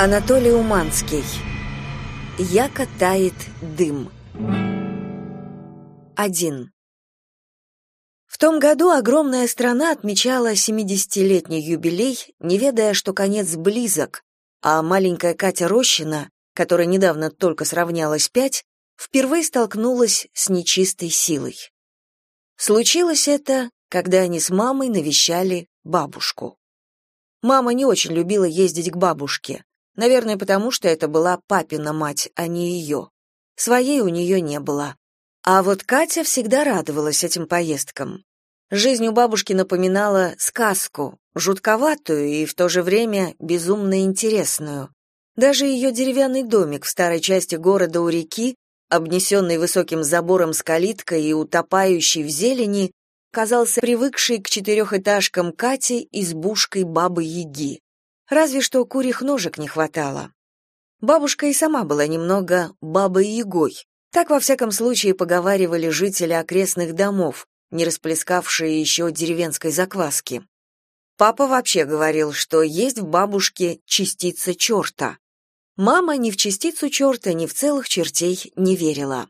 Анатолий Уманский. Яко тает дым. 1. В том году огромная страна отмечала 70-летний юбилей, не ведая, что конец близок, а маленькая Катя Рощина, которая недавно только сравнялась 5, впервые столкнулась с нечистой силой. Случилось это, когда они с мамой навещали бабушку. Мама не очень любила ездить к бабушке. Наверное, потому что это была папина мать, а не ее. Своей у нее не было. А вот Катя всегда радовалась этим поездкам. Жизнь у бабушки напоминала сказку, жутковатую и в то же время безумно интересную. Даже ее деревянный домик в старой части города у реки, обнесенный высоким забором с калиткой и утопающий в зелени, казался привыкшей к четырехэтажкам Кати избушкой Бабы-Яги. Разве что курьих ножек не хватало. Бабушка и сама была немного Бабой-Ягой. Так, во всяком случае, поговаривали жители окрестных домов, не расплескавшие еще деревенской закваски. Папа вообще говорил, что есть в бабушке частица черта. Мама ни в частицу черта, ни в целых чертей не верила.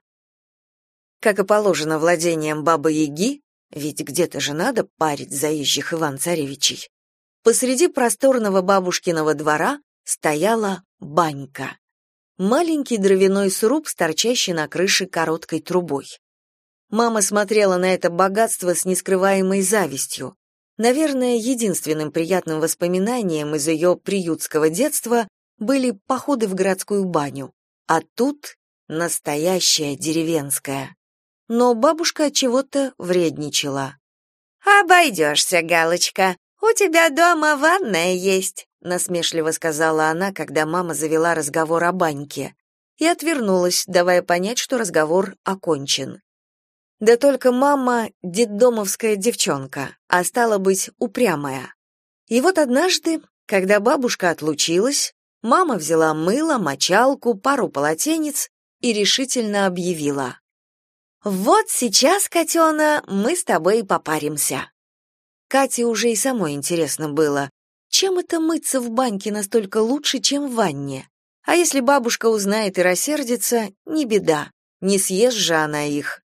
Как и положено владением Бабы-Яги, ведь где-то же надо парить заезжих Иван-Царевичей, посреди просторного бабушкиного двора стояла банька. Маленький дровяной сруб, торчащий на крыше короткой трубой. Мама смотрела на это богатство с нескрываемой завистью. Наверное, единственным приятным воспоминанием из ее приютского детства были походы в городскую баню. А тут настоящая деревенская. Но бабушка от чего-то вредничала. «Обойдешься, Галочка. У тебя дома ванная есть», — насмешливо сказала она, когда мама завела разговор о баньке, и отвернулась, давая понять, что разговор окончен. Да только мама — детдомовская девчонка, а стала быть, упрямая. И вот однажды, когда бабушка отлучилась, мама взяла мыло, мочалку, пару полотенец и решительно объявила: «Вот сейчас, котена, мы с тобой и попаримся». Кате уже и самой интересно было, чем это мыться в баньке настолько лучше, чем в ванне. А если бабушка узнает и рассердится, не беда, не съест же она их.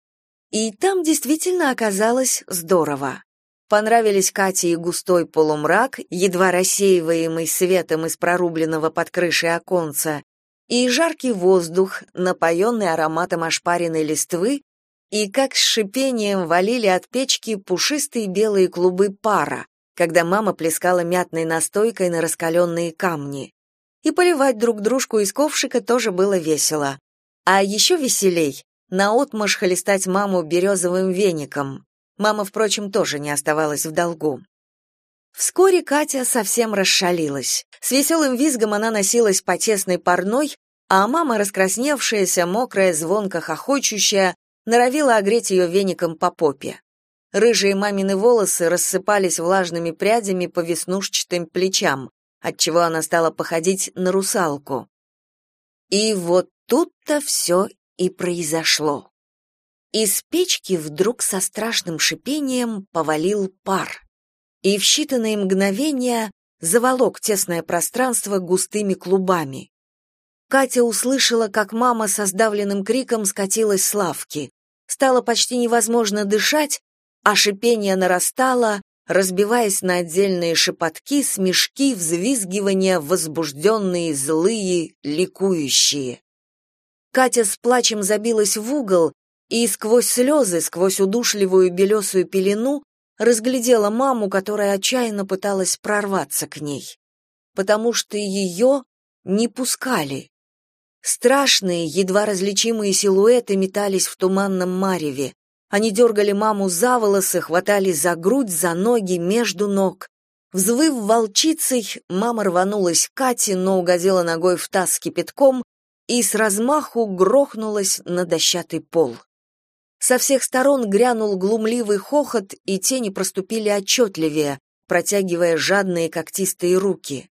И там действительно оказалось здорово. Понравились Кате и густой полумрак, едва рассеиваемый светом из прорубленного под крышей оконца, и жаркий воздух, напоенный ароматом ошпаренной листвы, и как с шипением валили от печки пушистые белые клубы пара, когда мама плескала мятной настойкой на раскаленные камни. И поливать друг дружку из ковшика тоже было весело. А еще веселей наотмашь хлестать маму березовым веником. Мама, впрочем, тоже не оставалась в долгу. Вскоре Катя совсем расшалилась. С веселым визгом она носилась по тесной парной, а мама, раскрасневшаяся, мокрая, звонко хохочущая, норовила огреть ее веником по попе. Рыжие мамины волосы рассыпались влажными прядями по веснушчатым плечам, отчего она стала походить на русалку. И вот тут-то все и произошло. Из печки вдруг со страшным шипением повалил пар, и в считанные мгновения заволок тесное пространство густыми клубами. Катя услышала, как мама со сдавленным криком скатилась с лавки. Стало почти невозможно дышать, а шипение нарастало, разбиваясь на отдельные шепотки, смешки, взвизгивания, возбужденные, злые, ликующие. Катя с плачем забилась в угол и сквозь слезы, сквозь удушливую белесую пелену разглядела маму, которая отчаянно пыталась прорваться к ней, потому что ее не пускали. Страшные, едва различимые силуэты метались в туманном мареве. Они дергали маму за волосы, хватали за грудь, за ноги, между ног. Взвыв волчицей, мама рванулась к Кате, но угодила ногой в таз с кипятком и с размаху грохнулась на дощатый пол. Со всех сторон грянул глумливый хохот, и тени проступили отчетливее, протягивая жадные когтистые руки.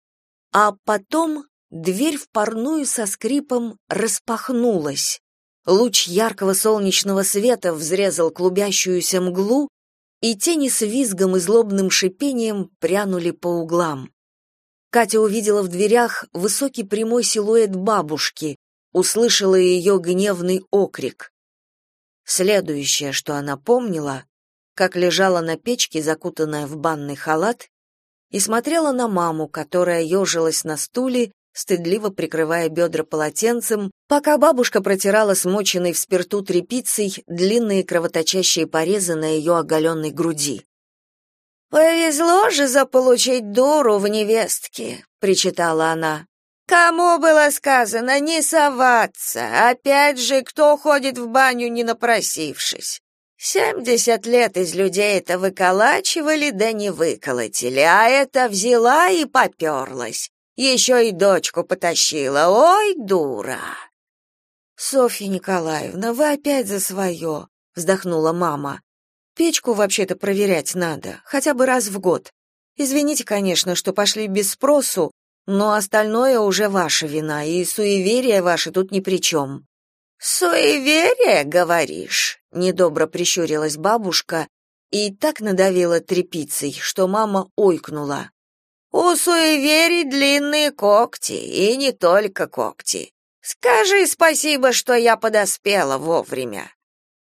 А потом дверь в парную со скрипом распахнулась. Луч яркого солнечного света взрезал клубящуюся мглу, и тени с визгом и злобным шипением прянули по углам. Катя увидела в дверях высокий прямой силуэт бабушки, услышала ее гневный окрик. Следующее, что она помнила, как лежала на печке, закутанная в банный халат, и смотрела на маму, которая ежилась на стуле, стыдливо прикрывая бедра полотенцем, пока бабушка протирала смоченной в спирту тряпицей длинные кровоточащие порезы на ее оголенной груди. «Повезло же заполучить дуру в невестке», — причитала она. «Кому было сказано не соваться? Опять же, кто ходит в баню, не напросившись? 70 лет из людей это выколачивали, да не выколотили, а это взяла и поперлась. Еще и дочку потащила. Ой, дура!» «Софья Николаевна, вы опять за свое», — вздохнула мама. «Печку вообще-то проверять надо, хотя бы раз в год. Извините, конечно, что пошли без спросу, но остальное уже ваша вина, и суеверие ваше тут ни при чем». «Суеверие, говоришь?» — недобро прищурилась бабушка и так надавила тряпицей, что мама ойкнула. «У суеверий длинные когти, и не только когти. Скажи спасибо, что я подоспела вовремя».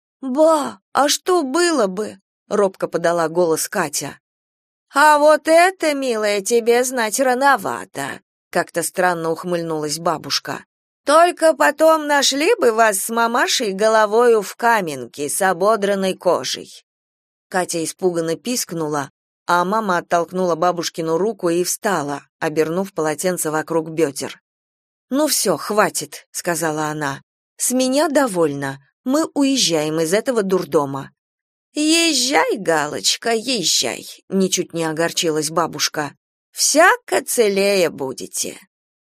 «Ба, а что было бы?» — робко подала голос Катя. «А вот это, милая, тебе знать рановато», — как-то странно ухмыльнулась бабушка. «Только потом нашли бы вас с мамашей головою в каменке с ободранной кожей». Катя испуганно пискнула, а мама оттолкнула бабушкину руку и встала, обернув полотенце вокруг бедер. «Ну все, хватит», — сказала она. «С меня довольно. Мы уезжаем из этого дурдома». «Езжай, Галочка, езжай», — ничуть не огорчилась бабушка. «Всяко целее будете».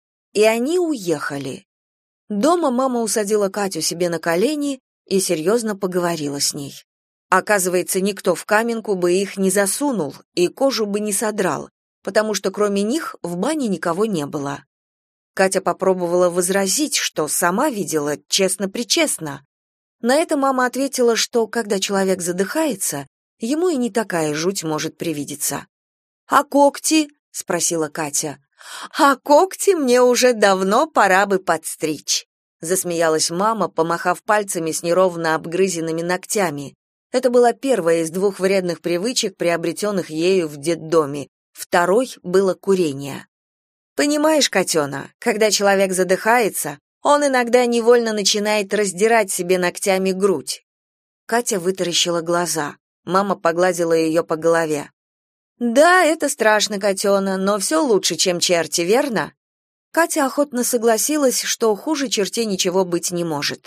И они уехали. Дома мама усадила Катю себе на колени и серьезно поговорила с ней. Оказывается, никто в каменку бы их не засунул и кожу бы не содрал, потому что кроме них в бане никого не было. Катя попробовала возразить, что сама видела честно-причестно. На это мама ответила, что когда человек задыхается, ему и не такая жуть может привидеться. «А когти?» — спросила Катя. «А когти мне уже давно пора бы подстричь», — засмеялась мама, помахав пальцами с неровно обгрызенными ногтями. Это была первая из 2 вредных привычек, приобретенных ею в детдоме. Второй было курение. «Понимаешь, котена, когда человек задыхается, он иногда невольно начинает раздирать себе ногтями грудь». Катя вытаращила глаза. Мама погладила ее по голове. «Да, это страшно, котена, но все лучше, чем черти, верно?» Катя охотно согласилась, что хуже чертей ничего быть не может.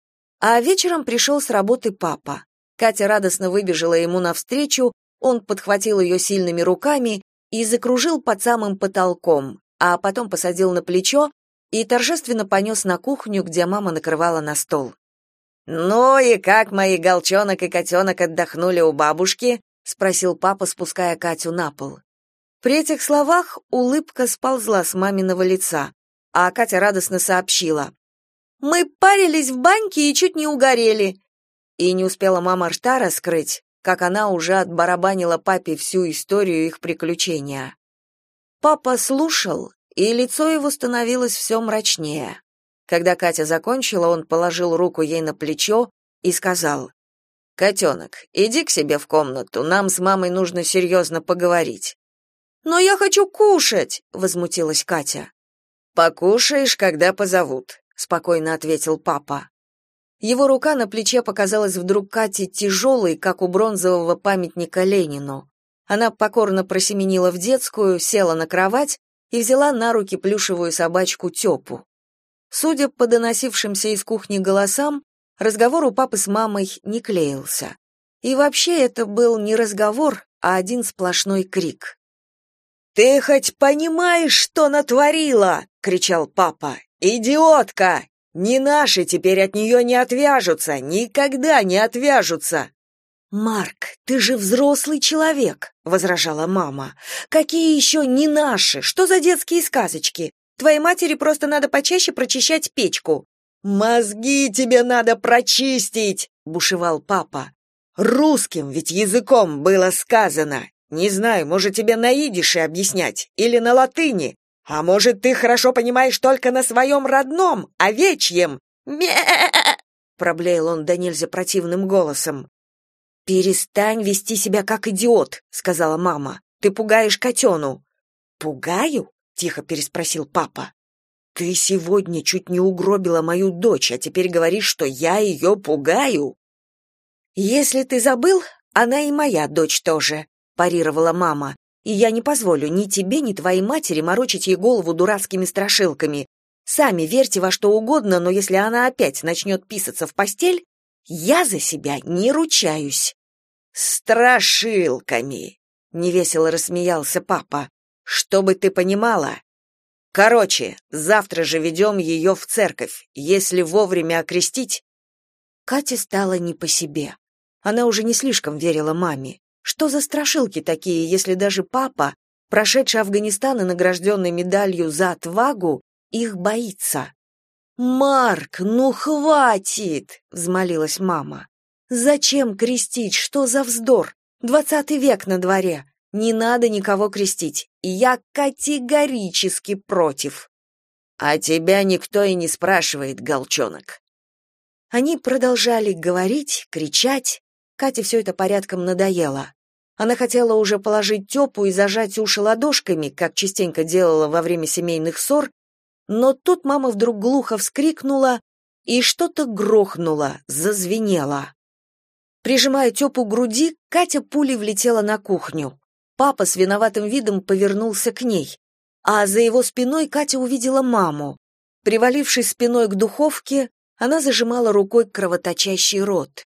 А вечером пришел с работы папа. Катя радостно выбежала ему навстречу, он подхватил ее сильными руками и закружил под самым потолком, а потом посадил на плечо и торжественно понес на кухню, где мама накрывала на стол. «Ну и как мои голчонок и котенок отдохнули у бабушки?» — спросил папа, спуская Катю на пол. При этих словах улыбка сползла с маминого лица, а Катя радостно сообщила: «Мы парились в баньке и чуть не угорели». И не успела мама рта раскрыть, как она уже отбарабанила папе всю историю их приключения. Папа слушал, и лицо его становилось все мрачнее. Когда Катя закончила, он положил руку ей на плечо и сказал: «Котенок, иди к себе в комнату, нам с мамой нужно серьезно поговорить». «Но я хочу кушать», — возмутилась Катя. «Покушаешь, когда позовут», — спокойно ответил папа. Его рука на плече показалась вдруг Кате тяжелой, как у бронзового памятника Ленину. Она покорно просеменила в детскую, села на кровать и взяла на руки плюшевую собачку Тёпу. Судя по доносившимся из кухни голосам, разговор у папы с мамой не клеился. И вообще это был не разговор, а один сплошной крик. «Ты хоть понимаешь, что натворила?» — кричал папа. «Идиотка! Не наши теперь от нее не отвяжутся, никогда не отвяжутся!» «Марк, ты же взрослый человек», — возражала мама. «Какие еще не наши? Что за детские сказочки? Твоей матери просто надо почаще прочищать печку». «Мозги тебе надо прочистить», — бушевал папа. «Русским ведь языком было сказано. Не знаю, может, тебе на идише объяснять или на латыни. А может, ты хорошо понимаешь только на своем родном, овечьем? Ме! Проблеял он до нельзя противным голосом. «Перестань вести себя как идиот», — сказала мама. «Ты пугаешь котену». «Пугаю?» — тихо переспросил папа. «Ты сегодня чуть не угробила мою дочь, а теперь говоришь, что я ее пугаю?» «Если ты забыл, она и моя дочь тоже», — парировала мама. «И я не позволю ни тебе, ни твоей матери морочить ей голову дурацкими страшилками. Сами верьте во что угодно, но если она опять начнет писаться в постель, я за себя не ручаюсь». «Страшилками!» — невесело рассмеялся папа. «Чтобы ты понимала. Короче, завтра же ведем ее в церковь. Если вовремя окрестить...» Кате стало не по себе. Она уже не слишком верила маме. Что за страшилки такие, если даже папа, прошедший Афганистан и награжденный медалью за отвагу, их боится? «Марк, ну хватит!» — взмолилась мама. «Зачем крестить? Что за вздор? 20 век на дворе. Не надо никого крестить. Я категорически против». «А тебя никто и не спрашивает, голчонок». Они продолжали говорить, кричать. Кате все это порядком надоело. Она хотела уже положить тёпу и зажать уши ладошками, как частенько делала во время семейных ссор, но тут мама вдруг глухо вскрикнула, и что-то грохнуло, зазвенело. Прижимая Тёпу к груди, Катя пулей влетела на кухню. Папа с виноватым видом повернулся к ней, а за его спиной Катя увидела маму. Привалившись спиной к духовке, она зажимала рукой кровоточащий рот.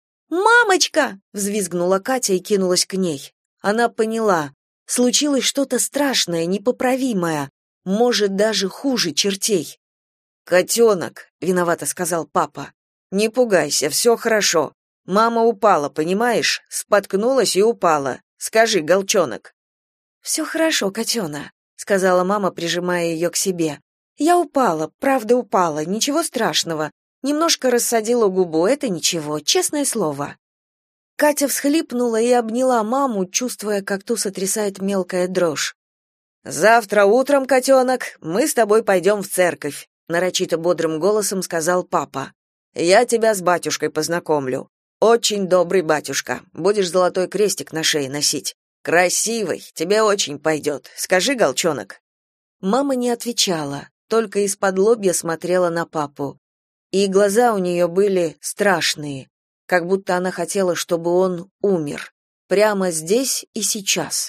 «Мамочка!» — взвизгнула Катя и кинулась к ней. Она поняла, случилось что-то страшное, непоправимое, может, даже хуже чертей. «Котенок», — виновато сказал папа, — «не пугайся, все хорошо. Мама упала, понимаешь? Споткнулась и упала. Скажи, голчонок». «Все хорошо, котена», — сказала мама, прижимая ее к себе. «Я упала, правда упала, ничего страшного. Немножко рассадила губу, это ничего, честное слово». Катя всхлипнула и обняла маму, чувствуя, как ту сотрясает мелкая дрожь. «Завтра утром, котенок, мы с тобой пойдем в церковь», — нарочито бодрым голосом сказал папа. «Я тебя с батюшкой познакомлю. Очень добрый батюшка. Будешь золотой крестик на шее носить. Красивый, тебе очень пойдет. Скажи, голчонок». Мама не отвечала, только из-под-лобья смотрела на папу. И глаза у нее были страшные, как будто она хотела, чтобы он умер. Прямо здесь и сейчас.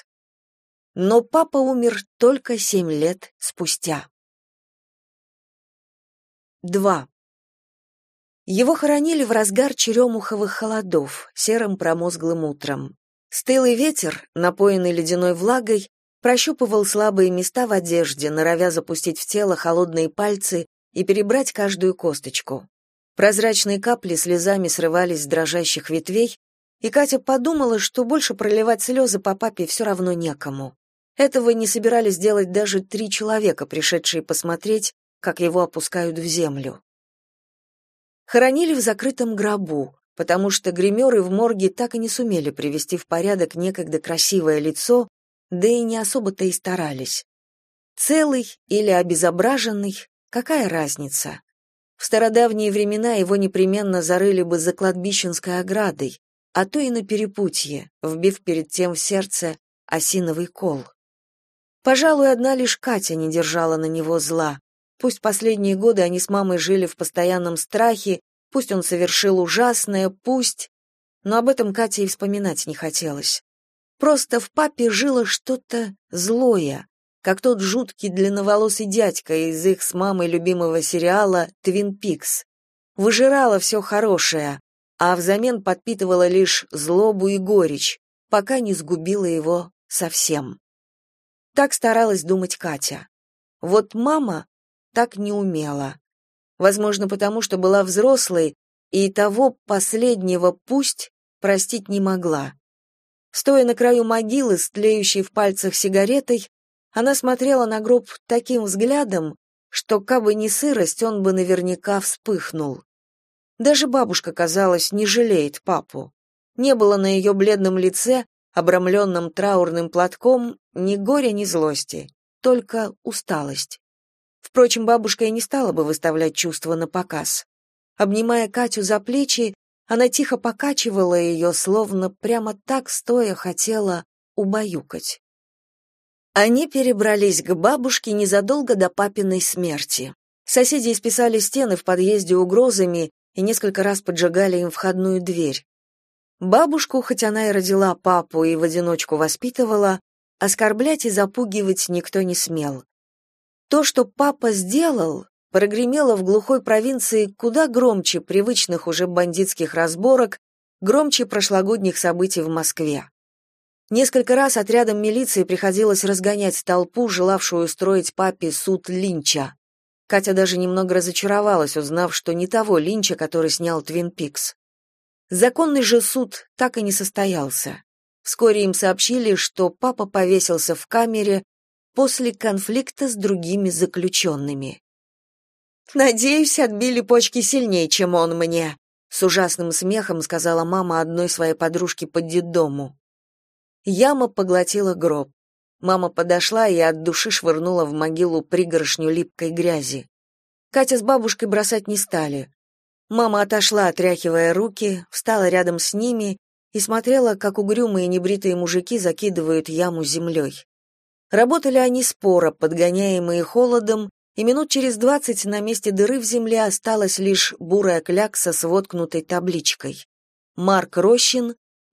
Но папа умер только 7 лет спустя. 2. Его хоронили в разгар черемуховых холодов, серым промозглым утром. Стылый ветер, напоенный ледяной влагой, прощупывал слабые места в одежде, норовя запустить в тело холодные пальцы и перебрать каждую косточку. Прозрачные капли слезами срывались с дрожащих ветвей, и Катя подумала, что больше проливать слезы по папе все равно некому. Этого не собирались делать даже 3 человека, пришедшие посмотреть, как его опускают в землю. Хоронили в закрытом гробу, потому что гримеры в морге так и не сумели привести в порядок некогда красивое лицо, да и не особо-то и старались. Целый или обезображенный, какая разница? В стародавние времена его непременно зарыли бы за кладбищенской оградой, а то и на перепутье, вбив перед тем в сердце осиновый кол. Пожалуй, одна лишь Катя не держала на него зла. Пусть последние годы они с мамой жили в постоянном страхе, пусть он совершил ужасное, пусть... Но об этом Кате и вспоминать не хотелось. Просто в папе жило что-то злое, как тот жуткий длинноволосый дядька из их с мамой любимого сериала «Твин Пикс». Выжирала все хорошее, а взамен подпитывала лишь злобу и горечь, пока не сгубила его совсем. Так старалась думать Катя. Вот мама так не умела. Возможно, потому что была взрослой и того последнего «пусть» простить не могла. Стоя на краю могилы с тлеющей в пальцах сигаретой, она смотрела на гроб таким взглядом, что, кабы не сырость, он бы наверняка вспыхнул. Даже бабушка, казалось, не жалеет папу. Не было на ее бледном лице, обрамленном траурным платком, ни горя, ни злости. только усталость. Впрочем, бабушка и не стала бы выставлять чувства на показ. Обнимая Катю за плечи, она тихо покачивала ее, словно прямо так стоя хотела убаюкать. Они перебрались к бабушке незадолго до папиной смерти. Соседи исписали стены в подъезде угрозами и несколько раз поджигали им входную дверь. Бабушку, хоть она и родила папу и в одиночку воспитывала, оскорблять и запугивать никто не смел. То, что папа сделал, прогремело в глухой провинции куда громче привычных уже бандитских разборок, громче прошлогодних событий в Москве. Несколько раз отрядом милиции приходилось разгонять толпу, желавшую устроить папе суд Линча. Катя даже немного разочаровалась, узнав, что не того Линча, который снял «Твин Пикс». Законный же суд так и не состоялся. Вскоре им сообщили, что папа повесился в камере после конфликта с другими заключенными. «Надеюсь, отбили почки сильнее, чем он мне», — с ужасным смехом сказала мама одной своей подружке по детдому. Яма поглотила гроб. Мама подошла и от души швырнула в могилу пригоршню липкой грязи. Катя с бабушкой бросать не стали. Мама отошла, отряхивая руки, встала рядом с ними и смотрела, как угрюмые небритые мужики закидывают яму землей. Работали они споро, подгоняемые холодом, и минут через 20 на месте дыры в земле осталась лишь бурая клякса с воткнутой табличкой. Марк Рощин,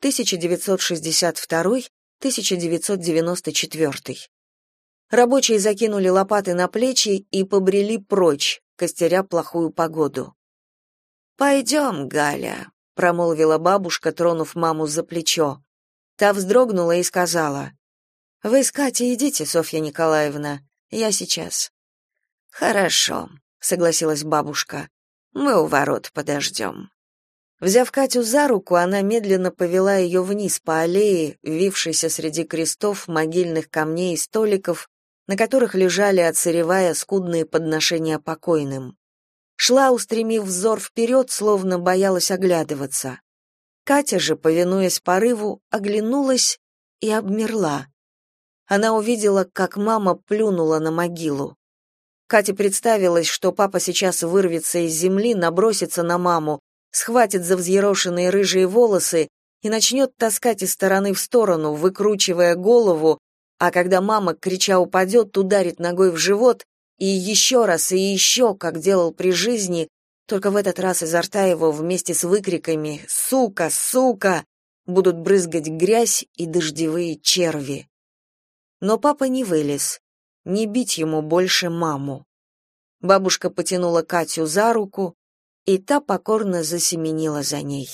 1962-1994. Рабочие закинули лопаты на плечи и побрели прочь, костеря плохую погоду. «Пойдем, Галя», — промолвила бабушка, тронув маму за плечо. Та вздрогнула и сказала: «Вы с Катей идите, Софья Николаевна, я сейчас». «Хорошо», — согласилась бабушка. «Мы у ворот подождем». Взяв Катю за руку, она медленно повела ее вниз по аллее, вившейся среди крестов, могильных камней и столиков, на которых лежали, отсыревая, скудные подношения покойным. Шла, устремив взор вперед, словно боялась оглядываться. Катя же, повинуясь порыву, оглянулась и обмерла. Она увидела, как мама плюнула на могилу. Кате представилось, что папа сейчас вырвется из земли, набросится на маму, схватит за взъерошенные рыжие волосы и начнет таскать из стороны в сторону, выкручивая голову, а когда мама, крича, упадет, ударит ногой в живот, и еще раз, и еще, как делал при жизни, только в этот раз изо рта его вместе с выкриками «Сука! Сука!» будут брызгать грязь и дождевые черви. Но папа не вылез, не бить ему больше маму. Бабушка потянула Катю за руку, и та покорно засеменила за ней.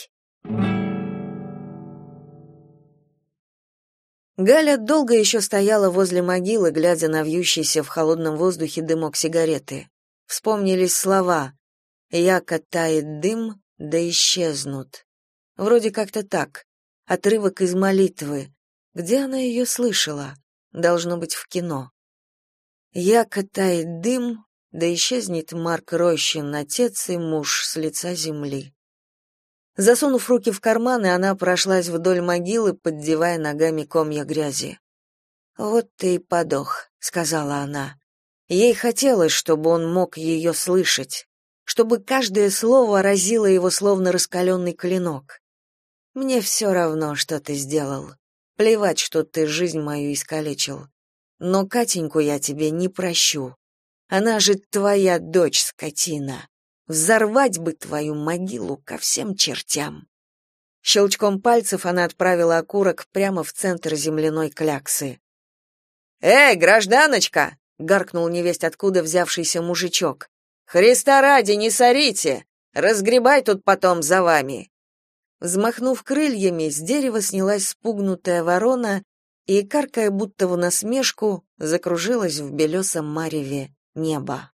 Галя долго еще стояла возле могилы, глядя на вьющийся в холодном воздухе дымок сигареты. Вспомнились слова «Яко тает дым, да исчезнут». Вроде как-то так, отрывок из молитвы. Где она ее слышала? Должно быть, в кино. «Яко тает дым, да исчезнет Марк Рощин, отец и муж, с лица земли». Засунув руки в карманы, она прошлась вдоль могилы, поддевая ногами комья грязи. «Вот ты и подох», — сказала она. Ей хотелось, чтобы он мог ее слышать, чтобы каждое слово разило его словно раскаленный клинок. «Мне все равно, что ты сделал. Плевать, что ты жизнь мою искалечил. Но Катеньку я тебе не прощу. Она же твоя дочь, скотина. Взорвать бы твою могилу ко всем чертям». Щелчком пальцев она отправила окурок прямо в центр земляной кляксы. «Эй, гражданочка!» — гаркнул невесть откуда взявшийся мужичок. «Христа ради, не сорите! Разгребай тут потом за вами!» Взмахнув крыльями, с дерева снялась спугнутая ворона и, каркая будто в насмешку, закружилась в белесом мареве неба.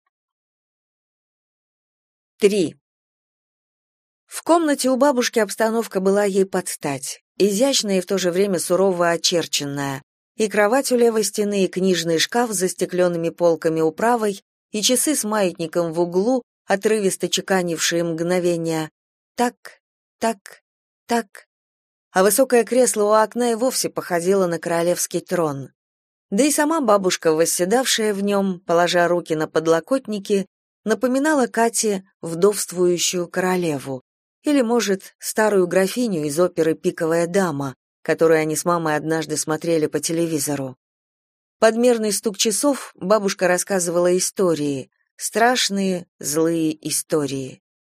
3. В комнате у бабушки обстановка была ей под стать, изящная и в то же время сурово очерченная. И кровать у левой стены, и книжный шкаф с застекленными полками у правой, и часы с маятником в углу, отрывисто чеканившие мгновения. Так, так, так. А высокое кресло у окна и вовсе походило на королевский трон. Да и сама бабушка, восседавшая в нем, положа руки на подлокотники, напоминала Кате вдовствующую королеву, или, может, старую графиню из оперы «Пиковая дама», которую они с мамой однажды смотрели по телевизору. Под мерный стук часов бабушка рассказывала истории, страшные, злые истории.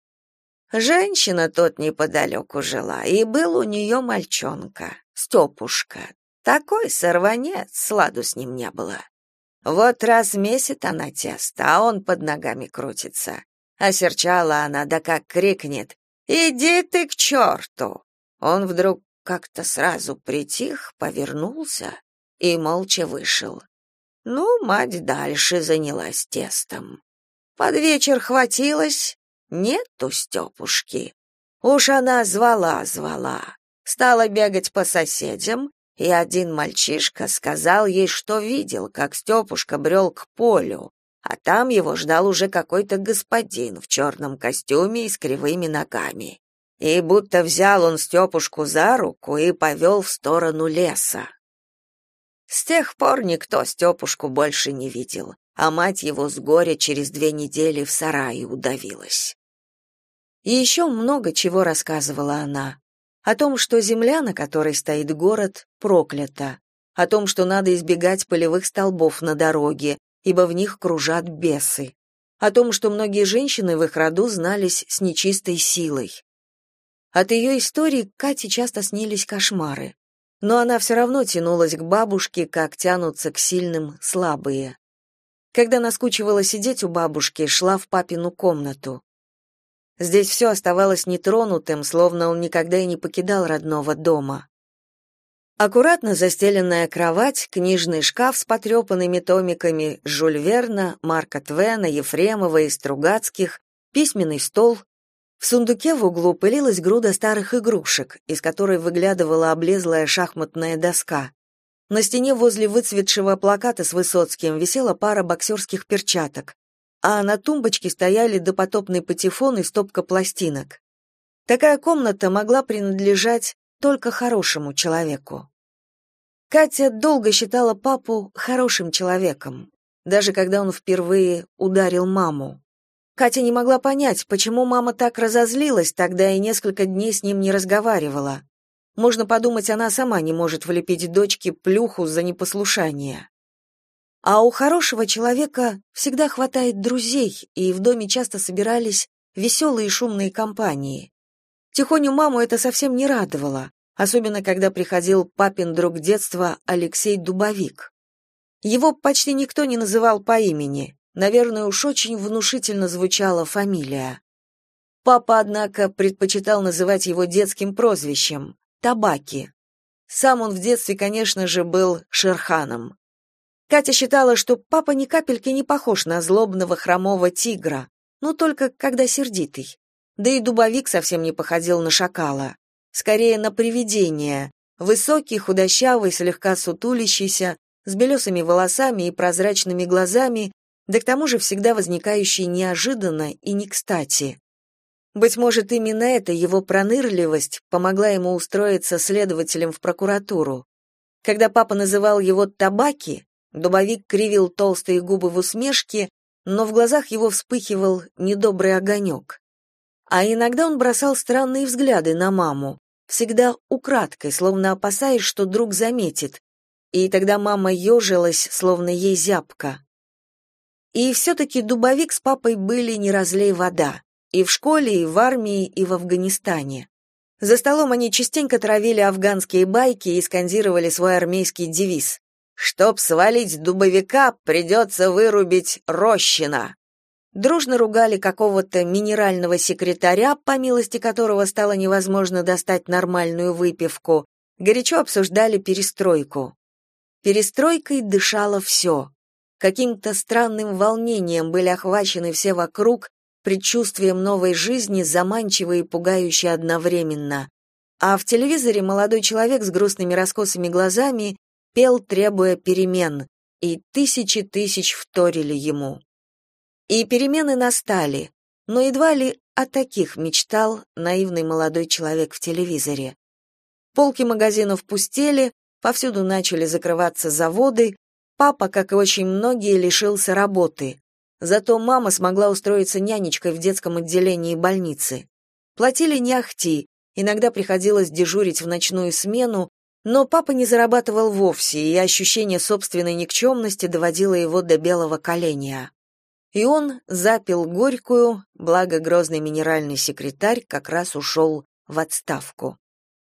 Женщина тут неподалеку жила, и был у нее мальчонка, Степушка. Такой сорванец, сладу с ним не было. Вот раз месит она тесто, а он под ногами крутится. Осерчала она, да как крикнет: «Иди ты к черту!» Он вдруг как-то сразу притих, повернулся и молча вышел. Ну, мать дальше занялась тестом. Под вечер хватилась, нету Степушки. Уж она звала, стала бегать по соседям, и один мальчишка сказал ей, что видел, как Степушка брел к полю, а там его ждал уже какой-то господин в черном костюме и с кривыми ногами. И будто взял он Степушку за руку и повел в сторону леса. С тех пор никто Степушку больше не видел, а мать его с горя через 2 недели в сарае удавилась. И еще много чего рассказывала она. О том, что земля, на которой стоит город, проклята. О том, что надо избегать полевых столбов на дороге, ибо в них кружат бесы. О том, что многие женщины в их роду знались с нечистой силой. От ее истории Кате часто снились кошмары. Но она все равно тянулась к бабушке, как тянутся к сильным слабые. Когда наскучивала сидеть у бабушки, шла в папину комнату. Здесь все оставалось нетронутым, словно он никогда и не покидал родного дома. Аккуратно застеленная кровать, книжный шкаф с потрепанными томиками Жюль Верна, Марка Твена, Ефремова и Стругацких, письменный стол. В сундуке в углу пылилась груда старых игрушек, из которой выглядывала облезлая шахматная доска. На стене возле выцветшего плаката с Высоцким висела пара боксерских перчаток, а на тумбочке стояли допотопный патефон и стопка пластинок. Такая комната могла принадлежать только хорошему человеку. Катя долго считала папу хорошим человеком, даже когда он впервые ударил маму. Катя не могла понять, почему мама так разозлилась тогда и несколько дней с ним не разговаривала. Можно подумать, она сама не может влепить дочке плюху за непослушание. А у хорошего человека всегда хватает друзей, и в доме часто собирались веселые и шумные компании. Тихоню маму это совсем не радовало, особенно когда приходил папин друг детства Алексей Дубовик. Его почти никто не называл по имени, наверное, уж очень внушительно звучала фамилия. Папа, однако, предпочитал называть его детским прозвищем — Табаки. Сам он в детстве, конечно же, был Шерханом. Катя считала, что папа ни капельки не похож на злобного хромого тигра, но только когда сердитый. Да и Дубовик совсем не походил на шакала, скорее на привидение, высокий, худощавый, слегка сутулящийся, с белесыми волосами и прозрачными глазами, да к тому же всегда возникающий неожиданно и не кстати. Быть может, именно эта его пронырливость помогла ему устроиться следователем в прокуратуру. Когда папа называл его «Табаки», Дубовик кривил толстые губы в усмешке, но в глазах его вспыхивал недобрый огонек. А иногда он бросал странные взгляды на маму, всегда украдкой, словно опасаясь, что друг заметит, и тогда мама ежилась, словно ей зябко. И все-таки Дубовик с папой были не разлей вода, и в школе, и в армии, и в Афганистане. За столом они частенько травили афганские байки и скандировали свой армейский девиз: «Чтоб свалить Дубовика, придется вырубить Рощина». Дружно ругали какого-то минерального секретаря, по милости которого стало невозможно достать нормальную выпивку, горячо обсуждали перестройку. Перестройкой дышало все. Каким-то странным волнением были охвачены все вокруг, предчувствием новой жизни, заманчивой и пугающей одновременно. А в телевизоре молодой человек с грустными раскосыми глазами пел, требуя перемен, и тысячи тысяч вторили ему. И перемены настали, но едва ли о таких мечтал наивный молодой человек в телевизоре. Полки магазинов пустели, повсюду начали закрываться заводы, Папа, как и очень многие, лишился работы. Зато мама смогла устроиться нянечкой в детском отделении больницы. Платили не ахти, иногда приходилось дежурить в ночную смену, но папа не зарабатывал вовсе, и ощущение собственной никчемности доводило его до белого коленя. И он запил горькую, благо грозный минеральный секретарь как раз ушел в отставку.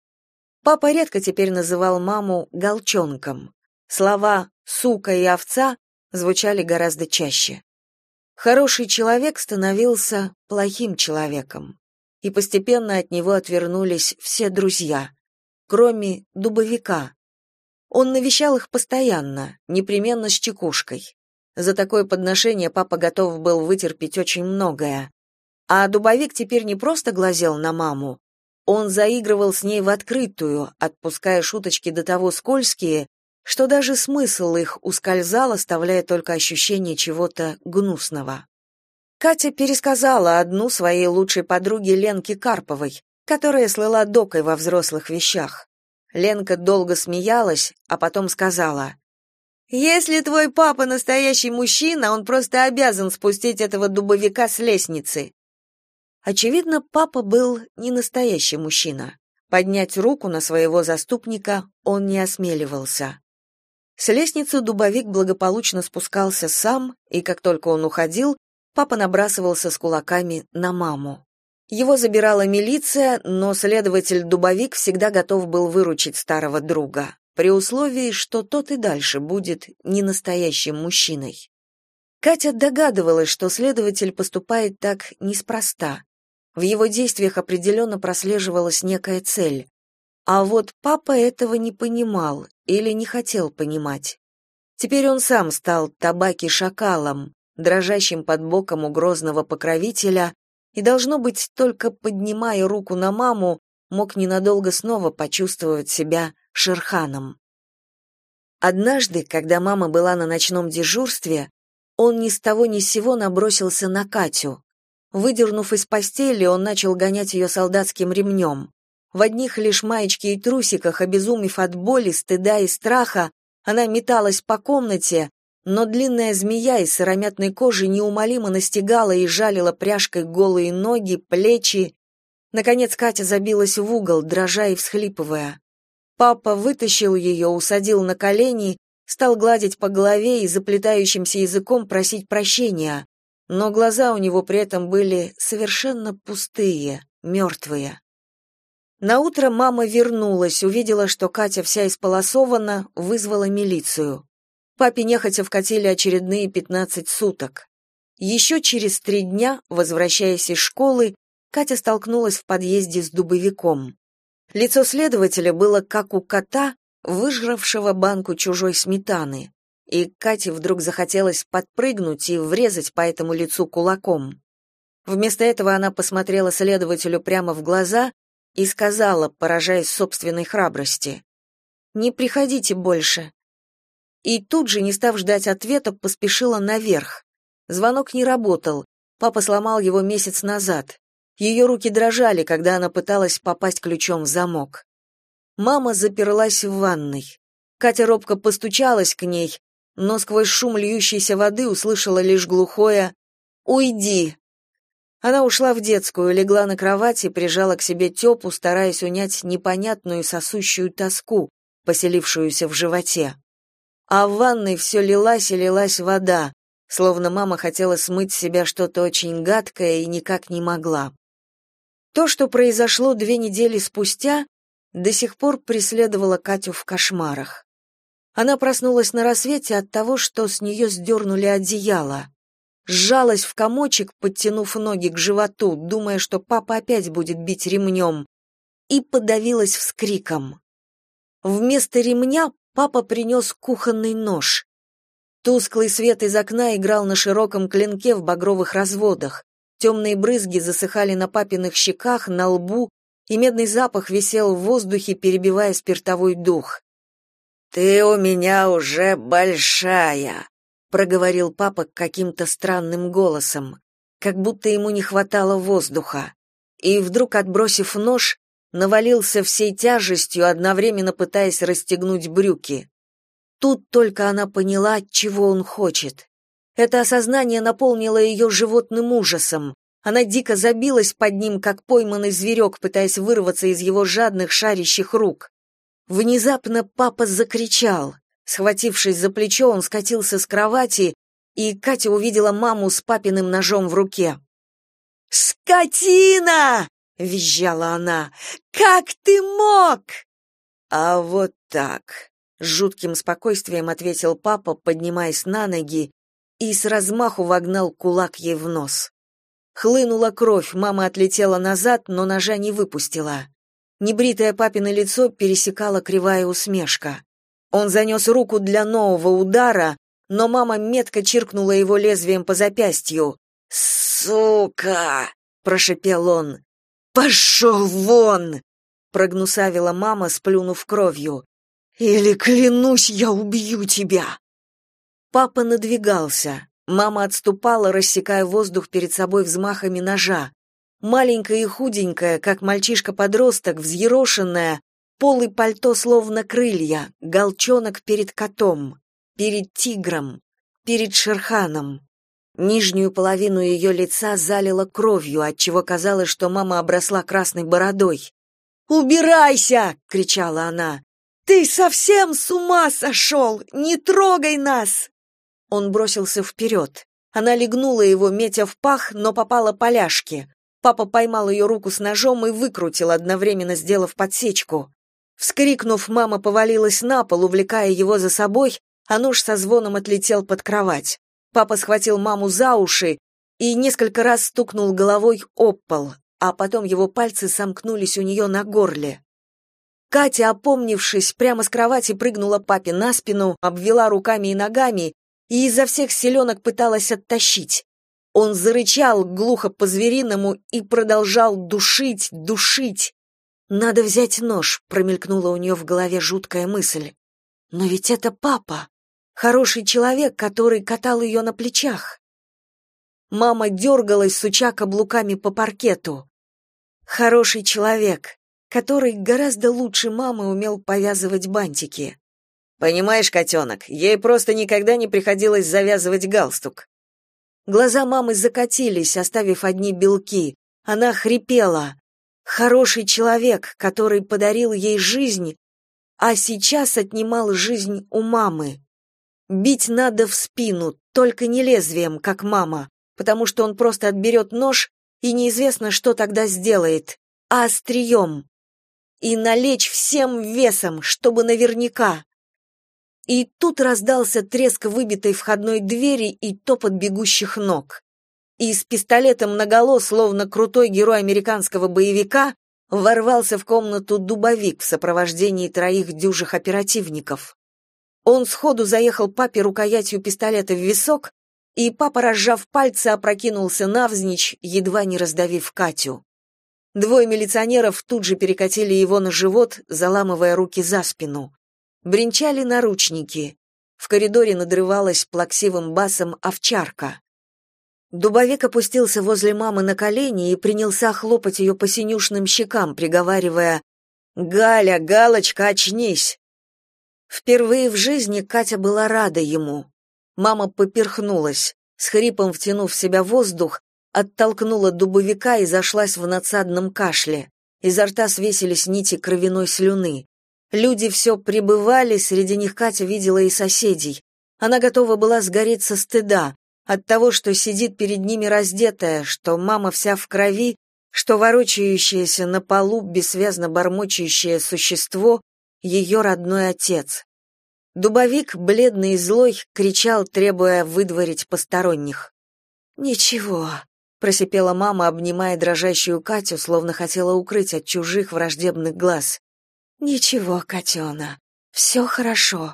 Папа редко теперь называл маму «голчонком». Слова «сука» и «овца» звучали гораздо чаще. Хороший человек становился плохим человеком, и постепенно от него отвернулись все друзья, кроме Дубовика. Он навещал их постоянно, непременно с чекушкой. За такое подношение папа готов был вытерпеть очень многое. А Дубовик теперь не просто глазел на маму, он заигрывал с ней в открытую, отпуская шуточки до того скользкие, что даже смысл их ускользал, оставляя только ощущение чего-то гнусного. Катя пересказала одну своей лучшей подруге Ленке Карповой, которая слыла докой во взрослых вещах. Ленка долго смеялась, а потом сказала: «Если твой папа настоящий мужчина, он просто обязан спустить этого Дубовика с лестницы». Очевидно, папа был не настоящий мужчина. Поднять руку на своего заступника он не осмеливался. С лестницы Дубовик благополучно спускался сам, и как только он уходил, папа набрасывался с кулаками на маму. Его забирала милиция, но следователь Дубовик всегда готов был выручить старого друга, при условии, что тот и дальше будет не настоящим мужчиной. Катя догадывалась, что следователь поступает так неспроста. В его действиях определенно прослеживалась некая цель. А вот папа этого не понимал или не хотел понимать. Теперь он сам стал табаки-шакалом, дрожащим под боком у грозного покровителя, и, должно быть, только поднимая руку на маму, мог ненадолго снова почувствовать себя Шерханом. Однажды, когда мама была на ночном дежурстве, он ни с того ни с сего набросился на Катю. Выдернув из постели, он начал гонять ее солдатским ремнем. В одних лишь маечке и трусиках, обезумев от боли, стыда и страха, она металась по комнате, но длинная змея из сыромятной кожи неумолимо настигала и жалила пряжкой голые ноги, плечи. Наконец Катя забилась в угол, дрожа и всхлипывая. Папа вытащил ее, усадил на колени, стал гладить по голове и заплетающимся языком просить прощения, но глаза у него при этом были совершенно пустые, мертвые. Наутро мама вернулась, увидела, что Катя вся исполосована, вызвала милицию. Папе нехотя вкатили очередные 15 суток. Еще через 3 дня, возвращаясь из школы, Катя столкнулась в подъезде с Дубовиком. Лицо следователя было как у кота, выжравшего банку чужой сметаны, и Кате вдруг захотелось подпрыгнуть и врезать по этому лицу кулаком. Вместо этого она посмотрела следователю прямо в глаза и сказала, поражаясь собственной храбрости: «Не приходите больше». И тут же, не став ждать ответа, поспешила наверх. Звонок не работал, папа сломал его месяц назад. Ее руки дрожали, когда она пыталась попасть ключом в замок. Мама заперлась в ванной. Катя робко постучалась к ней, но сквозь шум льющейся воды услышала лишь глухое «Уйди!». Она ушла в детскую, легла на кровать и прижала к себе Тёпу, стараясь унять непонятную сосущую тоску, поселившуюся в животе. А в ванной все лилась и лилась вода, словно мама хотела смыть с себя что-то очень гадкое и никак не могла. То, что произошло 2 недели спустя, до сих пор преследовало Катю в кошмарах. Она проснулась на рассвете от того, что с нее сдернули одеяло. Сжалась в комочек, подтянув ноги к животу, думая, что папа опять будет бить ремнем, и подавилась вскриком. Вместо ремня папа принес кухонный нож. Тусклый свет из окна играл на широком клинке в багровых разводах. Темные брызги засыхали на папиных щеках, на лбу, и медный запах висел в воздухе, перебивая спиртовой дух. «Ты у меня уже большая», — проговорил папа каким-то странным голосом, как будто ему не хватало воздуха. И вдруг, отбросив нож, навалился всей тяжестью, одновременно пытаясь расстегнуть брюки. Тут только она поняла, чего он хочет. Это осознание наполнило ее животным ужасом. Она дико забилась под ним, как пойманный зверек, пытаясь вырваться из его жадных, шарящих рук. Внезапно папа закричал. Схватившись за плечо, он скатился с кровати, и Катя увидела маму с папиным ножом в руке. «Скотина!» — визжала она. «Как ты мог?» «А вот так», — с жутким спокойствием ответил папа, поднимаясь на ноги, и с размаху вогнал кулак ей в нос. Хлынула кровь, мама отлетела назад, но ножа не выпустила. Небритое папино лицо пересекала кривая усмешка. Он занес руку для нового удара, но мама метко чиркнула его лезвием по запястью. «Сука!» — прошипел он. «Пошел вон!» — прогнусавила мама, сплюнув кровью. «Или, клянусь, я убью тебя!» Папа надвигался. Мама отступала, рассекая воздух перед собой взмахами ножа. Маленькая и худенькая, как мальчишка-подросток, взъерошенная, полы пальто словно крылья, галчонок перед котом, перед тигром, перед Шерханом. Нижнюю половину ее лица залило кровью, отчего казалось, что мама обросла красной бородой. «Убирайся!» — кричала она. «Ты совсем с ума сошел! Не трогай нас!» Он бросился вперед. Она легнула его, метя в пах, но попала по ляжке. Папа поймал ее руку с ножом и выкрутил, одновременно сделав подсечку. Вскрикнув, мама повалилась на пол, увлекая его за собой, а нож со звоном отлетел под кровать. Папа схватил маму за уши и несколько раз стукнул головой об пол, а потом его пальцы сомкнулись у нее на горле. Катя, опомнившись, прямо с кровати прыгнула папе на спину, обвела руками и ногами и изо всех силенок пыталась оттащить. Он зарычал глухо по-звериному и продолжал душить, душить. «Надо взять нож», — промелькнула у нее в голове жуткая мысль. «Но ведь это папа, хороший человек, который катал ее на плечах». Мама дергалась, суча каблуками по паркету. Хороший человек, который гораздо лучше мамы умел повязывать бантики. «Понимаешь, котенок, ей просто никогда не приходилось завязывать галстук». Глаза мамы закатились, оставив одни белки. Она хрипела. Хороший человек, который подарил ей жизнь, а сейчас отнимал жизнь у мамы. Бить надо в спину, только не лезвием, как мама, потому что он просто отберет нож, и неизвестно, что тогда сделает, а острием. И налечь всем весом, чтобы наверняка. И тут раздался треск выбитой входной двери и топот бегущих ног. И с пистолетом наголо, словно крутой герой американского боевика, ворвался в комнату Дубовик в сопровождении 3 дюжих оперативников. Он сходу заехал папе рукоятью пистолета в висок, и папа, разжав пальцы, опрокинулся навзничь, едва не раздавив Катю. 2 милиционеров тут же перекатили его на живот, заламывая руки за спину. Бренчали наручники. В коридоре надрывалась плаксивым басом овчарка. Дубовик опустился возле мамы на колени и принялся хлопать ее по синюшным щекам, приговаривая: «Галя, Галочка, очнись!» Впервые в жизни Катя была рада ему. Мама поперхнулась, с хрипом втянув в себя воздух, оттолкнула Дубовика и зашлась в надсадном кашле. Изо рта свесились нити кровяной слюны. Люди все прибывали, среди них Катя видела и соседей. Она готова была сгореть со стыда от того, что сидит перед ними раздетая, что мама вся в крови, что ворочающееся на полу бессвязно бормочущее существо — ее родной отец. Дубовик, бледный и злой, кричал, требуя выдворить посторонних. «Ничего», — просипела мама, обнимая дрожащую Катю, словно хотела укрыть от чужих враждебных глаз. «Ничего, котена, все хорошо».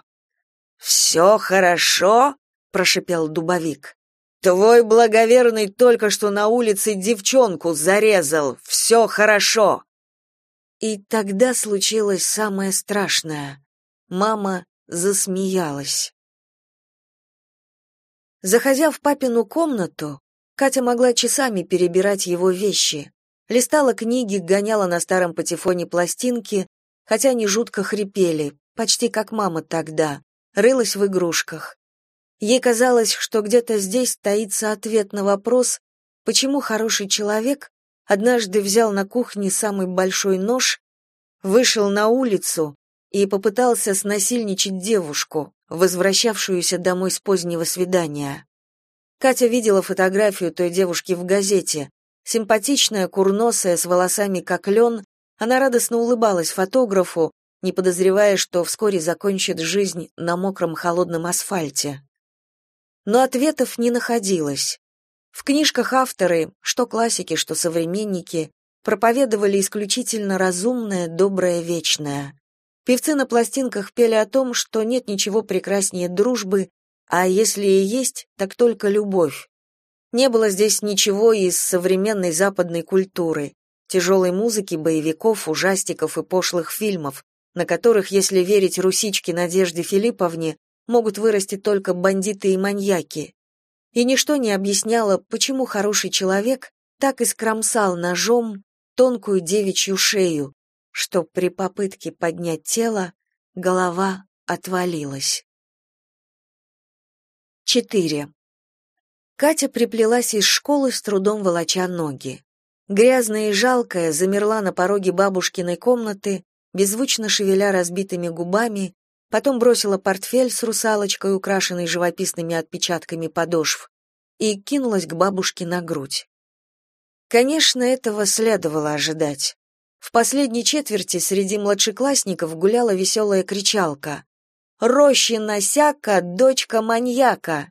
«Все хорошо?» — прошипел Дубовик. «Твой благоверный только что на улице девчонку зарезал. Все хорошо». И тогда случилось самое страшное. Мама засмеялась. Заходя в папину комнату, Катя могла часами перебирать его вещи. Листала книги, гоняла на старом патефоне пластинки, хотя они жутко хрипели, почти как мама тогда. рылась в игрушках. Ей казалось, что где-то здесь таится ответ на вопрос, почему хороший человек однажды взял на кухне самый большой нож, вышел на улицу и попытался снасильничать девушку, возвращавшуюся домой с позднего свидания. Катя видела фотографию той девушки в газете. Симпатичная, курносая, с волосами как лен, она радостно улыбалась фотографу, не подозревая, что вскоре закончит жизнь на мокром холодном асфальте. Но ответов не находилось. В книжках авторы, что классики, что современники, проповедовали исключительно разумное, доброе, вечное. Певцы на пластинках пели о том, что нет ничего прекраснее дружбы, а если и есть, так только любовь. Не было здесь ничего из современной западной культуры, тяжелой музыки, боевиков, ужастиков и пошлых фильмов, на которых, если верить русичке Надежде Филипповне, могут вырасти только бандиты и маньяки. И ничто не объясняло, почему хороший человек так искромсал ножом тонкую девичью шею, что при попытке поднять тело голова отвалилась. 4. Катя приплелась из школы, с трудом волоча ноги. Грязная и жалкая замерла на пороге бабушкиной комнаты, беззвучно шевеля разбитыми губами, потом бросила портфель с русалочкой, украшенной живописными отпечатками подошв, и кинулась к бабушке на грудь. Конечно, этого следовало ожидать. В последней четверти среди младшеклассников гуляла веселая кричалка: «Рощина Сяка, дочка маньяка!»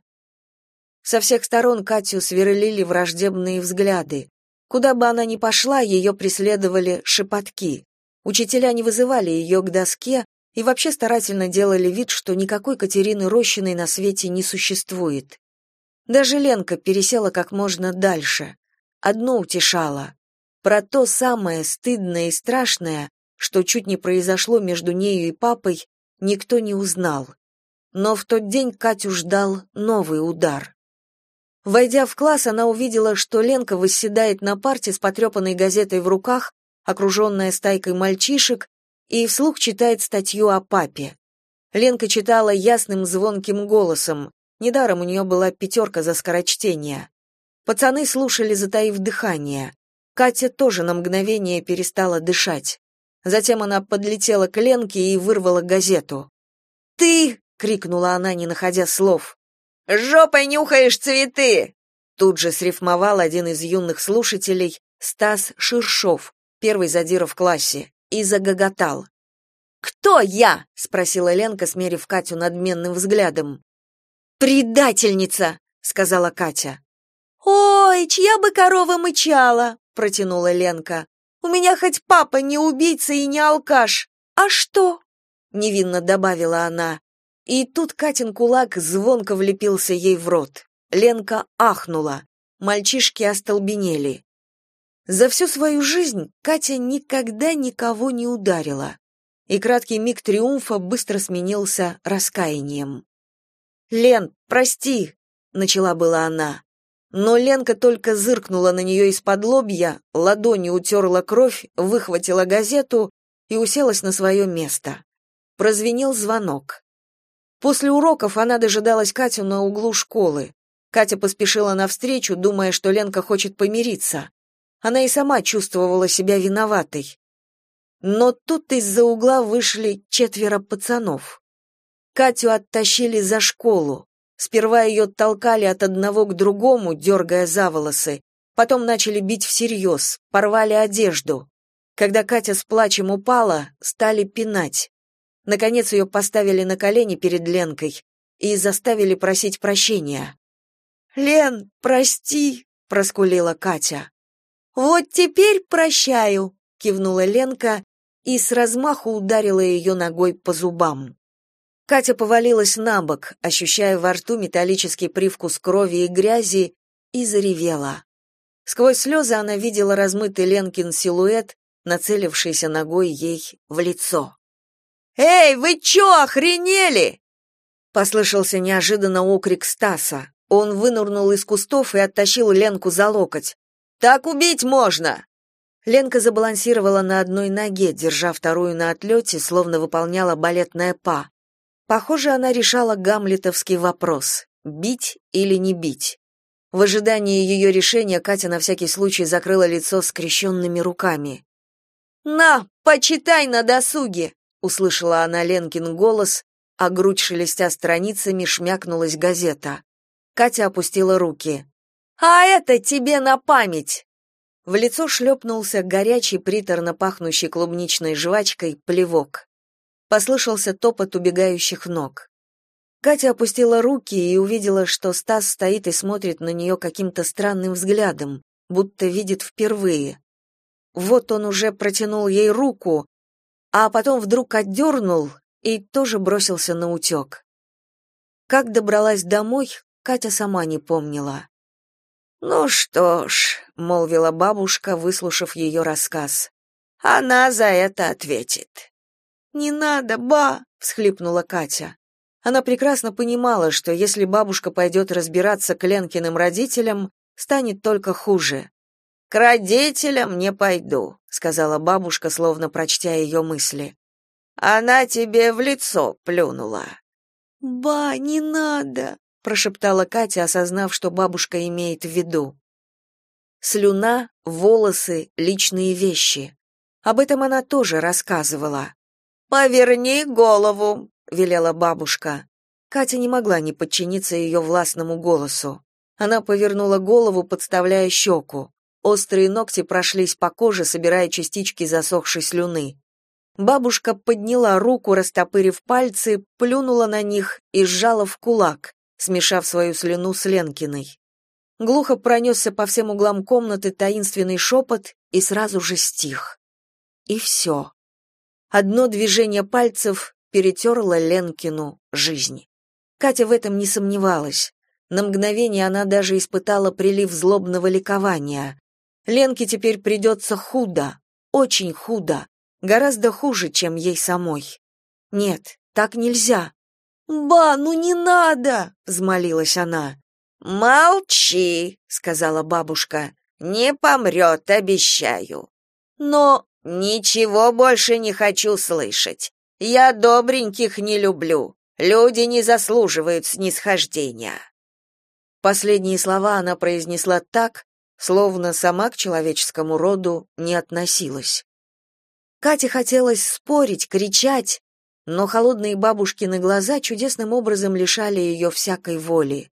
Со всех сторон Катю сверлили враждебные взгляды. Куда бы она ни пошла, ее преследовали шепотки. Учителя не вызывали ее к доске и вообще старательно делали вид, что никакой Катерины Рощиной на свете не существует. Даже Ленка пересела как можно дальше. Одно утешало: про то самое стыдное и страшное, что чуть не произошло между нею и папой, никто не узнал. Но в тот день Катю ждал новый удар. Войдя в класс, она увидела, что Ленка восседает на парте с потрепанной газетой в руках, окруженная стайкой мальчишек, и вслух читает статью о папе. Ленка читала ясным звонким голосом, недаром у нее была 5 за скорочтение. Пацаны слушали, затаив дыхание. Катя тоже на мгновение перестала дышать. Затем она подлетела к Ленке и вырвала газету. «Ты!» — крикнула она, не находя слов. «Жопой нюхаешь цветы!» Тут же срифмовал один из юных слушателей, Стас Ширшов, первый задира в классе, и загоготал. «Кто я?» — спросила Ленка, смерив Катю надменным взглядом. «Предательница!» — сказала Катя. «Ой, чья бы корова мычала!» — протянула Ленка. «У меня хоть папа не убийца и не алкаш. А что?» — невинно добавила она. И тут Катин кулак звонко влепился ей в рот. Ленка ахнула. Мальчишки остолбенели. За всю свою жизнь Катя никогда никого не ударила. И краткий миг триумфа быстро сменился раскаянием. «Лен, прости!» — начала была она. Но Ленка только зыркнула на нее из-под лобья, ладонью утерла кровь, выхватила газету и уселась на свое место. Прозвенел звонок. После уроков она дожидалась Катю на углу школы. Катя поспешила навстречу, думая, что Ленка хочет помириться. Она и сама чувствовала себя виноватой. Но тут из-за угла вышли 4 пацанов. Катю оттащили за школу. Сперва ее толкали от одного к другому, дергая за волосы, потом начали бить всерьез, порвали одежду. Когда Катя с плачем упала, стали пинать. Наконец ее поставили на колени перед Ленкой и заставили просить прощения. «Лен, прости», — проскулила Катя. «Вот теперь прощаю», — кивнула Ленка и с размаху ударила ее ногой по зубам. Катя повалилась на бок, ощущая во рту металлический привкус крови и грязи, и заревела. Сквозь слезы она видела размытый Ленкин силуэт, нацелившийся ногой ей в лицо. «Эй, вы чё, охренели?» Послышался неожиданно окрик Стаса. Он вынырнул из кустов и оттащил Ленку за локоть. «Так убить можно!» Ленка забалансировала на одной ноге, держа вторую на отлете, словно выполняла балетное па. Похоже, она решала гамлетовский вопрос: бить или не бить. В ожидании ее решения Катя на всякий случай закрыла лицо скрещенными руками. «На, почитай на досуге!» — услышала она Ленкин голос, а грудь шелестя страницами шмякнулась газета. Катя опустила руки. «А это тебе на память!» В лицо шлепнулся горячий, приторно пахнущий клубничной жвачкой плевок. Послышался топот убегающих ног. Катя опустила руки и увидела, что Стас стоит и смотрит на нее каким-то странным взглядом, будто видит впервые. Вот он уже протянул ей руку, а потом вдруг отдернул и тоже бросился наутек. Как добралась домой, Катя сама не помнила. «Ну что ж», — молвила бабушка, выслушав ее рассказ, — «она за это ответит». «Не надо, ба!» — всхлипнула Катя. Она прекрасно понимала, что если бабушка пойдет разбираться к Ленкиным родителям, станет только хуже. «К родителям не пойду», — сказала бабушка, словно прочтя ее мысли. «Она тебе в лицо плюнула». «Ба, не надо», — прошептала Катя, осознав, что бабушка имеет в виду. Слюна, волосы, личные вещи. Об этом она тоже рассказывала. «Поверни голову», — велела бабушка. Катя не могла не подчиниться ее властному голосу. Она повернула голову, подставляя щеку. Острые ногти прошлись по коже, собирая частички засохшей слюны. Бабушка подняла руку, растопырив пальцы, плюнула на них и сжала в кулак, смешав свою слюну с Ленкиной. Глухо пронесся по всем углам комнаты таинственный шепот и сразу же стих. И все. Одно движение пальцев перетерло Ленкину жизнь. Катя в этом не сомневалась. На мгновение она даже испытала прилив злобного ликования. Ленке теперь придется худо, очень худо, гораздо хуже, чем ей самой. Нет, так нельзя. «Ба, ну не надо!» — взмолилась она. «Молчи!» — сказала бабушка. «Не помрет, обещаю». «Но...» «Ничего больше не хочу слышать. Я добреньких не люблю. Люди не заслуживают снисхождения». Последние слова она произнесла так, словно сама к человеческому роду не относилась. Кате хотелось спорить, кричать, но холодные бабушкины глаза чудесным образом лишали ее всякой воли.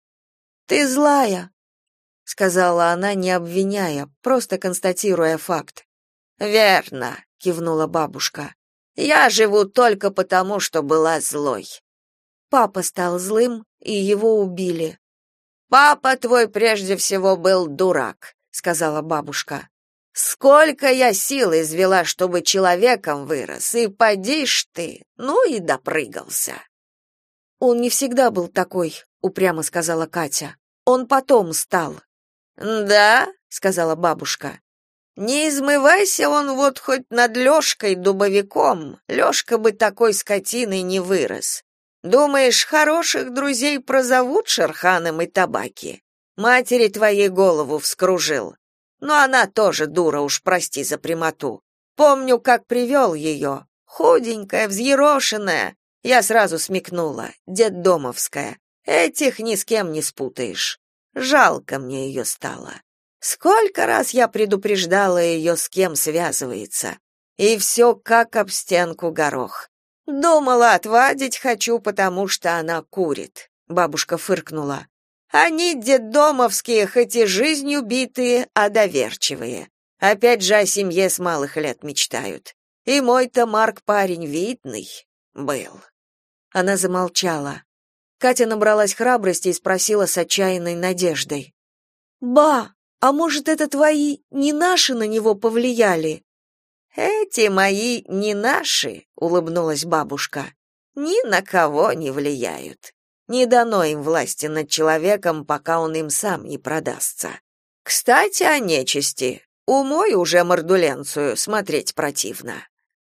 «Ты злая», — сказала она, не обвиняя, просто констатируя факт. «Верно», — кивнула бабушка. «Я живу только потому, что была злой». Папа стал злым, и его убили. «Папа твой прежде всего был дурак», — сказала бабушка. «Сколько я сил извела, чтобы человеком вырос, и поди ж ты, ну и допрыгался». «Он не всегда был такой», — упрямо сказала Катя. «Он потом стал». «Да», — сказала бабушка. «Не измывайся он вот хоть над Лёшкой дубовиком, Лёшка бы такой скотиной не вырос. Думаешь, хороших друзей прозовут Шерханом и Табаки? Матери твоей голову вскружил. Но она тоже дура, уж прости за прямоту. Помню, как привел ее. Худенькая, взъерошенная. Я сразу смекнула. Детдомовская. Этих ни с кем не спутаешь. Жалко мне ее стало. Сколько раз я предупреждала ее, с кем связывается. И все как об стенку горох. Думала, отвадить хочу, потому что она курит. Бабушка фыркнула. Они детдомовские, хоть и жизнью битые, а доверчивые. Опять же о семье с малых лет мечтают. И мой-то Марк парень видный был. Она замолчала. Катя набралась храбрости и спросила с отчаянной надеждой. «Ба, а может, это твои не наши на него повлияли?» «Эти мои не наши», — улыбнулась бабушка, — «ни на кого не влияют. Не дано им власти над человеком, пока он им сам не продастся. Кстати, о нечисти. Умой уже мордуленцию, смотреть противно».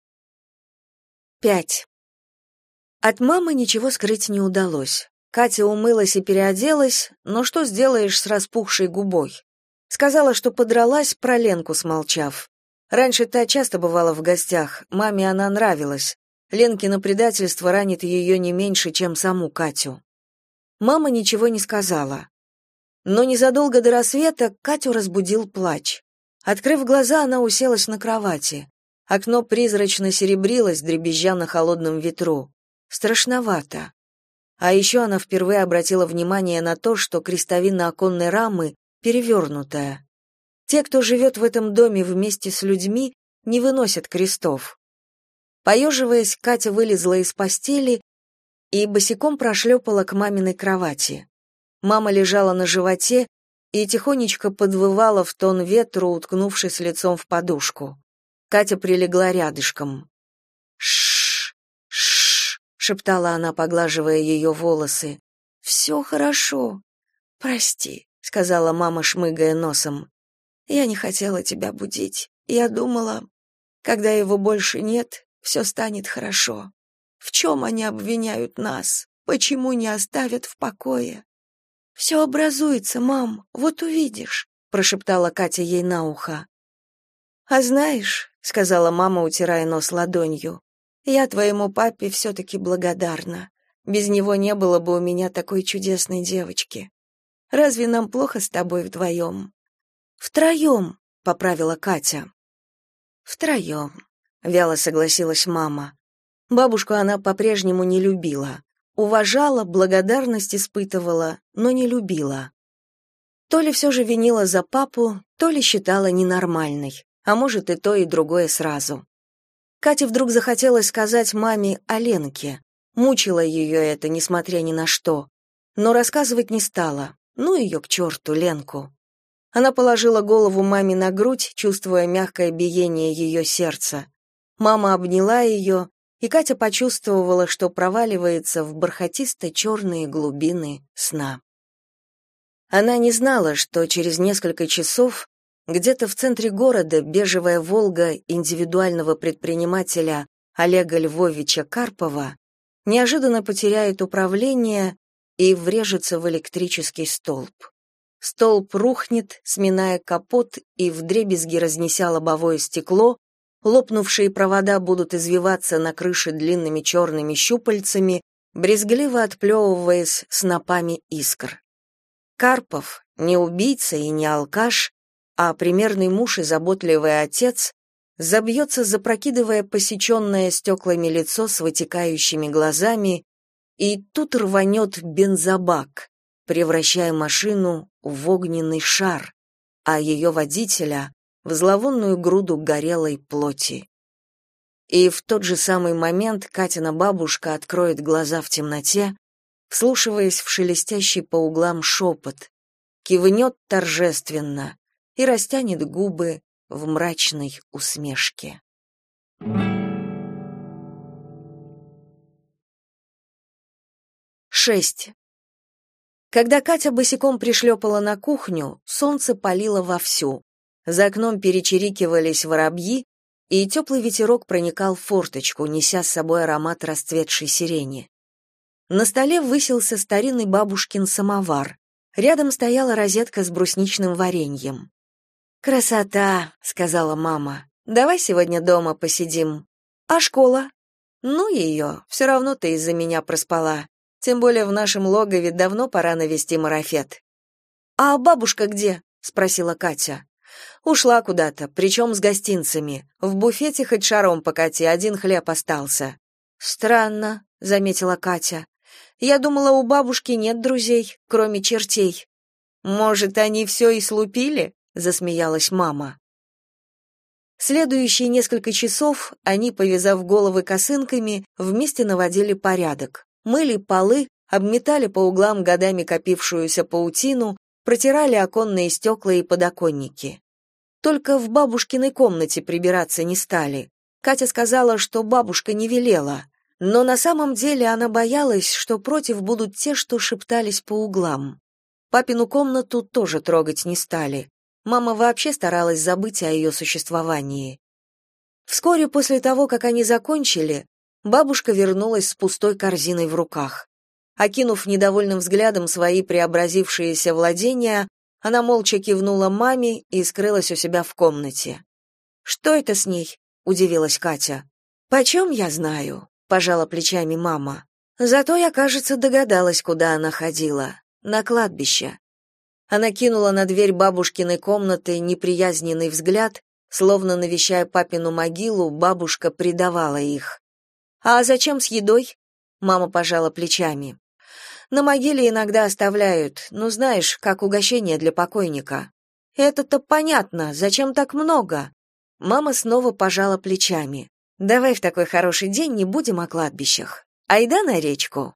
5. От мамы ничего скрыть не удалось. Катя умылась и переоделась, но что сделаешь с распухшей губой? Сказала, что подралась, про Ленку смолчав. Раньше та часто бывала в гостях, маме она нравилась. Ленкино предательство ранит ее не меньше, чем саму Катю. Мама ничего не сказала. Но незадолго до рассвета Катю разбудил плач. Открыв глаза, она уселась на кровати. Окно призрачно серебрилось, дребезжа на холодном ветру. Страшновато. А еще она впервые обратила внимание на то, что крестовина оконной рамы перевернутая. Те, кто живет в этом доме вместе с людьми, не выносят крестов. Поеживаясь, Катя вылезла из постели и босиком прошлепала к маминой кровати. Мама лежала на животе и тихонечко подвывала в тон ветру, уткнувшись лицом в подушку. Катя прилегла рядышком. «Ш-ш-ш», шептала она, поглаживая ее волосы. «Все хорошо. Прости», — сказала мама, шмыгая носом. «Я не хотела тебя будить. Я думала, когда его больше нет, все станет хорошо. В чем они обвиняют нас? Почему не оставят в покое?» «Все образуется, мам, вот увидишь», — прошептала Катя ей на ухо. «А знаешь», — сказала мама, утирая нос ладонью, «я твоему папе все-таки благодарна. Без него не было бы у меня такой чудесной девочки. Разве нам плохо с тобой вдвоем?» «Втроем», — поправила Катя. «Втроем», — вяло согласилась мама. Бабушку она по-прежнему не любила. Уважала, благодарность испытывала, но не любила. То ли все же винила за папу, то ли считала ненормальной, а может и то, и другое сразу. Кате вдруг захотелось сказать маме о Ленке. Мучило ее это, несмотря ни на что. Но рассказывать не стала. Ну ее к черту, Ленку. Она положила голову маме на грудь, чувствуя мягкое биение ее сердца. Мама обняла ее, и Катя почувствовала, что проваливается в бархатисто-черные глубины сна. Она не знала, что через несколько часов где-то в центре города бежевая «Волга» индивидуального предпринимателя Олега Львовича Карпова неожиданно потеряет управление и врежется в электрический столб. Столб рухнет, сминая капот и вдребезги разнеся лобовое стекло, лопнувшие провода будут извиваться на крыше длинными черными щупальцами, брезгливо отплевываясь снопами искр. Карпов, не убийца и не алкаш, а примерный муж и заботливый отец, забьется, запрокидывая посеченное стеклами лицо с вытекающими глазами, и тут рванет бензобак, превращая машину в огненный шар, а ее водителя — в зловонную груду горелой плоти. И в тот же самый момент Катина бабушка откроет глаза в темноте, вслушиваясь в шелестящий по углам шепот, кивнет торжественно и растянет губы в мрачной усмешке. 6. Когда Катя босиком пришлепала на кухню, солнце палило вовсю. За окном перечирикивались воробьи, и теплый ветерок проникал в форточку, неся с собой аромат расцветшей сирени. На столе высился старинный бабушкин самовар. Рядом стояла розетка с брусничным вареньем. «Красота», — сказала мама. «Давай сегодня дома посидим». «А школа?» «Ну ее, все равно ты из-за меня проспала. Тем более в нашем логове давно пора навести марафет». «А бабушка где?» — спросила Катя. «Ушла куда-то, причем с гостинцами. В буфете хоть шаром покати, один хлеб остался». «Странно», — заметила Катя. «Я думала, у бабушки нет друзей, кроме чертей». «Может, они все и слупили?» — засмеялась мама. Следующие несколько часов они, повязав головы косынками, вместе наводили порядок. Мыли полы, обметали по углам годами копившуюся паутину, протирали оконные стекла и подоконники. Только в бабушкиной комнате прибираться не стали. Катя сказала, что бабушка не велела, но на самом деле она боялась, что против будут те, что шептались по углам. Папину комнату тоже трогать не стали. Мама вообще старалась забыть о ее существовании. Вскоре после того, как они закончили, бабушка вернулась с пустой корзиной в руках. Окинув недовольным взглядом свои преобразившиеся владения, она молча кивнула маме и скрылась у себя в комнате. «Что это с ней?» — удивилась Катя. «Почем я знаю?» пожала плечами мама. Зато я, кажется, догадалась, куда она ходила. На кладбище. Она кинула на дверь бабушкиной комнаты неприязненный взгляд, словно навещая папину могилу, бабушка предавала их. А зачем с едой? Мама пожала плечами. На могиле иногда оставляют, ну, знаешь, как угощение для покойника. Это-то понятно, зачем так много? Мама снова пожала плечами. Давай в такой хороший день не будем о кладбищах. Айда на речку.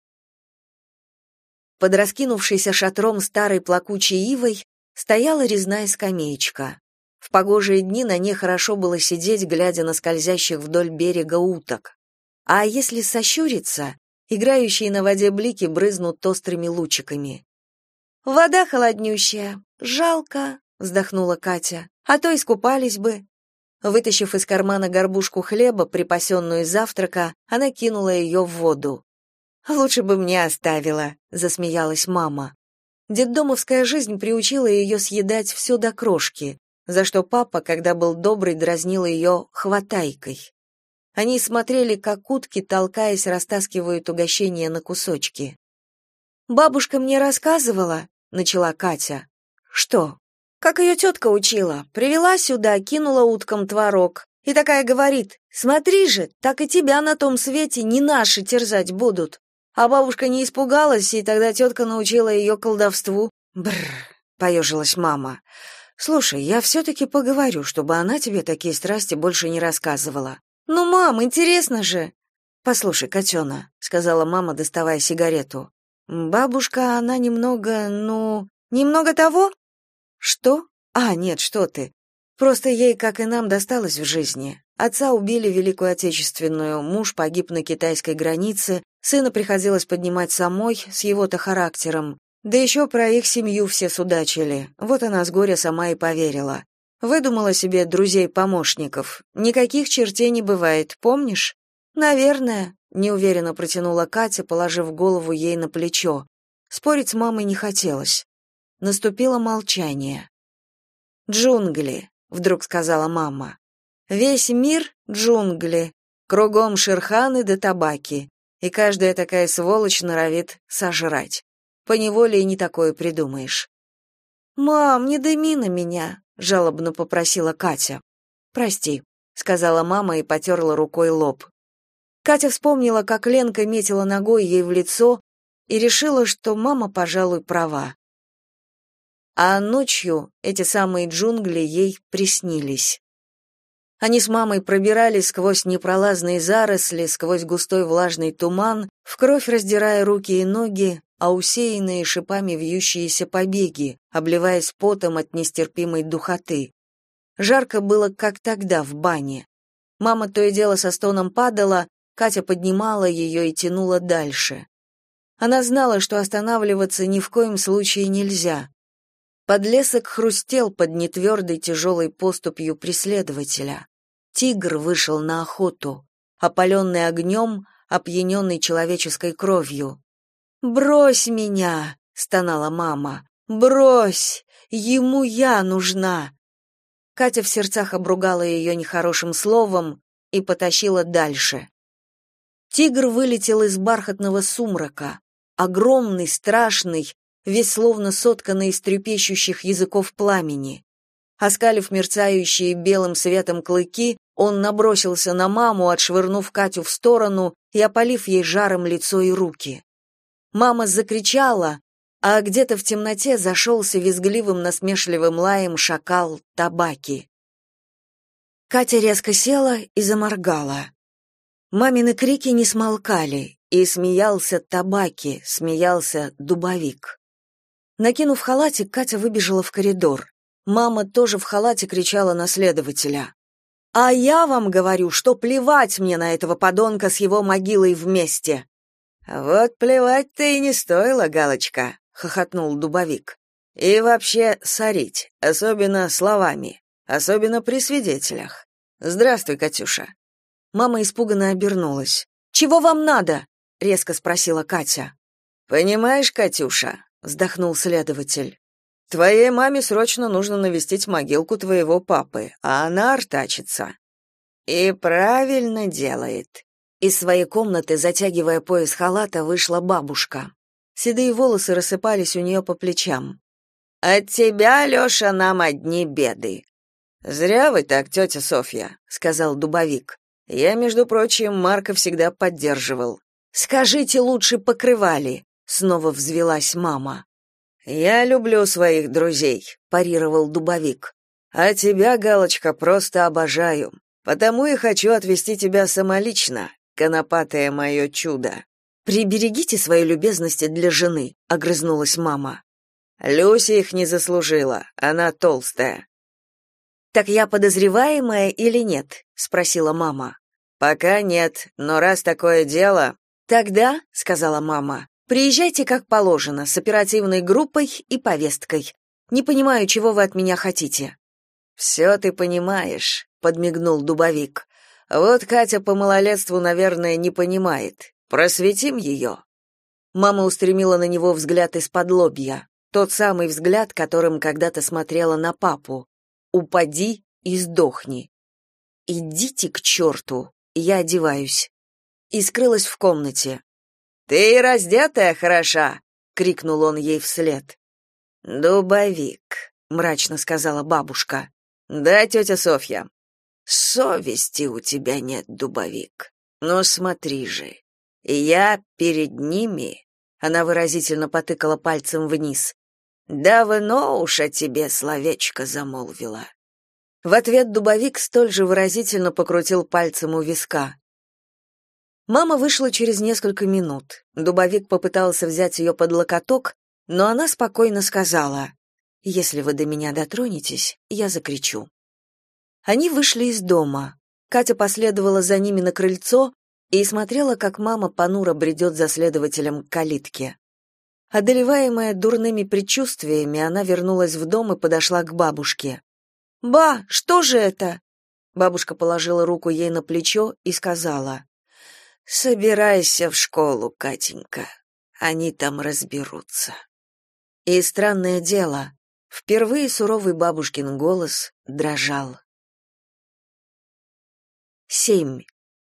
Под раскинувшейся шатром старой плакучей ивой стояла резная скамеечка. В погожие дни на ней хорошо было сидеть, глядя на скользящих вдоль берега уток. А если сощуриться, играющие на воде блики брызнут острыми лучиками. «Вода холоднющая. Жалко», — вздохнула Катя. «А то искупались бы». Вытащив из кармана горбушку хлеба, припасенную из завтрака, она кинула ее в воду. «Лучше бы мне оставила», — засмеялась мама. Детдомовская жизнь приучила ее съедать все до крошки, за что папа, когда был добрый, дразнил ее «хватайкой». Они смотрели, как утки, толкаясь, растаскивают угощения на кусочки. «Бабушка мне рассказывала», — начала Катя. «Что?» «Как ее тетка учила. Привела сюда, кинула уткам творог. И такая говорит, смотри же, так и тебя на том свете не наши терзать будут». А бабушка не испугалась, и тогда тетка научила ее колдовству. «Бррр», — поежилась мама. «Слушай, я все-таки поговорю, чтобы она тебе такие страсти больше не рассказывала». «Ну, мам, интересно же!» «Послушай, котена», — сказала мама, доставая сигарету. «Бабушка, она немного, немного того?» «Что? А, нет, что ты. Просто ей, как и нам, досталось в жизни. Отца убили в Великую Отечественную, муж погиб на китайской границе, сына приходилось поднимать самой, с его-то характером. Да еще про их семью все судачили. Вот она с горя сама и поверила. Выдумала себе друзей-помощников. Никаких чертей не бывает, помнишь? Наверное, неуверенно протянула Катя, положив голову ей на плечо. Спорить с мамой не хотелось. Наступило молчание. «Джунгли», — вдруг сказала мама. «Весь мир — джунгли, кругом шерханы да табаки, и каждая такая сволочь норовит сожрать. Поневоле и не такое придумаешь». «Мам, не дыми на меня», — жалобно попросила Катя. «Прости», — сказала мама и потерла рукой лоб. Катя вспомнила, как Ленка метила ногой ей в лицо, и решила, что мама, пожалуй, права. А ночью эти самые джунгли ей приснились. Они с мамой пробирались сквозь непролазные заросли, сквозь густой влажный туман, в кровь раздирая руки и ноги, а усеянные шипами вьющиеся побеги, обливаясь потом от нестерпимой духоты. Жарко было, как тогда, в бане. Мама то и дело со стоном падала, Катя поднимала ее и тянула дальше. Она знала, что останавливаться ни в коем случае нельзя. Подлесок хрустел под нетвердой тяжелой поступью преследователя. Тигр вышел на охоту, опаленный огнем, опьяненный человеческой кровью. «Брось меня!» — стонала мама. «Брось! Ему я нужна!» Катя в сердцах обругала ее нехорошим словом и потащила дальше. Тигр вылетел из бархатного сумрака. Огромный, страшный, весь словно сотканный из трепещущих языков пламени. Оскалив мерцающие белым светом клыки, он набросился на маму, отшвырнув Катю в сторону и опалив ей жаром лицо и руки. Мама закричала, а где-то в темноте зашелся визгливым насмешливым лаем шакал Табаки. Катя резко села и заморгала. Мамины крики не смолкали, и смеялся Табаки, смеялся Дубовик. Накинув халатик, Катя выбежала в коридор. Мама тоже в халате кричала на следователя. «А я вам говорю, что плевать мне на этого подонка с его могилой вместе!» «Вот плевать-то и не стоило, Галочка», — хохотнул Дубовик. «И вообще сорить, особенно словами, особенно при свидетелях. Здравствуй, Катюша». Мама испуганно обернулась. «Чего вам надо?» — резко спросила Катя. «Понимаешь, Катюша», — вздохнул следователь, «твоей маме срочно нужно навестить могилку твоего папы, а она артачится». «И правильно делает. Из своей комнаты, затягивая пояс халата, вышла бабушка. Седые волосы рассыпались у нее по плечам. «От тебя, Леша, нам одни беды». «Зря вы так, тетя Софья», — сказал Дубовик. «Я, между прочим, Марка всегда поддерживал». «Скажите, лучше покрывали», — снова взвилась мама. «Я люблю своих друзей», — парировал Дубовик. «А тебя, Галочка, просто обожаю. Потому и хочу отвезти тебя самолично, конопатое мое чудо». «Приберегите свои любезности для жены», — огрызнулась мама. «Люся их не заслужила, она толстая». «Так я подозреваемая или нет?» — спросила мама. «Пока нет, но раз такое дело...» «Тогда», — сказала мама, — «приезжайте как положено, с оперативной группой и повесткой. Не понимаю, чего вы от меня хотите». «Все ты понимаешь», — подмигнул Дубовик. «Вот Катя по малолетству, наверное, не понимает. Просветим ее». Мама устремила на него взгляд из-под лобья. Тот самый взгляд, которым когда-то смотрела на папу. «Упади и сдохни». «Идите к черту, я одеваюсь». И скрылась в комнате. «Ты раздетая хороша!» — крикнул он ей вслед. «Дубовик», — мрачно сказала бабушка. «Да, тетя Софья». «Совести у тебя нет, Дубовик. Но смотри же, я перед ними...» Она выразительно потыкала пальцем вниз. «Давно уж о тебе словечко замолвила». В ответ Дубовик столь же выразительно покрутил пальцем у виска. Мама вышла через несколько минут. Дубовик попытался взять ее под локоток, но она спокойно сказала: «Если вы до меня дотронетесь, я закричу». Они вышли из дома. Катя последовала за ними на крыльцо и смотрела, как мама понуро бредет за следователем к калитке. Одолеваемая дурными предчувствиями, она вернулась в дом и подошла к бабушке. «Ба, что же это?» Бабушка положила руку ей на плечо и сказала: «Собирайся в школу, Катенька, они там разберутся». И странное дело, впервые суровый бабушкин голос дрожал. 7.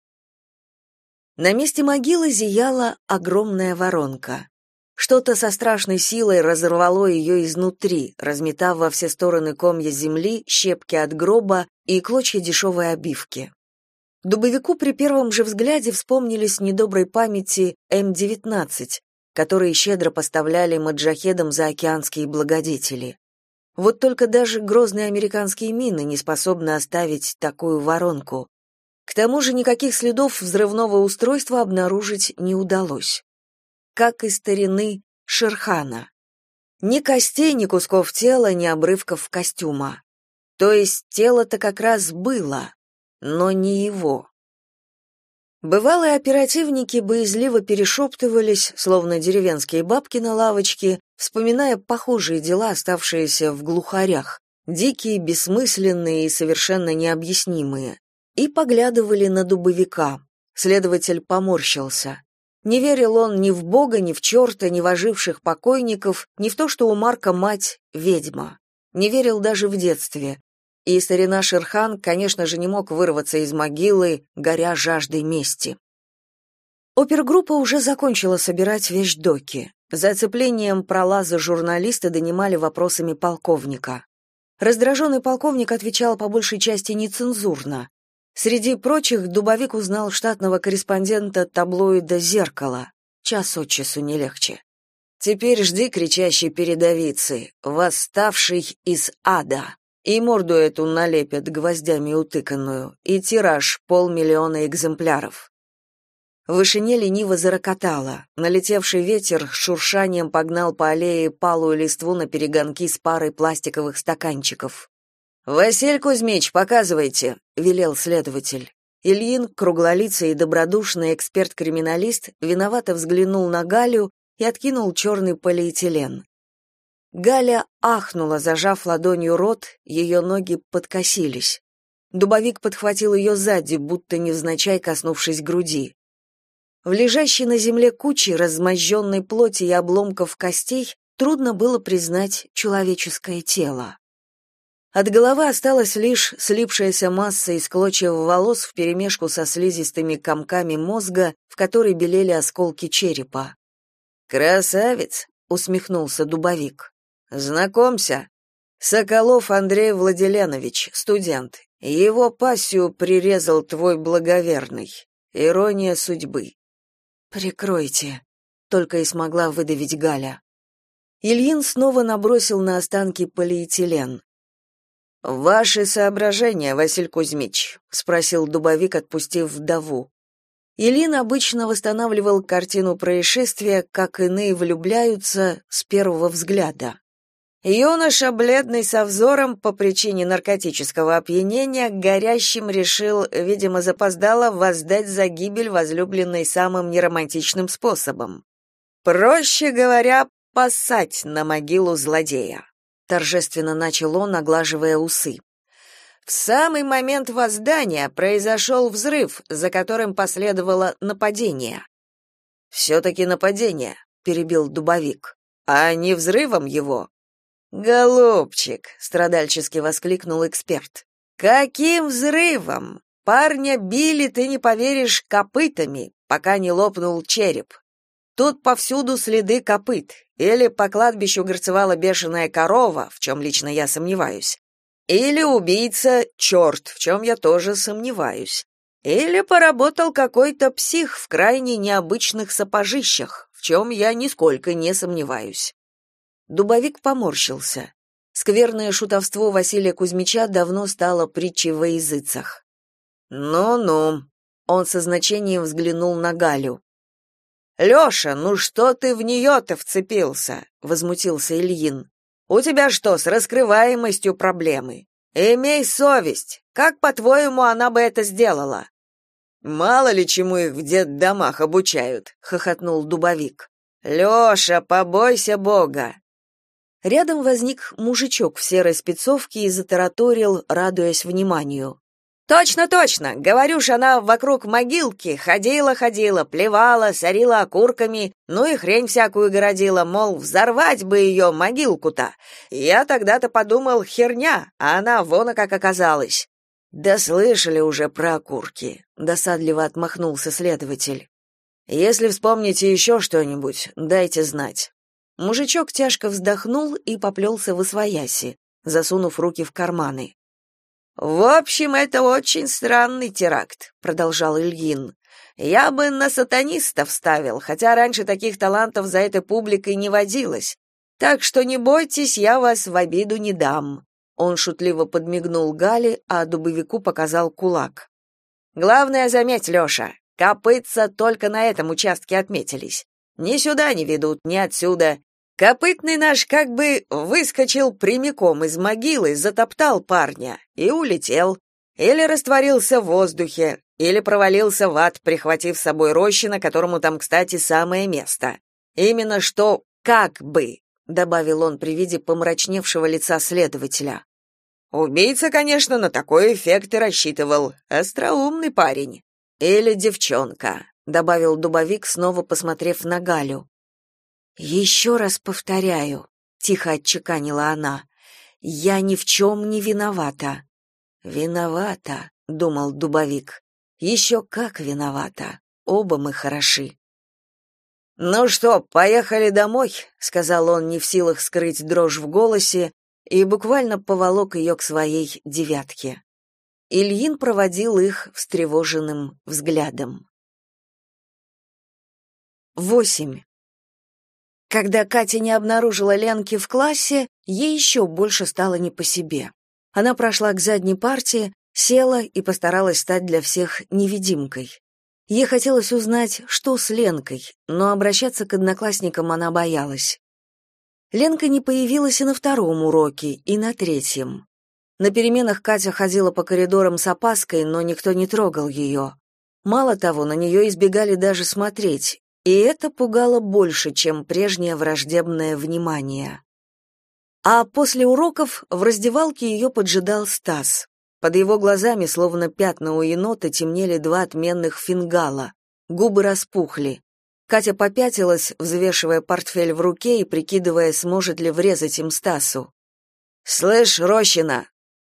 На месте могилы зияла огромная воронка. Что-то со страшной силой разорвало ее изнутри, разметав во все стороны комья земли, щепки от гроба и клочья дешевой обивки. Дубовику при первом же взгляде вспомнились недоброй памяти М-19, которые щедро поставляли маджахедам заокеанские благодетели. Вот только даже грозные американские мины не способны оставить такую воронку. К тому же никаких следов взрывного устройства обнаружить не удалось. Как и старины Шерхана. Ни костей, ни кусков тела, ни обрывков костюма. То есть тело-то как раз было, но не его. Бывалые оперативники боязливо перешептывались, словно деревенские бабки на лавочке, вспоминая похожие дела, оставшиеся в глухарях, дикие, бессмысленные и совершенно необъяснимые, и поглядывали на Дубовика. Следователь поморщился. Не верил он ни в Бога, ни в черта, ни в оживших покойников, ни в то, что у Марка мать — ведьма. Не верил даже в детстве. И старина Шерхан, конечно же, не мог вырваться из могилы, горя жаждой мести. Опергруппа уже закончила собирать вещдоки. За оцеплением пролаза журналисты донимали вопросами полковника. Раздраженный полковник отвечал по большей части нецензурно. Среди прочих Дубовик узнал штатного корреспондента таблоида «Зеркало». Час от часу не легче. «Теперь жди кричащей передовицы, восставший из ада». И морду эту налепят гвоздями утыканную, и тираж 500 000 экземпляров. В вышине лениво зарокотало. Налетевший ветер с шуршанием погнал по аллее палую листву наперегонки с парой пластиковых стаканчиков. «Василь Кузьмич, показывайте», — велел следователь. Ильин, круглолицый и добродушный эксперт-криминалист, виновато взглянул на Галю и откинул черный полиэтилен. Галя ахнула, зажав ладонью рот, ее ноги подкосились. Дубовик подхватил ее сзади, будто невзначай коснувшись груди. В лежащей на земле куче размозженной плоти и обломков костей трудно было признать человеческое тело. От головы осталась лишь слипшаяся масса из клочьев волос вперемешку со слизистыми комками мозга, в которой белели осколки черепа. «Красавец!» — усмехнулся Дубовик. «Знакомься, Соколов Андрей Владиленович, студент. Его пассию прирезал твой благоверный. Ирония судьбы». «Прикройте», — только и смогла выдавить Галя. Ильин снова набросил на останки полиэтилен. «Ваши соображения, Василий Кузьмич?» — спросил Дубовик, отпустив вдову. Ильин обычно восстанавливал картину происшествия, как иные влюбляются с первого взгляда. Юноша, бледный со взором по причине наркотического опьянения, горящим решил, видимо, запоздало, воздать за гибель возлюбленной самым неромантичным способом. Проще говоря, поссать на могилу злодея. Торжественно начал он, оглаживая усы. В самый момент воздания произошел взрыв, за которым последовало нападение. «Все-таки нападение», — перебил Дубовик. «А не взрывом его?» «Голубчик», — страдальчески воскликнул эксперт. «Каким взрывом? Парня били, ты не поверишь, копытами, пока не лопнул череп. Тут повсюду следы копыт. Или по кладбищу горцевала бешеная корова, в чем лично я сомневаюсь. Или убийца черт, в чем я тоже сомневаюсь. Или поработал какой-то псих в крайне необычных сапожищах, в чем я нисколько не сомневаюсь». Дубовик поморщился. Скверное шутовство Василия Кузьмича давно стало притчей во языцах. «Ну-ну», — он со значением взглянул на Галю. «Лёша, ну что ты в неё-то вцепился?» — возмутился Ильин. «У тебя что, с раскрываемостью проблемы? Имей совесть. Как, по-твоему, она бы это сделала?» «Мало ли чему их в детдомах обучают», — хохотнул Дубовик. «Лёша, побойся Бога!» Рядом возник мужичок в серой спецовке и затараторил, радуясь вниманию. «Точно, точно! Говорю ж, она вокруг могилки ходила, плевала, сорила окурками, ну и хрень всякую городила, мол, взорвать бы ее, могилку-то. Я тогда-то подумал, херня, а она вон как оказалась». «Да слышали уже про окурки», — досадливо отмахнулся следователь. «Если вспомните еще что-нибудь, дайте знать». Мужичок тяжко вздохнул и поплелся восвояси, засунув руки в карманы. «В общем, это очень странный теракт», — продолжал Ильин. «Я бы на сатанистов ставил, хотя раньше таких талантов за этой публикой не водилось. Так что не бойтесь, я вас в обиду не дам». Он шутливо подмигнул Гале, а Дубовику показал кулак. «Главное, заметь, Лёша, копытца только на этом участке отметились. Ни сюда не ведут, ни отсюда. Копытный наш как бы выскочил прямиком из могилы, затоптал парня и улетел. Или растворился в воздухе, или провалился в ад, прихватив с собой Рощина, которому там, кстати, самое место. Именно что «как бы», — добавил он при виде помрачневшего лица следователя. Убийца, конечно, на такой эффект и рассчитывал. Остроумный парень. Или девчонка, добавил Дубовик, снова посмотрев на Галю. «Еще раз повторяю», — тихо отчеканила она, — «я ни в чем не виновата». «Виновата», — думал Дубовик, — «еще как виновата, оба мы хороши». «Ну что, поехали домой», — сказал он, не в силах скрыть дрожь в голосе, и буквально поволок ее к своей девятке. Ильин проводил их встревоженным взглядом. 8. Когда Катя не обнаружила Ленки в классе, ей еще больше стало не по себе. Она прошла к задней парте, села и постаралась стать для всех невидимкой. Ей хотелось узнать, что с Ленкой, но обращаться к одноклассникам она боялась. Ленка не появилась и на втором уроке, и на третьем. На переменах Катя ходила по коридорам с опаской, но никто не трогал ее. Мало того, на нее избегали даже смотреть, и это пугало больше, чем прежнее враждебное внимание. А после уроков в раздевалке ее поджидал Стас. Под его глазами, словно пятна у енота, темнели два отменных фингала. Губы распухли. Катя попятилась, взвешивая портфель в руке и прикидывая, сможет ли врезать им Стасу. «Слышь, Рощина!»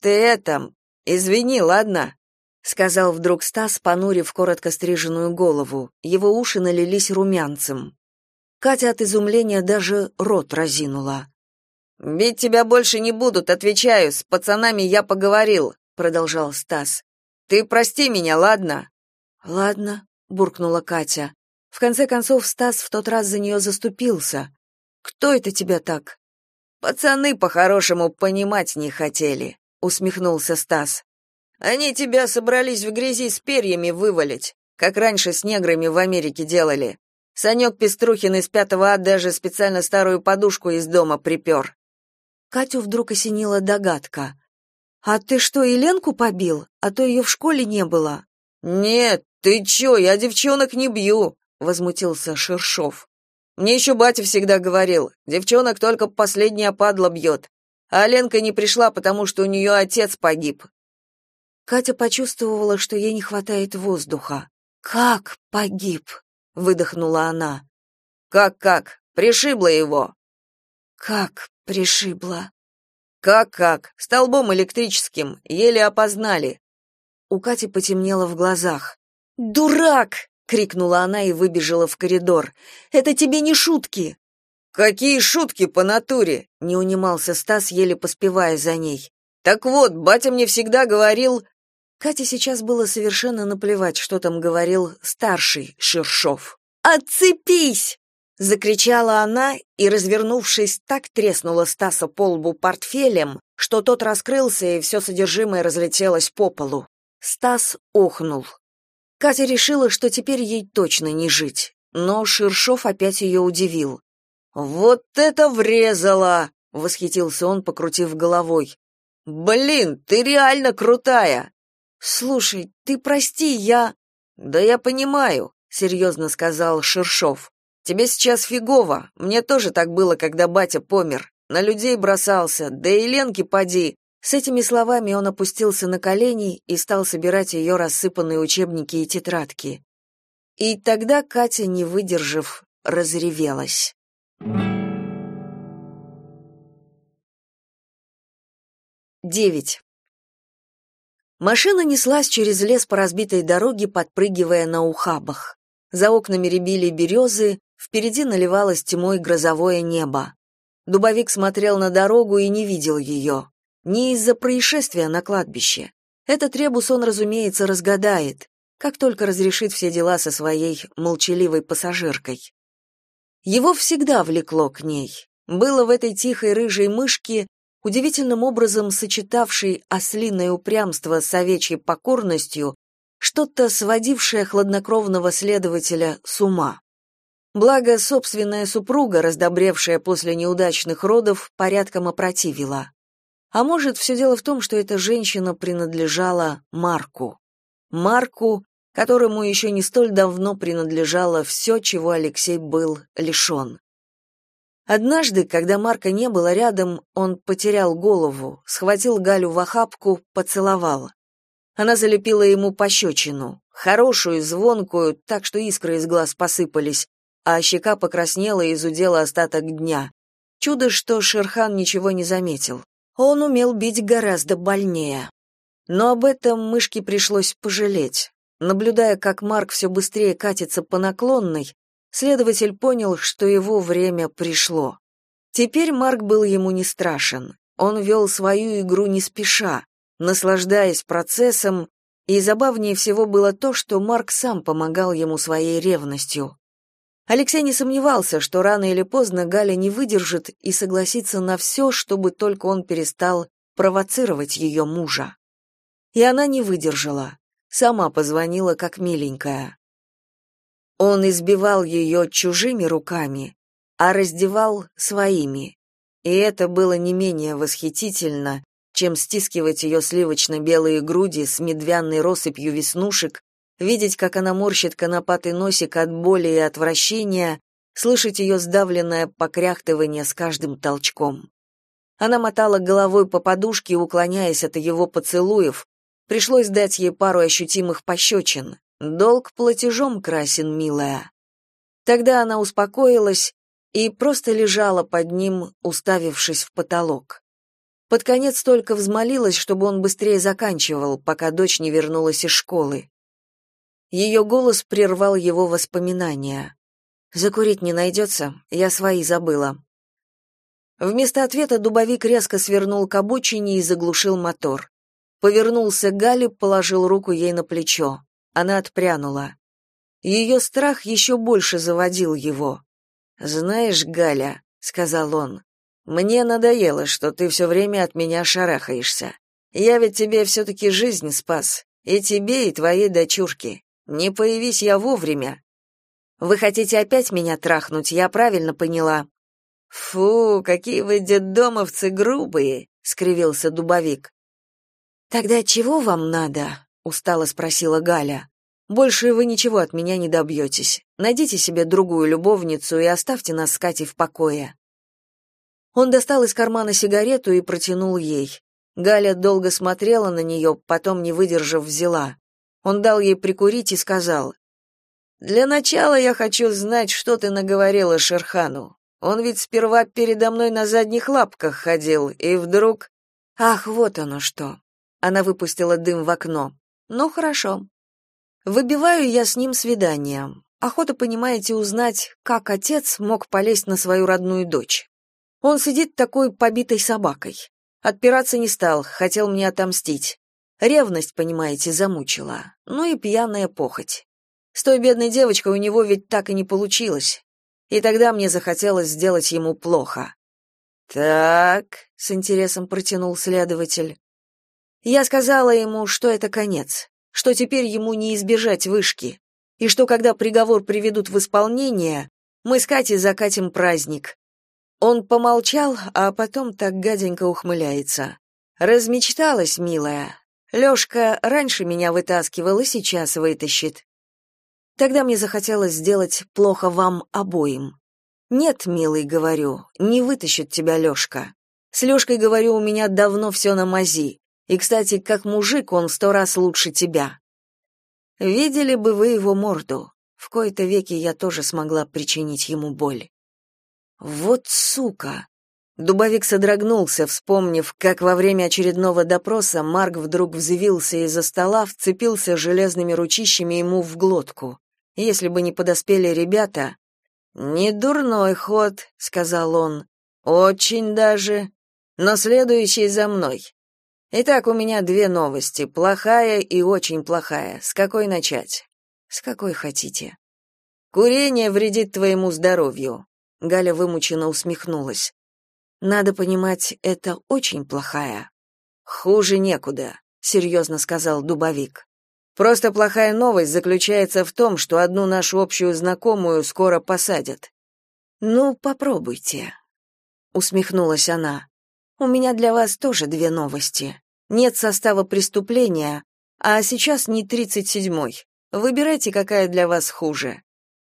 ты это... Извини, ладно?» — сказал вдруг Стас, понурив коротко стриженную голову. Его уши налились румянцем. Катя от изумления даже рот разинула. «Бить тебя больше не будут, отвечаю, с пацанами я поговорил», — продолжал Стас. «Ты прости меня, ладно?» «Ладно», — буркнула Катя. В конце концов, Стас в тот раз за нее заступился. «Кто это тебя так?» «Пацаны по-хорошему понимать не хотели», — усмехнулся Стас. «Они тебя собрались в грязи с перьями вывалить, как раньше с неграми в Америке делали. Санек Пеструхин из 5 А даже специально старую подушку из дома припер». Катю вдруг осенила догадка. «А ты что, и Ленку побил? А то ее в школе не было». «Нет, ты чё, я девчонок не бью», — возмутился Шершов. «Мне еще батя всегда говорил, девчонок только последняя падла бьет. А Ленка не пришла, потому что у нее отец погиб». Катя почувствовала, что ей не хватает воздуха. «Как погиб?» — выдохнула она. «Как? Пришибло его». «Как пришибло?» «Как? Столбом электрическим, еле опознали». У Кати потемнело в глазах. «Дурак!» — крикнула она и выбежала в коридор. «Это тебе не шутки!» «Какие шутки по натуре?» — не унимался Стас, еле поспевая за ней. «Так вот, батя мне всегда говорил...» Кате сейчас было совершенно наплевать, что там говорил старший Шершов. «Отцепись!» — закричала она и, развернувшись, так треснула Стаса по лбу портфелем, что тот раскрылся, и все содержимое разлетелось по полу. Стас охнул. Катя решила, что теперь ей точно не жить, но Шершов опять ее удивил. «Вот это врезала!» — восхитился он, покрутив головой. «Блин, ты реально крутая!» «Слушай, ты прости, я...» «Да я понимаю», — серьезно сказал Шершов. «Тебе сейчас фигово. Мне тоже так было, когда батя помер. На людей бросался, да и Ленке поди». С этими словами он опустился на колени и стал собирать ее рассыпанные учебники и тетрадки. И тогда Катя, не выдержав, разревелась. 9. Машина неслась через лес по разбитой дороге, подпрыгивая на ухабах. За окнами рябили березы, впереди наливалось тьмой грозовое небо. Дубовик смотрел на дорогу и не видел ее. Не из-за происшествия на кладбище. Этот ребус он, разумеется, разгадает, как только разрешит все дела со своей молчаливой пассажиркой. Его всегда влекло к ней. Было в этой тихой рыжей мышке, удивительным образом сочетавшей ослиное упрямство с овечьей покорностью, что-то сводившее хладнокровного следователя с ума. Благо, собственная супруга, раздобревшая после неудачных родов, порядком опротивила. А может, все дело в том, что эта женщина принадлежала Марку. Марку, которому еще не столь давно принадлежало все, чего Алексей был лишен. Однажды, когда Марка не было рядом, он потерял голову, схватил Галю в охапку, поцеловал. Она залепила ему пощечину, хорошую, звонкую, так что искры из глаз посыпались, а щека покраснела и изудела остаток дня. Чудо, что Шерхан ничего не заметил. Он умел бить гораздо больнее. Но об этом мышке пришлось пожалеть. Наблюдая, как Марк все быстрее катится по наклонной, следователь понял, что его время пришло. Теперь Марк был ему не страшен. Он вел свою игру не спеша, наслаждаясь процессом, и забавнее всего было то, что Марк сам помогал ему своей ревностью. Алексей не сомневался, что рано или поздно Галя не выдержит и согласится на все, чтобы только он перестал провоцировать ее мужа. И она не выдержала, сама позвонила как миленькая. Он избивал ее чужими руками, а раздевал своими, и это было не менее восхитительно, чем стискивать ее сливочно-белые груди с медвяной россыпью веснушек, видеть, как она морщит конопатый носик от боли и отвращения, слышать ее сдавленное покряхтывание с каждым толчком. Она мотала головой по подушке, уклоняясь от его поцелуев. Пришлось дать ей пару ощутимых пощечин. Долг платежом красен, милая. Тогда она успокоилась и просто лежала под ним, уставившись в потолок. Под конец только взмолилась, чтобы он быстрее заканчивал, пока дочь не вернулась из школы. Ее голос прервал его воспоминания. «Закурить не найдется? Я свои забыла». Вместо ответа Дубовик резко свернул к обочине и заглушил мотор. Повернулся к Гале, положил руку ей на плечо. Она отпрянула. Ее страх еще больше заводил его. «Знаешь, Галя», — сказал он, — «мне надоело, что ты все время от меня шарахаешься. Я ведь тебе все-таки жизнь спас, и тебе, и твоей дочурке. Не появись я вовремя». «Вы хотите опять меня трахнуть, я правильно поняла?» «Фу, какие вы детдомовцы грубые», — скривился Дубовик. «Тогда чего вам надо?» — устало спросила Галя. «Больше вы ничего от меня не добьетесь. Найдите себе другую любовницу и оставьте нас с Катей в покое». Он достал из кармана сигарету и протянул ей. Галя долго смотрела на нее, потом, не выдержав, взяла. Он дал ей прикурить и сказал: «Для начала я хочу знать, что ты наговорила Шерхану. Он ведь сперва передо мной на задних лапках ходил, и вдруг...» «Ах, вот оно что!» Она выпустила дым в окно. «Ну, хорошо. Выбиваю я с ним свидание. Охота, понимаете, узнать, как отец мог полезть на свою родную дочь. Он сидит такой побитой собакой. Отпираться не стал, хотел мне отомстить. Ревность, понимаете, замучила. Ну и пьяная похоть. С той бедной девочкой у него ведь так и не получилось. И тогда мне захотелось сделать ему плохо». «Так», — с интересом протянул следователь. Я сказала ему, что это конец, что теперь ему не избежать вышки, и что когда приговор приведут в исполнение, мы с Катей закатим праздник. Он помолчал, а потом так гаденько ухмыляется. «Размечталась, милая. Лёшка раньше меня вытаскивал и сейчас вытащит. Тогда мне захотелось сделать плохо вам обоим. Нет, милый, говорю, не вытащит тебя Лёшка. С Лёшкой, говорю, у меня давно всё на мази. И, кстати, как мужик он в 100 раз лучше тебя. Видели бы вы его морду. В кои-то веки я тоже смогла причинить ему боль». Вот сука! Дубовик содрогнулся, вспомнив, как во время очередного допроса Марк вдруг взвился из-за стола, вцепился железными ручищами ему в глотку. Если бы не подоспели ребята... «Не дурной ход», — сказал он. «Очень даже. Но следующий за мной. Итак, у меня 2 новости, плохая и очень плохая. С какой начать?» «С какой хотите?» «Курение вредит твоему здоровью». Галя вымученно усмехнулась. «Надо понимать, это очень плохая». «Хуже некуда», — серьезно сказал Дубовик. «Просто плохая новость заключается в том, что одну нашу общую знакомую скоро посадят». «Ну, попробуйте», — усмехнулась она. «У меня для вас тоже 2 новости. Нет состава преступления, а сейчас не 37-й. Выбирайте, какая для вас хуже».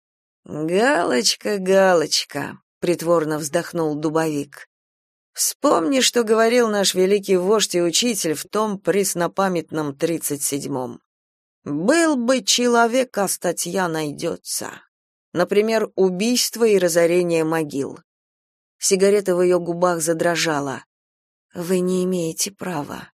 «Галочка, Галочка», — притворно вздохнул Дубовик. «Вспомни, что говорил наш великий вождь и учитель в том преснопамятном 37-м. Был бы человек, а статья найдется. Например, убийство и разорение могил». Сигарета в ее губах задрожала. «Вы не имеете права».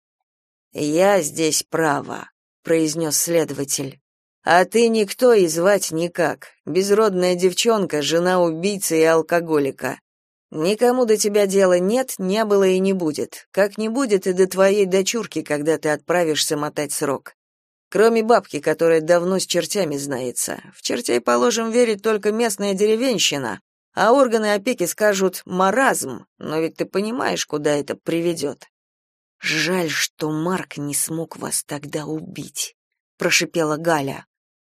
«Я здесь право», — произнес следователь. «А ты никто и звать никак. Безродная девчонка, жена убийцы и алкоголика. Никому до тебя дела нет, не было и не будет. Как не будет и до твоей дочурки, когда ты отправишься мотать срок. Кроме бабки, которая давно с чертями знается. В чертей, положим, верит только местная деревенщина, а органы опеки скажут «маразм», но ведь ты понимаешь, куда это приведет». «Жаль, что Марк не смог вас тогда убить», — прошипела Галя.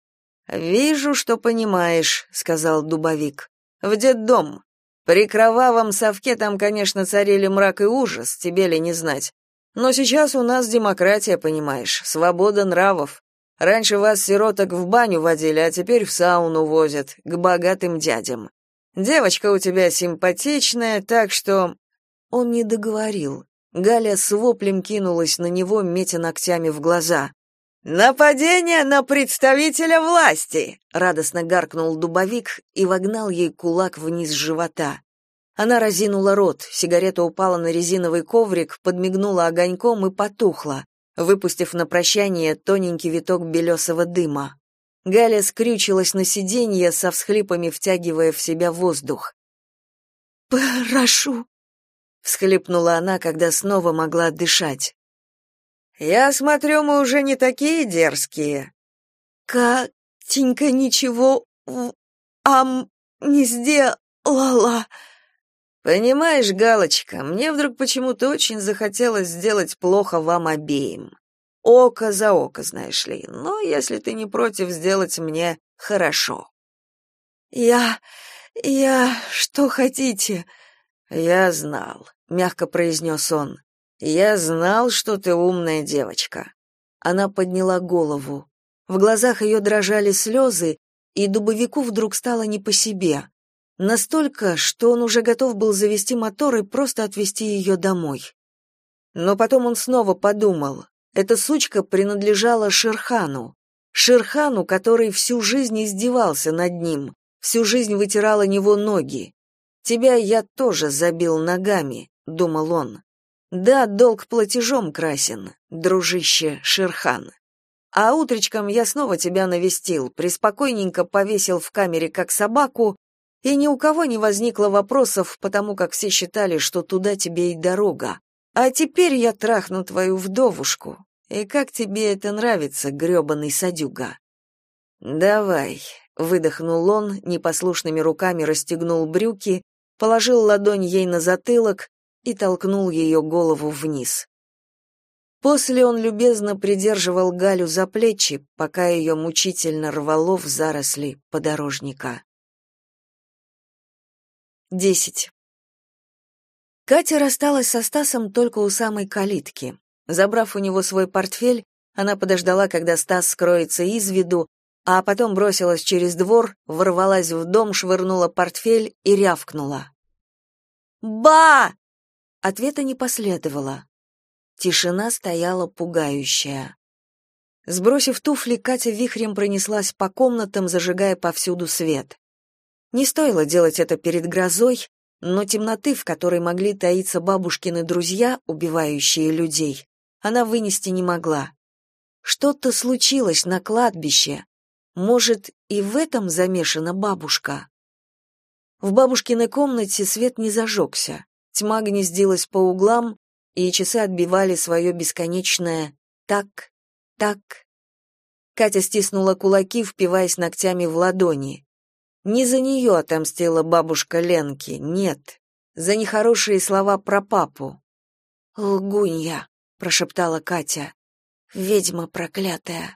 «Вижу, что понимаешь», — сказал Дубовик. «В детдом. При кровавом совке там, конечно, царили мрак и ужас, тебе ли не знать. Но сейчас у нас демократия, понимаешь, свобода нравов. Раньше вас, сироток, в баню водили, а теперь в сауну возят, к богатым дядям. Девочка у тебя симпатичная, так что...» Он не договорил. Галя с воплем кинулась на него, метя ногтями в глаза. «Нападение на представителя власти!» — радостно гаркнул Дубовик и вогнал ей кулак вниз живота. Она разинула рот, сигарета упала на резиновый коврик, подмигнула огоньком и потухла, выпустив на прощание тоненький виток белесого дыма. Галя скрючилась на сиденье, со всхлипами втягивая в себя воздух. «Прошу», — всхлипнула она, когда снова могла дышать. «Я смотрю, мы уже не такие дерзкие». «Катенька ничего не сделала». «Понимаешь, Галочка, мне вдруг почему-то очень захотелось сделать плохо вам обеим. Око за око, знаешь ли, но если ты не против сделать мне хорошо». «Я... что хотите?» «Я знал», — мягко произнес он. «Я знал, что ты умная девочка». Она подняла голову. В глазах ее дрожали слезы, и Дубовику вдруг стало не по себе. Настолько, что он уже готов был завести мотор и просто отвезти ее домой. Но потом он снова подумал. Эта сучка принадлежала Шерхану. Шерхану, который всю жизнь издевался над ним, всю жизнь вытирал о него ноги. «Тебя я тоже забил ногами», — думал он. «Да, долг платежом красен, дружище Шерхан. А утречком я снова тебя навестил, преспокойненько повесил в камере как собаку, и ни у кого не возникло вопросов, потому как все считали, что туда тебе и дорога. А теперь я трахну твою вдовушку. И как тебе это нравится, грёбаный садюга?» «Давай», — выдохнул он, непослушными руками расстегнул брюки, положил ладонь ей на затылок и толкнул ее голову вниз. После он любезно придерживал Галю за плечи, пока ее мучительно рвало в заросли подорожника. 10. Катя рассталась со Стасом только у самой калитки. Забрав у него свой портфель, она подождала, когда Стас скроется из виду, а потом бросилась через двор, ворвалась в дом, швырнула портфель и рявкнула. «Ба!» Ответа не последовало. Тишина стояла пугающая. Сбросив туфли, Катя вихрем пронеслась по комнатам, зажигая повсюду свет. Не стоило делать это перед грозой, но темноты, в которой могли таиться бабушкины друзья, убивающие людей, она вынести не могла. Что-то случилось на кладбище. Может, и в этом замешана бабушка? В бабушкиной комнате свет не зажегся. Тьма гнездилась по углам, и часы отбивали свое бесконечное «так, так». Катя стиснула кулаки, впиваясь ногтями в ладони. Не за нее отомстила бабушка Ленки, нет. За нехорошие слова про папу. «Лгунья», — прошептала Катя. «Ведьма проклятая».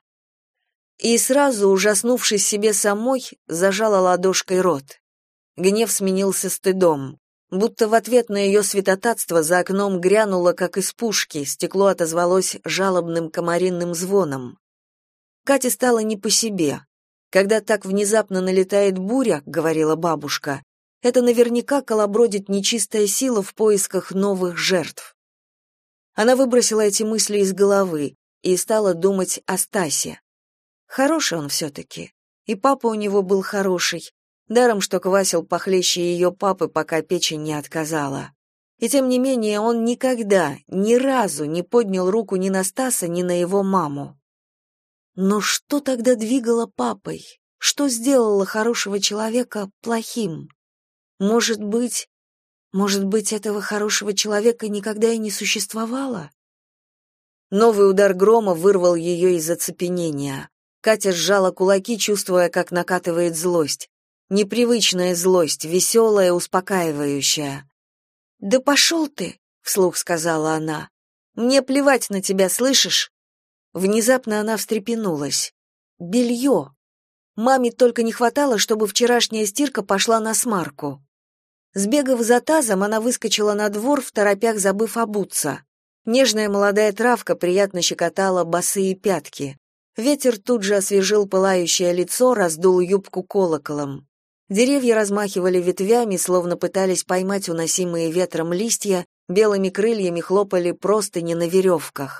И сразу, ужаснувшись себе самой, зажала ладошкой рот. Гнев сменился стыдом. Будто в ответ на ее святотатство за окном грянуло, как из пушки, стекло отозвалось жалобным комаринным звоном. Кате стало не по себе. Когда так внезапно налетает буря, говорила бабушка, это наверняка колобродит нечистая сила в поисках новых жертв. Она выбросила эти мысли из головы и стала думать о Стасе. Хороший он все-таки. И папа у него был хороший. Даром, что квасил похлеще ее папы, пока печень не отказала. И тем не менее он никогда, ни разу не поднял руку ни на Стаса, ни на его маму. Но что тогда двигало папой? Что сделало хорошего человека плохим? Может быть, этого хорошего человека никогда и не существовало? Новый удар грома вырвал ее из оцепенения. Катя сжала кулаки, чувствуя, как накатывает злость. Непривычная злость, веселая, успокаивающая. «Да пошел ты!» — вслух сказала она. «Мне плевать на тебя, слышишь?» Внезапно она встрепенулась. Белье. Маме только не хватало, чтобы вчерашняя стирка пошла на смарку. Сбегав за тазом, она выскочила на двор, второпях забыв обуться. Нежная молодая травка приятно щекотала босые пятки. Ветер тут же освежил пылающее лицо, раздул юбку колоколом. Деревья размахивали ветвями, словно пытались поймать уносимые ветром листья, белыми крыльями хлопали простыни на веревках.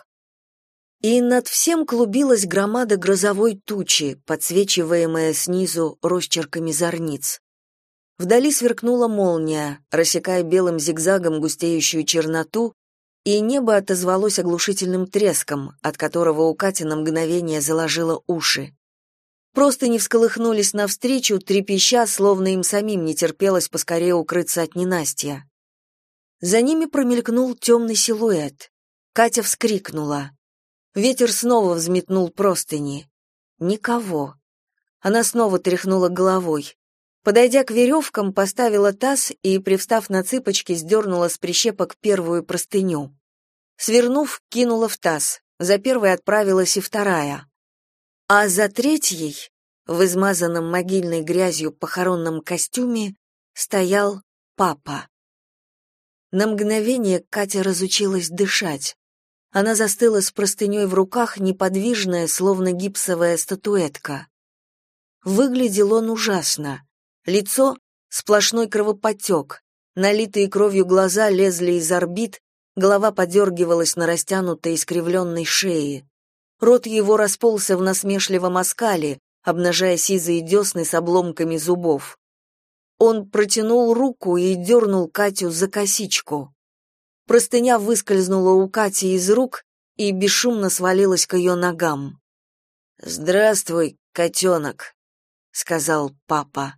И над всем клубилась громада грозовой тучи, подсвечиваемая снизу росчерками зорниц. Вдали сверкнула молния, рассекая белым зигзагом густеющую черноту, и небо отозвалось оглушительным треском, от которого у Кати на мгновение заложило уши. Простыни всколыхнулись навстречу, трепеща, словно им самим не терпелось поскорее укрыться от ненастья. За ними промелькнул темный силуэт. Катя вскрикнула. Ветер снова взметнул простыни. Никого. Она снова тряхнула головой. Подойдя к веревкам, поставила таз и, привстав на цыпочки, сдернула с прищепок первую простыню. Свернув, кинула в таз. За первой отправилась и вторая. А за третьей, в измазанном могильной грязью похоронном костюме, стоял папа. На мгновение Катя разучилась дышать. Она застыла с простыней в руках, неподвижная, словно гипсовая статуэтка. Выглядел он ужасно. Лицо — сплошной кровоподтек, налитые кровью глаза лезли из орбит, голова подергивалась на растянутой искривленной шее. Рот его расползся в насмешливом оскале, обнажая сизые десны с обломками зубов. Он протянул руку и дернул Катю за косичку. Простыня выскользнула у Кати из рук и бесшумно свалилась к ее ногам. «Здравствуй, котенок», — сказал папа.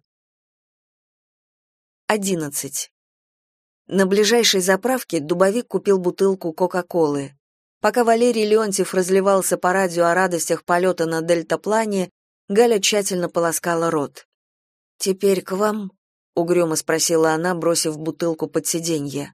11. На ближайшей заправке Дубовик купил бутылку Кока-Колы. Пока Валерий Леонтьев разливался по радио о радостях полета на дельтаплане, Галя тщательно полоскала рот. «Теперь к вам?» — угрюмо спросила она, бросив бутылку под сиденье.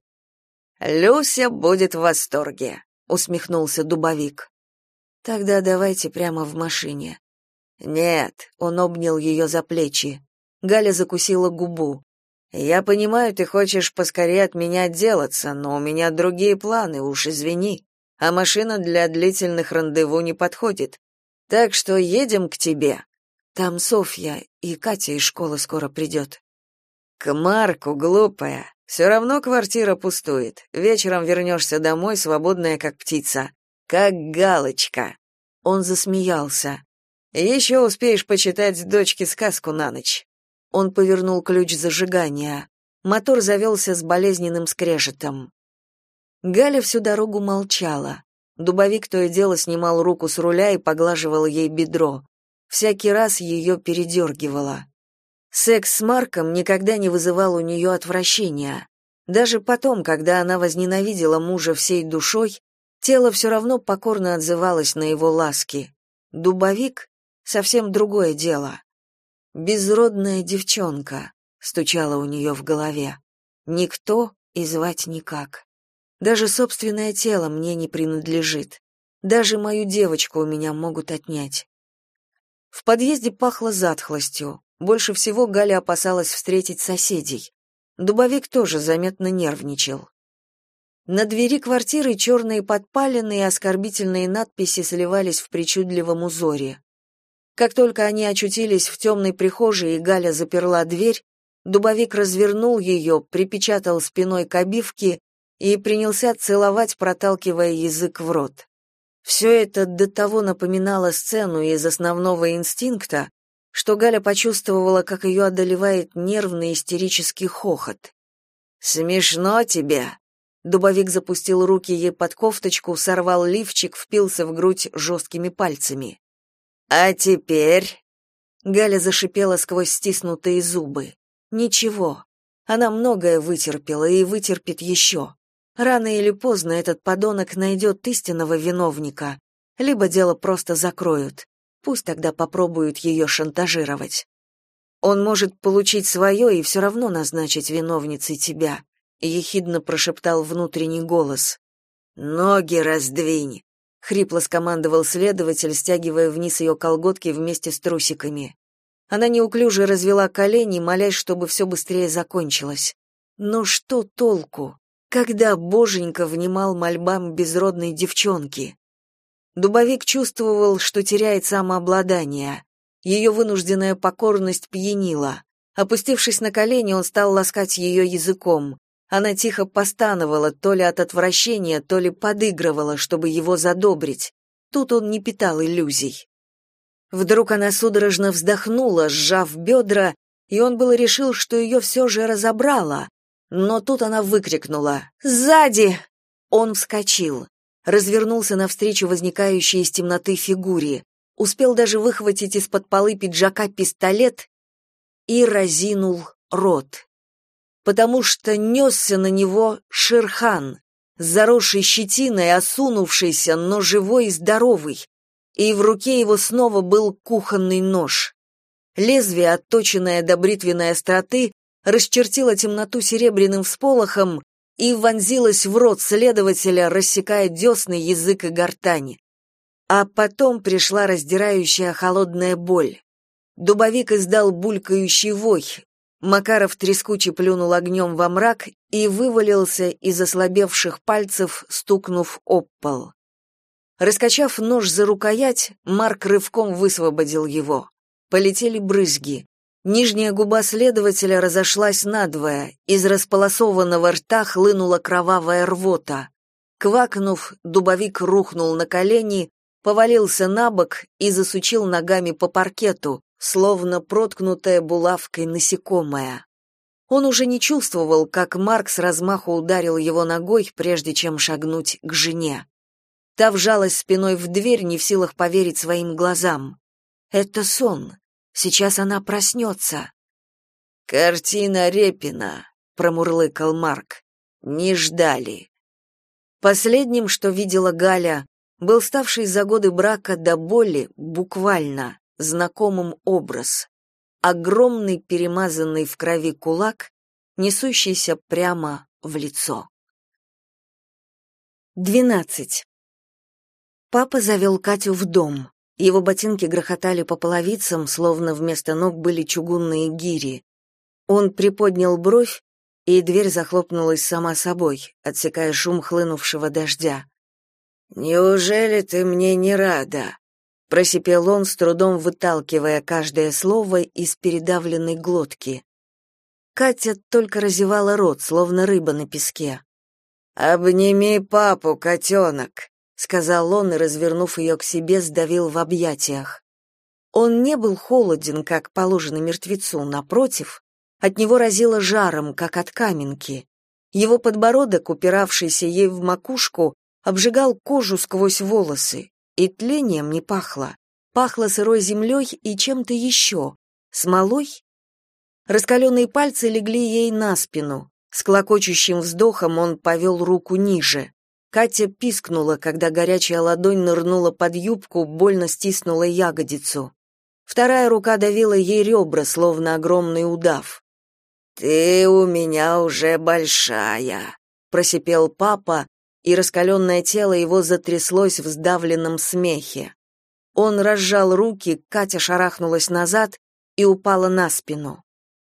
«Люся будет в восторге», — усмехнулся Дубовик. «Тогда давайте прямо в машине». «Нет», — он обнял ее за плечи. Галя закусила губу. «Я понимаю, ты хочешь поскорее от меня отделаться, но у меня другие планы, уж извини, а машина для длительных рандеву не подходит. Так что едем к тебе. Там Софья и Катя из школы скоро придет». «К Марку, глупая. Все равно квартира пустует. Вечером вернешься домой, свободная как птица. Как галочка». Он засмеялся. «Еще успеешь почитать дочке сказку на ночь». Он повернул ключ зажигания. Мотор завелся с болезненным скрежетом. Галя всю дорогу молчала. Дубовик то и дело снимал руку с руля и поглаживал ей бедро. Всякий раз ее передергивало. Секс с Марком никогда не вызывал у нее отвращения. Даже потом, когда она возненавидела мужа всей душой, тело все равно покорно отзывалось на его ласки. Дубовик — совсем другое дело. «Безродная девчонка», — стучала у нее в голове. «Никто и звать никак. Даже собственное тело мне не принадлежит. Даже мою девочку у меня могут отнять». В подъезде пахло затхлостью. Больше всего Галя опасалась встретить соседей. Дубовик тоже заметно нервничал. На двери квартиры черные подпалины и оскорбительные надписи сливались в причудливом узоре. Как только они очутились в темной прихожей и Галя заперла дверь, Дубовик развернул ее, припечатал спиной к обивке и принялся целовать, проталкивая язык в рот. Все это до того напоминало сцену из «Основного инстинкта», что Галя почувствовала, как ее одолевает нервный истерический хохот. «Смешно тебе?» Дубовик запустил руки ей под кофточку, сорвал лифчик, впился в грудь жесткими пальцами. «А теперь?» Галя зашипела сквозь стиснутые зубы. «Ничего. Она многое вытерпела и вытерпит еще. Рано или поздно этот подонок найдет истинного виновника, либо дело просто закроют. Пусть тогда попробуют ее шантажировать. Он может получить свое и все равно назначить виновницей тебя», — ехидно прошептал внутренний голос. «Ноги раздвинь», — хрипло скомандовал следователь, стягивая вниз ее колготки вместе с трусиками. Она неуклюже развела колени, молясь, чтобы все быстрее закончилось. Но что толку, когда боженька внимал мольбам безродной девчонки? Дубовик чувствовал, что теряет самообладание. Ее вынужденная покорность пьянила. Опустившись на колени, он стал ласкать ее языком. Она тихо постановала, то ли от отвращения, то ли подыгрывала, чтобы его задобрить. Тут он не питал иллюзий. Вдруг она судорожно вздохнула, сжав бедра, и он было решил, что ее все же разобрала. Но тут она выкрикнула: «Сзади!» Он вскочил, развернулся навстречу возникающей из темноты фигуре, успел даже выхватить из-под полы пиджака пистолет и разинул рот. Потому что несся на него Шер-хан, заросший щетиной, осунувшийся, но живой и здоровый, и в руке его снова был кухонный нож. Лезвие, отточенное до бритвенной остроты, расчертило темноту серебряным всполохом и вонзилось в рот следователя, рассекая десны, язык и гортань. А потом пришла раздирающая холодная боль. Дубовик издал булькающий вой. Макаров трескуче плюнул огнем во мрак и вывалился из ослабевших пальцев, стукнув об пол. Раскачав нож за рукоять, Марк рывком высвободил его. Полетели брызги. Нижняя губа следователя разошлась надвое, из располосованного рта хлынула кровавая рвота. Квакнув, Дубовик рухнул на колени, повалился на бок и засучил ногами по паркету, словно проткнутая булавкой насекомое. Он уже не чувствовал, как Марк с размаху ударил его ногой, прежде чем шагнуть к жене. Та вжалась спиной в дверь, не в силах поверить своим глазам. Это сон. Сейчас она проснется. «Картина Репина», — промурлыкал Марк. «Не ждали». Последним, что видела Галя, был ставший за годы брака до боли, буквально, знакомым образ. Огромный перемазанный в крови кулак, несущийся прямо в лицо. 12. Папа завел Катю в дом. Его ботинки грохотали по половицам, словно вместо ног были чугунные гири. Он приподнял бровь, и дверь захлопнулась сама собой, отсекая шум хлынувшего дождя. «Неужели ты мне не рада?» — просипел он, с трудом выталкивая каждое слово из передавленной глотки. Катя только разевала рот, словно рыба на песке. «Обними папу, котенок», — сказал он и, развернув ее к себе, сдавил в объятиях. Он не был холоден, как положено мертвецу, напротив, от него разило жаром, как от каменки. Его подбородок, упиравшийся ей в макушку, обжигал кожу сквозь волосы, и тлением не пахло. Пахло сырой землей и чем-то еще. Смолой? Раскаленные пальцы легли ей на спину. С клокочущим вздохом он повел руку ниже. Катя пискнула, когда горячая ладонь нырнула под юбку, больно стиснула ягодицу. Вторая рука давила ей ребра, словно огромный удав. «Ты у меня уже большая», — просипел папа, и раскаленное тело его затряслось в сдавленном смехе. Он разжал руки, Катя шарахнулась назад и упала на спину.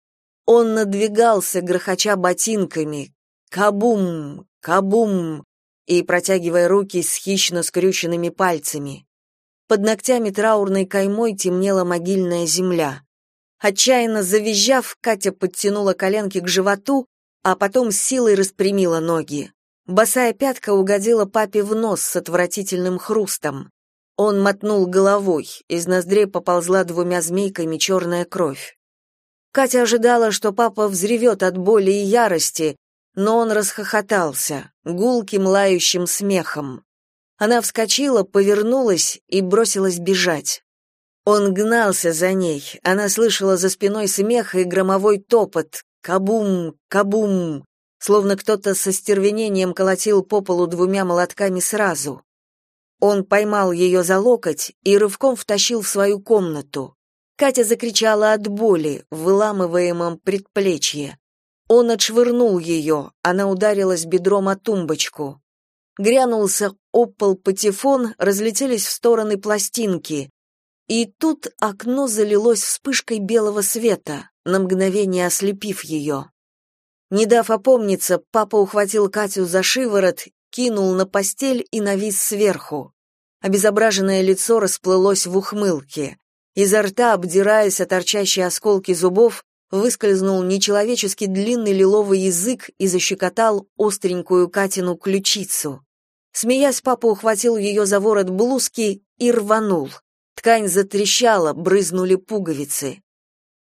Он надвигался, грохоча ботинками. Кабум, кабум, и протягивая руки с хищно скрюченными пальцами. Под ногтями траурной каймой темнела могильная земля. Отчаянно завизжав, Катя подтянула коленки к животу, а потом с силой распрямила ноги. Босая пятка угодила папе в нос с отвратительным хрустом. Он мотнул головой, из ноздрей поползла двумя змейками черная кровь. Катя ожидала, что папа взревет от боли и ярости, но он расхохотался, гулким лающим смехом. Она вскочила, повернулась и бросилась бежать. Он гнался за ней, она слышала за спиной смех и громовой топот. Кабум, кабум, словно кто-то со стервенением колотил по полу двумя молотками сразу. Он поймал ее за локоть и рывком втащил в свою комнату. Катя закричала от боли в выламываемом предплечье. Он отшвырнул ее, она ударилась бедром о тумбочку. Грянулся об пол патефон, разлетелись в стороны пластинки. И тут окно залилось вспышкой белого света, на мгновение ослепив ее. Не дав опомниться, папа ухватил Катю за шиворот, кинул на постель и навис сверху. Обезображенное лицо расплылось в ухмылке. Изо рта, обдираясь о торчащие осколки зубов, выскользнул нечеловечески длинный лиловый язык и защекотал остренькую Катину ключицу. Смеясь, папа ухватил ее за ворот блузки и рванул. Ткань затрещала, брызнули пуговицы.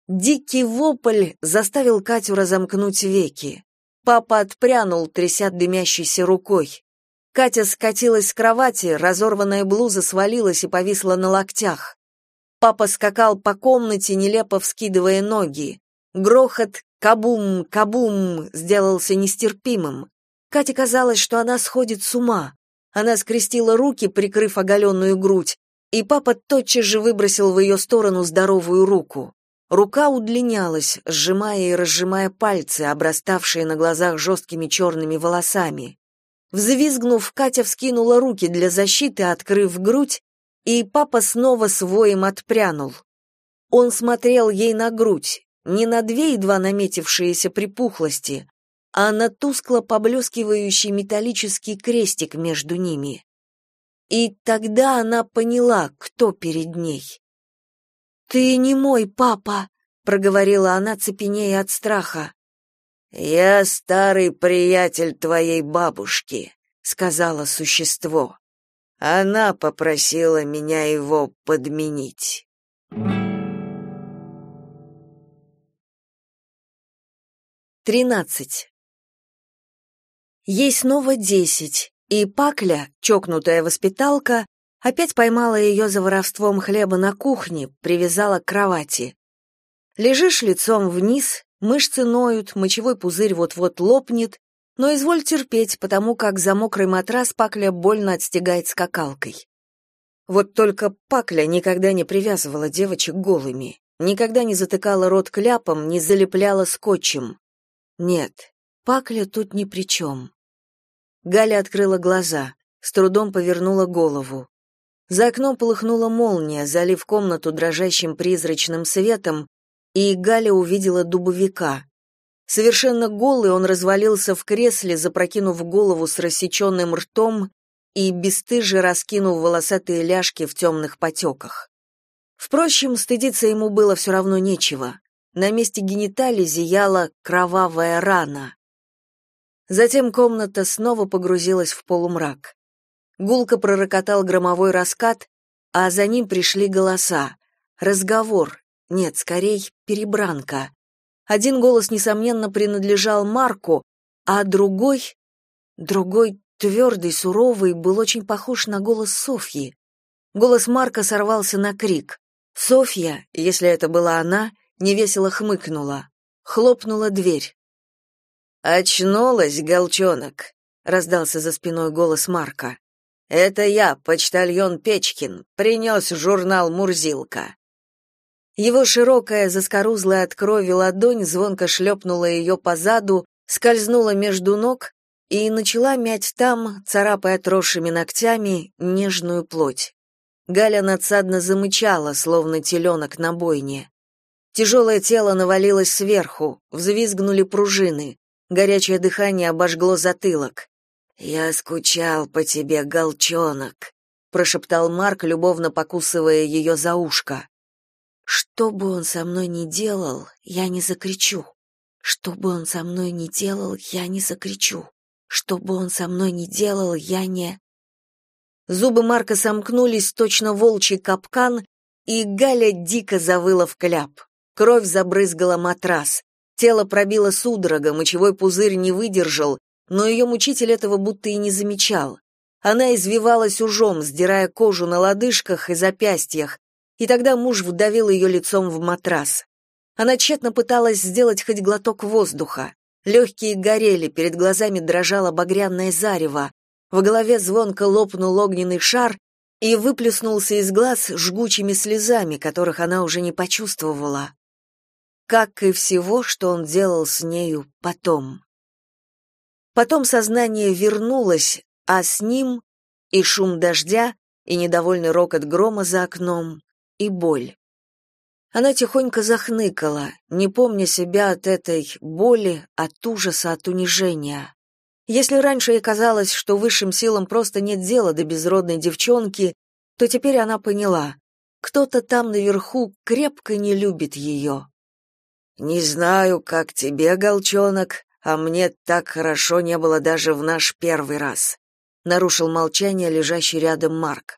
Дикий вопль заставил Катю разомкнуть веки. Папа отпрянул, тряся дымящейся рукой. Катя скатилась с кровати, разорванная блуза свалилась и повисла на локтях. Папа скакал по комнате, нелепо вскидывая ноги. Грохот «кабум, кабум» сделался нестерпимым. Кате казалось, что она сходит с ума. Она скрестила руки, прикрыв оголенную грудь, и папа тотчас же выбросил в ее сторону здоровую руку. Рука удлинялась, сжимая и разжимая пальцы, обраставшие на глазах жесткими черными волосами. Взвизгнув, Катя вскинула руки для защиты, открыв грудь, и папа снова с воем отпрянул. Он смотрел ей на грудь, не на две едва наметившиеся припухлости, а на тускло поблескивающий металлический крестик между ними. И тогда она поняла, кто перед ней. «Ты не мой папа», — проговорила она, цепенея от страха. «Я старый приятель твоей бабушки», — сказала существо. «Она попросила меня его подменить». 13. Ей снова 10, и Пакля, чокнутая воспиталка, опять поймала ее за воровством хлеба на кухне, привязала к кровати. Лежишь лицом вниз, мышцы ноют, мочевой пузырь вот-вот лопнет, но изволь терпеть, потому как за мокрый матрас Пакля больно отстегает скакалкой. Вот только Пакля никогда не привязывала девочек голыми, никогда не затыкала рот кляпом, не залепляла скотчем. Нет, Пакля тут ни при чем. Галя открыла глаза, с трудом повернула голову. За окном полыхнула молния, залив комнату дрожащим призрачным светом, и Галя увидела дубовика. Совершенно голый он развалился в кресле, запрокинув голову с рассеченным ртом и бесстыже раскинув волосатые ляжки в темных потеках. Впрочем, стыдиться ему было все равно нечего. На месте гениталий зияла кровавая рана. Затем комната снова погрузилась в полумрак. Гулко пророкотал громовой раскат, а за ним пришли голоса. Разговор, нет, скорей, перебранка. Один голос, несомненно, принадлежал Марку, а другой твердый, суровый, был очень похож на голос Софьи. Голос Марка сорвался на крик. Софья, если это была она, невесело хмыкнула. Хлопнула дверь. «Очнулась, голчонок», — раздался за спиной голос Марка. «Это я, почтальон Печкин, принес журнал «Мурзилка». Его широкая, заскорузлая от крови ладонь звонко шлепнула ее по заду, скользнула между ног и начала мять там, царапая отросшими ногтями, нежную плоть. Галя надсадно замычала, словно теленок на бойне. Тяжелое тело навалилось сверху, взвизгнули пружины, горячее дыхание обожгло затылок. «Я скучал по тебе, голчонок», — прошептал Марк, любовно покусывая ее за ушко. «Что бы он со мной ни делал, я не закричу. Что бы он со мной ни делал, я не закричу. Что бы он со мной ни делал, я не...» Зубы Марка сомкнулись, точно волчий капкан, и Галя дико завыла в кляп. Кровь забрызгала матрас. Тело пробило судорога, мочевой пузырь не выдержал, но ее мучитель этого будто и не замечал. Она извивалась ужом, сдирая кожу на лодыжках и запястьях, и тогда муж вдавил ее лицом в матрас. Она тщетно пыталась сделать хоть глоток воздуха. Легкие горели, перед глазами дрожало багряное зарево, в голове звонко лопнул огненный шар и выплеснулся из глаз жгучими слезами, которых она уже не почувствовала. Как и всего, что он делал с нею потом. Потом сознание вернулось, а с ним и шум дождя, и недовольный рокот грома за окном, и боль. Она тихонько захныкала, не помня себя от этой боли, от ужаса, от унижения. Если раньше ей казалось, что высшим силам просто нет дела до безродной девчонки, то теперь она поняла, кто-то там наверху крепко не любит ее. «Не знаю, как тебе, голчонок, а мне так хорошо не было даже в наш первый раз», — нарушил молчание лежащий рядом Марк.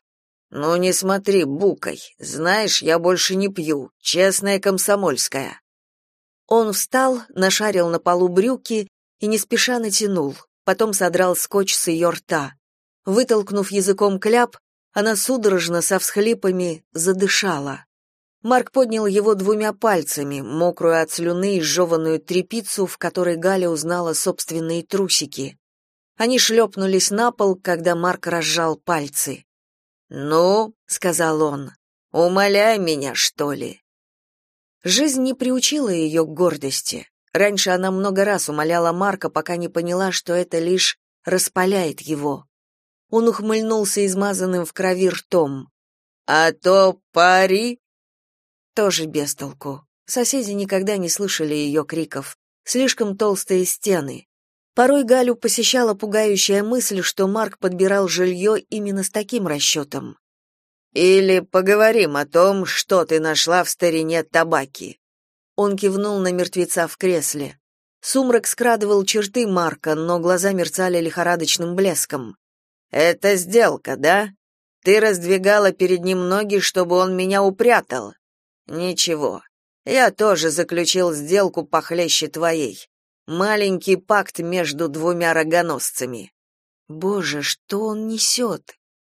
Ну не смотри букой. Знаешь, я больше не пью. Честная комсомольская. Он встал, нашарил на полу брюки и не спеша натянул, потом содрал скотч с ее рта. Вытолкнув языком кляп, она судорожно со всхлипами задышала. Марк поднял его двумя пальцами, мокрую от слюны и сжеванную тряпицу, в которой Галя узнала собственные трусики. Они шлепнулись на пол, когда Марк разжал пальцы. «Ну», — сказал он, — «умоляй меня, что ли?» Жизнь не приучила ее к гордости. Раньше она много раз умоляла Марка, пока не поняла, что это лишь распаляет его. Он ухмыльнулся измазанным в крови ртом. «А то пари?» Тоже без толку. Соседи никогда не слышали ее криков. Слишком толстые стены. Порой Галю посещала пугающая мысль, что Марк подбирал жилье именно с таким расчетом. «Или поговорим о том, что ты нашла в старине табаки». Он кивнул на мертвеца в кресле. Сумрак скрадывал черты Марка, но глаза мерцали лихорадочным блеском. «Это сделка, да? Ты раздвигала перед ним ноги, чтобы он меня упрятал. Ничего, я тоже заключил сделку похлеще твоей. Маленький пакт между двумя рогоносцами». Боже, что он несет?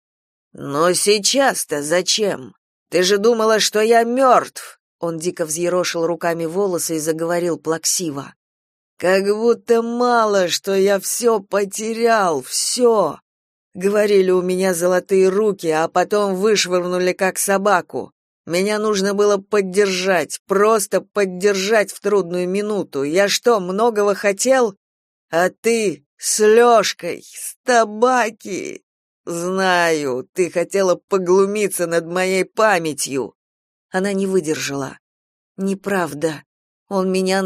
«Но сейчас-то зачем? Ты же думала, что я мертв!» Он дико взъерошил руками волосы и заговорил плаксиво. «Как будто мало, что я все потерял, все. Говорили, у меня золотые руки, а потом вышвырнули как собаку. Меня нужно было поддержать, просто поддержать в трудную минуту. Я что, многого хотел? А ты с Лёшкой, с табаки. Знаю, ты хотела поглумиться над моей памятью». Она не выдержала. Неправда. Он меня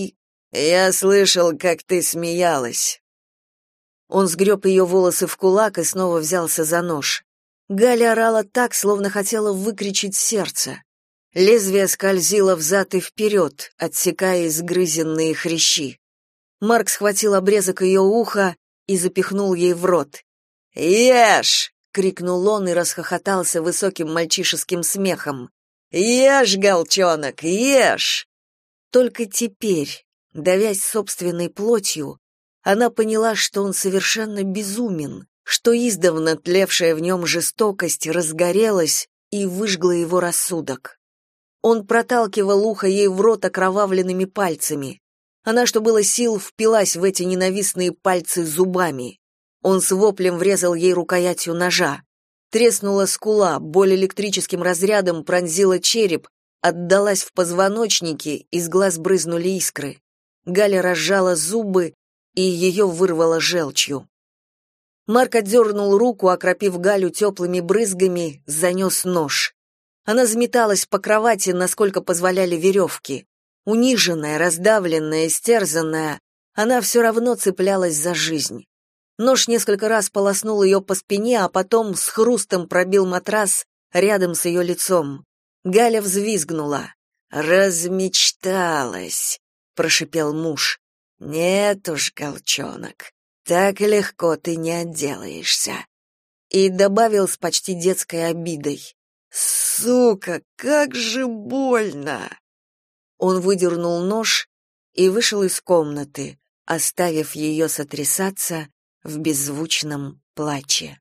Я слышал, как ты смеялась. Он сгреб ее волосы в кулак и снова взялся за нож. Галя орала так, словно хотела выкричить сердце. Лезвие скользило взад и вперед, отсекая изгрызенные хрящи. Марк схватил обрезок ее уха и запихнул ей в рот. «Ешь!» — крикнул он и расхохотался высоким мальчишеским смехом. «Ешь, голчонок, ешь!» Только теперь, давясь собственной плотью, она поняла, что он совершенно безумен, что издавна тлевшая в нем жестокость разгорелась и выжгла его рассудок. Он проталкивал ухо ей в рот окровавленными пальцами. Она, что было сил, впилась в эти ненавистные пальцы зубами. Он с воплем врезал ей рукоятью ножа. Треснула скула, боль электрическим разрядом пронзила череп, отдалась в позвоночнике, из глаз брызнули искры. Галя разжала зубы, и ее вырвало желчью. Марк отдернул руку, окропив Галю теплыми брызгами, занес нож. Она заметалась по кровати, насколько позволяли веревки. Униженная, раздавленная, истерзанная, она все равно цеплялась за жизнь. Нож несколько раз полоснул ее по спине, а потом с хрустом пробил матрас рядом с ее лицом. Галя взвизгнула. «Размечталась», — прошипел муж. «Нет уж, голчонок, так легко ты не отделаешься». И добавил с почти детской обидой. «Сука, как же больно!» Он выдернул нож и вышел из комнаты, оставив ее сотрясаться в беззвучном плаче.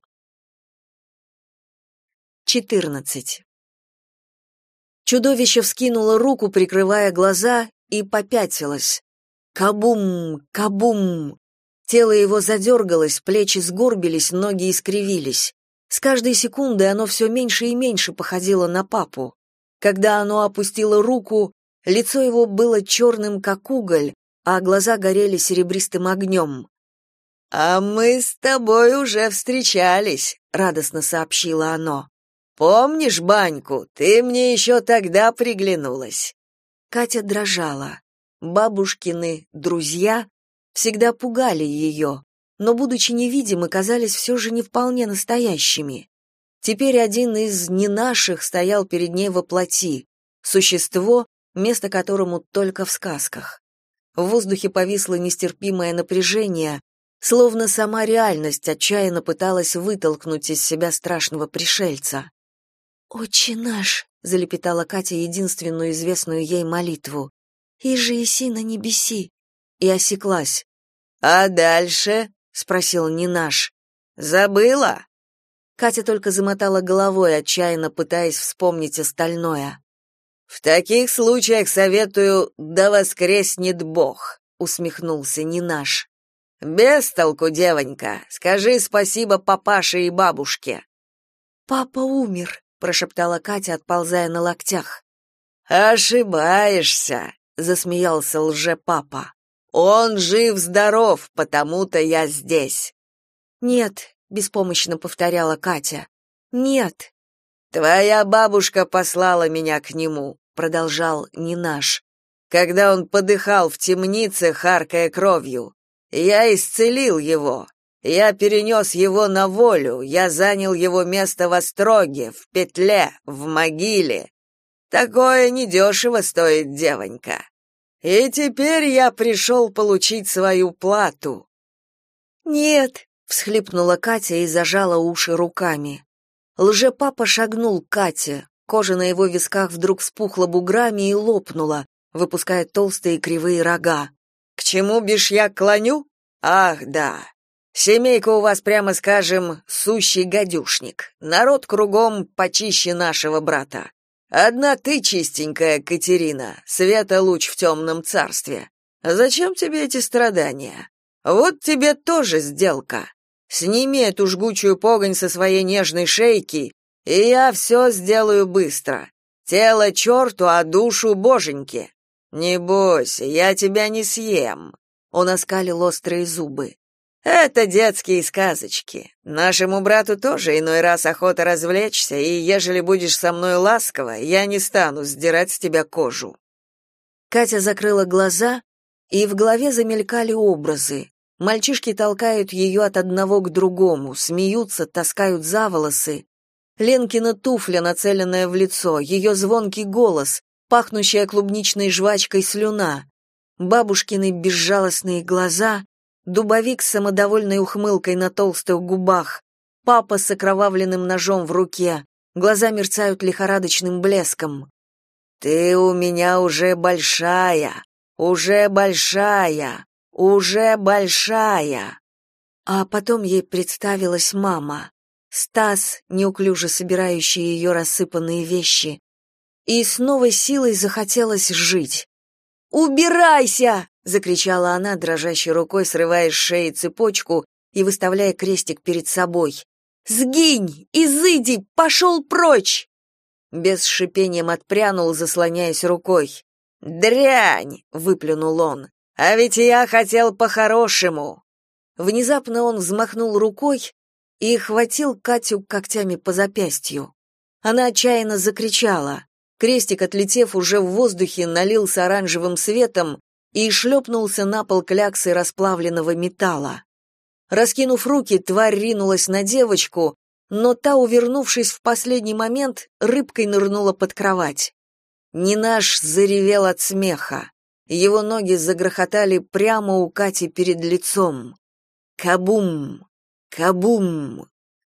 14. Чудовище вскинуло руку, прикрывая глаза, и попятилось. Кабум, кабум! Тело его задергалось, плечи сгорбились, ноги искривились. С каждой секундой оно все меньше и меньше походило на папу. Когда оно опустило руку, лицо его было черным, как уголь, а глаза горели серебристым огнем. «А мы с тобой уже встречались», — радостно сообщило оно. «Помнишь баньку? Ты мне еще тогда приглянулась». Катя дрожала. Бабушкины друзья всегда пугали ее, но, будучи невидимы, казались все же не вполне настоящими. Теперь один из не наших стоял перед ней во плоти, существо, место которому только в сказках. В воздухе повисло нестерпимое напряжение, Словно сама реальность отчаянно пыталась вытолкнуть из себя страшного пришельца. «Отче наш», — залепетала Катя единственную известную ей молитву, «иже еси на небеси», и осеклась. «А дальше?» — спросил Нинаш. «Забыла?» Катя только замотала головой, отчаянно пытаясь вспомнить остальное. «В таких случаях советую «да воскреснет Бог», — усмехнулся Нинаш. «Без толку, девонька, скажи спасибо папаше и бабушке». «Папа умер», — прошептала Катя, отползая на локтях. «Ошибаешься», — засмеялся лже-папа. «Он жив-здоров, потому-то я здесь». «Нет», — беспомощно повторяла Катя. «Нет». «Твоя бабушка послала меня к нему», — продолжал Нинаш, «когда он подыхал в темнице, харкая кровью. Я исцелил его. Я перенес его на волю, я занял его место в остроге, в петле, в могиле. Такое недешево стоит, девонька. И теперь я пришел получить свою плату». «Нет», — всхлипнула Катя и зажала уши руками. Лже-папа шагнул к Кате, кожа на его висках вдруг вспухла буграми и лопнула, выпуская толстые кривые рога. «К чему бишь я клоню? Ах, да. Семейка у вас, прямо скажем, сущий гадюшник. Народ кругом почище нашего брата. Одна ты чистенькая, Катерина, света луч в темном царстве. Зачем тебе эти страдания? Вот тебе тоже сделка. Сними эту жгучую погонь со своей нежной шейки, и я все сделаю быстро. Тело черту, а душу боженьке. Не бойся, я тебя не съем». Он оскалил острые зубы. «Это детские сказочки. Нашему брату тоже иной раз охота развлечься, и ежели будешь со мной ласково, я не стану сдирать с тебя кожу». Катя закрыла глаза, и в голове замелькали образы. Мальчишки толкают ее от одного к другому, смеются, таскают за волосы. Ленкина туфля, нацеленная в лицо, ее звонкий голос, пахнущая клубничной жвачкой слюна, бабушкины безжалостные глаза, дубовик с самодовольной ухмылкой на толстых губах, папа с окровавленным ножом в руке, глаза мерцают лихорадочным блеском. «Ты у меня уже большая, уже большая, уже большая». А потом ей представилась мама, Стас, неуклюже собирающий ее рассыпанные вещи, и с новой силой захотелось жить. «Убирайся!» — закричала она, дрожащей рукой срывая с шеи цепочку и выставляя крестик перед собой. «Сгинь! Изыди! Пошел прочь!» Бес с шипением отпрянул, заслоняясь рукой. «Дрянь!» — выплюнул он. «А ведь я хотел по-хорошему!» Внезапно он взмахнул рукой и хватил Катю когтями по запястью. Она отчаянно закричала. Крестик, отлетев уже в воздухе, налился оранжевым светом и шлепнулся на пол кляксой расплавленного металла. Раскинув руки, тварь ринулась на девочку, но та, увернувшись в последний момент, рыбкой нырнула под кровать. Нинаш заревел от смеха. Его ноги загрохотали прямо у Кати перед лицом. Кабум! Кабум!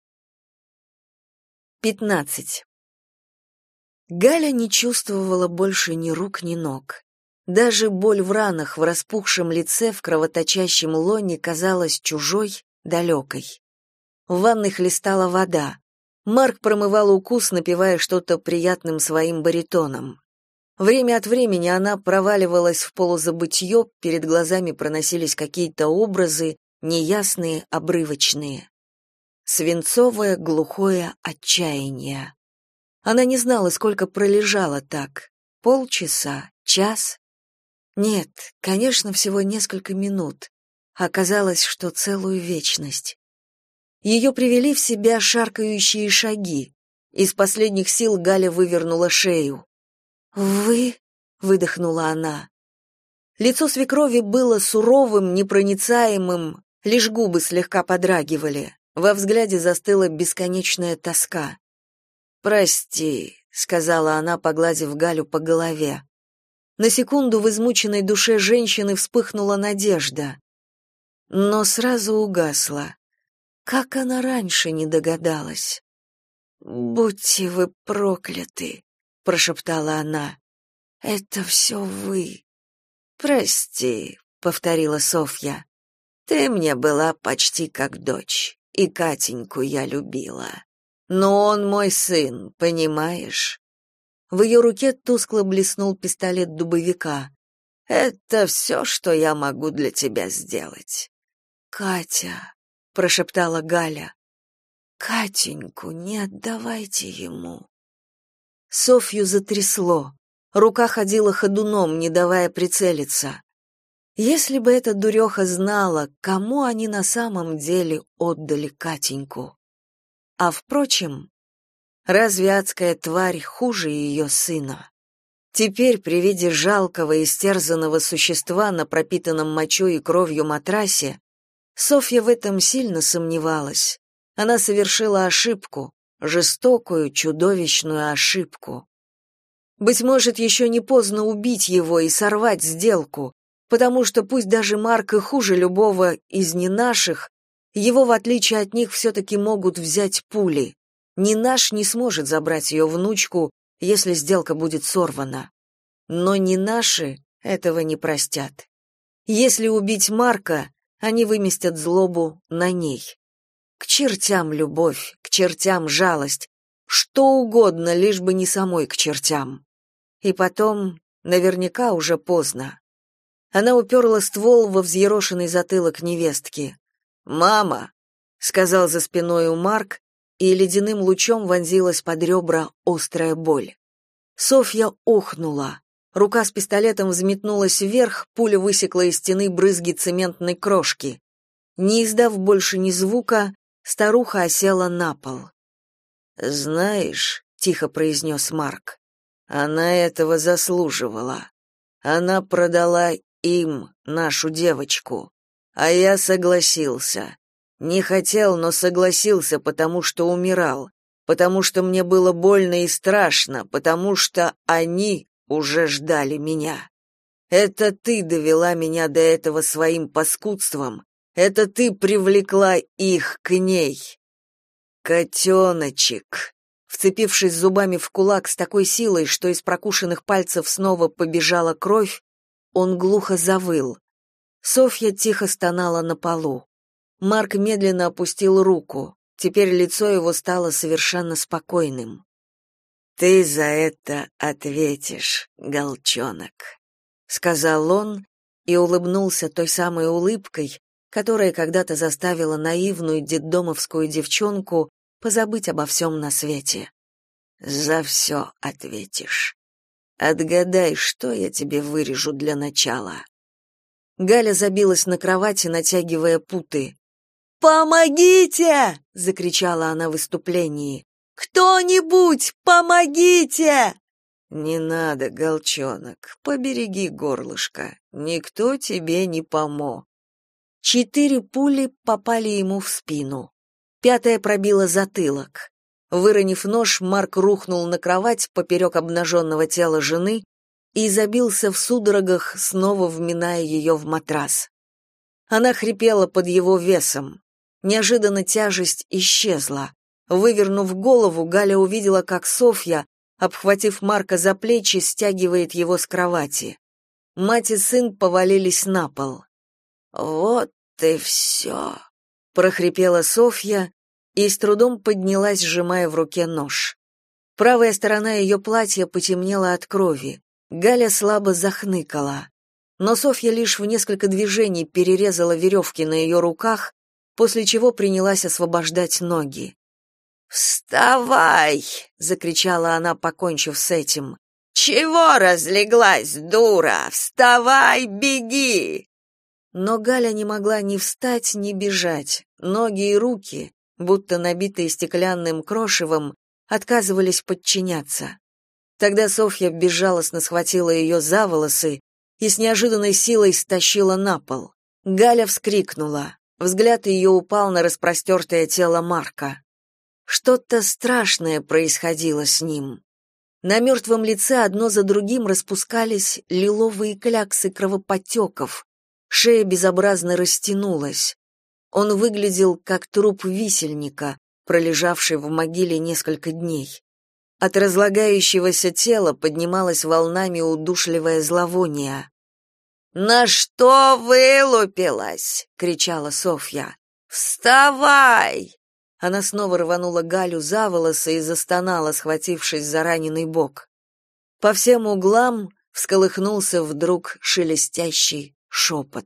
15. Галя не чувствовала больше ни рук, ни ног. Даже боль в ранах, в распухшем лице, в кровоточащем лоне казалась чужой, далекой. В ванной хлестала вода. Марк промывал укус, напевая что-то приятным своим баритоном. Время от времени она проваливалась в полузабытье, перед глазами проносились какие-то образы, неясные, обрывочные. Свинцовое, глухое отчаяние. Она не знала, сколько пролежала так. Полчаса, час? Нет, конечно, всего несколько минут. Оказалось, что целую вечность. Ее привели в себя шаркающие шаги. Из последних сил Галя вывернула шею. «Вы?» — выдохнула она. Лицо свекрови было суровым, непроницаемым, лишь губы слегка подрагивали. Во взгляде застыла бесконечная тоска. «Прости», — сказала она, погладив Галю по голове. На секунду в измученной душе женщины вспыхнула надежда. но сразу угасла. Как она раньше не догадалась? «Будьте вы прокляты», — прошептала она. «Это все вы». «Прости», — повторила Софья. «Ты мне была почти как дочь, и Катеньку я любила. Но он мой сын, понимаешь?» В ее руке тускло блеснул пистолет дубовика. «Это все, что я могу для тебя сделать». «Катя», — прошептала Галя, — «Катеньку не отдавайте ему». Софью затрясло. Рука ходила ходуном, не давая прицелиться. Если бы эта дуреха знала, кому они на самом деле отдали Катеньку. А впрочем, разве адская тварь хуже ее сына? Теперь при виде жалкого, истерзанного существа на пропитанном мочой и кровью матрасе Софья в этом сильно сомневалась. Она совершила ошибку, жестокую, чудовищную ошибку. Быть может, еще не поздно убить его и сорвать сделку, потому что пусть даже Марк и хуже любого из не наших, его, в отличие от них, все-таки могут взять пули. Ни наш не сможет забрать ее внучку, если сделка будет сорвана. Но ни наши этого не простят. Если убить Марка, они выместят злобу на ней. К чертям любовь, к чертям жалость, что угодно, лишь бы не самой к чертям. И потом, наверняка уже поздно. Она уперла ствол во взъерошенный затылок невестки. «Мама!» — сказал за спиной Марк, и ледяным лучом вонзилась под ребра острая боль. Софья охнула. Рука с пистолетом взметнулась вверх, пуля высекла из стены брызги цементной крошки. Не издав больше ни звука, старуха осела на пол. «Знаешь», — тихо произнес Марк, — «она этого заслуживала. Она продала им нашу девочку, а я согласился. Не хотел, но согласился, потому что умирал, потому что мне было больно и страшно, потому что они уже ждали меня. Это ты довела меня до этого своим паскудством, это ты привлекла их к ней. Котеночек!» Вцепившись зубами в кулак с такой силой, что из прокушенных пальцев снова побежала кровь, он глухо завыл. Софья тихо стонала на полу. Марк медленно опустил руку. Теперь лицо его стало совершенно спокойным. «Ты за это ответишь, голчонок», — сказал он и улыбнулся той самой улыбкой, которая когда-то заставила наивную детдомовскую девчонку позабыть обо всем на свете. «За все ответишь. Отгадай, что я тебе вырежу для начала». Галя забилась на кровати, натягивая путы. «Помогите!» — закричала она в выступлении. «Кто-нибудь, помогите!» «Не надо, голчонок, побереги горлышко. Никто тебе не помог». 4 пули попали ему в спину. 5-я пробила затылок. Выронив нож, Марк рухнул на кровать поперек обнаженного тела жены и забился в судорогах, снова вминая ее в матрас. Она хрипела под его весом. Неожиданно тяжесть исчезла. Вывернув голову, Галя увидела, как Софья, обхватив Марка за плечи, стягивает его с кровати. Мать и сын повалились на пол. «Вот и все», — прохрипела Софья и с трудом поднялась, сжимая в руке нож. Правая сторона ее платья потемнела от крови. Галя слабо захныкала. Но Софья лишь в несколько движений перерезала веревки на ее руках, после чего принялась освобождать ноги. «Вставай!» — закричала она, покончив с этим. «Чего разлеглась, дура? Вставай, беги!» Но Галя не могла ни встать, ни бежать. Ноги и руки, будто набитые стеклянным крошевом, отказывались подчиняться. Тогда Софья безжалостно схватила ее за волосы и с неожиданной силой стащила на пол. Галя вскрикнула. Взгляд ее упал на распростертое тело Марка. Что-то страшное происходило с ним. На мертвом лице одно за другим распускались лиловые кляксы кровоподтеков. Шея безобразно растянулась. Он выглядел как труп висельника, пролежавший в могиле несколько дней. От разлагающегося тела поднималось волнами удушливое зловоние. «На что вылупилась?» — кричала Софья. «Вставай!» Она снова рванула Галю за волосы и застонала, схватившись за раненый бок. По всем углам всколыхнулся вдруг шелестящий шепот.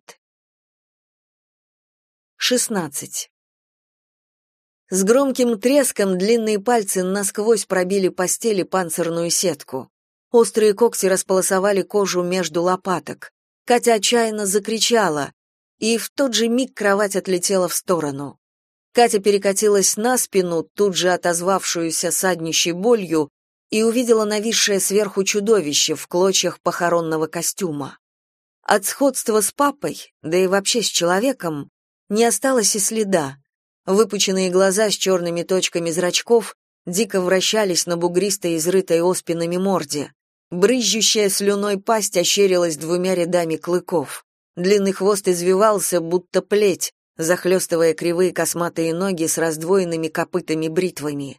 16. С громким треском длинные пальцы насквозь пробили постели панцирную сетку. Острые когти располосовали кожу между лопаток. Катя отчаянно закричала, и в тот же миг кровать отлетела в сторону. Катя перекатилась на спину, тут же отозвавшуюся саднищей болью, и увидела нависшее сверху чудовище в клочьях похоронного костюма. От сходства с папой, да и вообще с человеком, не осталось и следа. Выпученные глаза с черными точками зрачков дико вращались на бугристой, изрытой оспинами морде. Брызжущая слюной пасть ощерилась двумя рядами клыков. Длинный хвост извивался, будто плеть, захлестывая кривые косматые ноги с раздвоенными копытами-бритвами.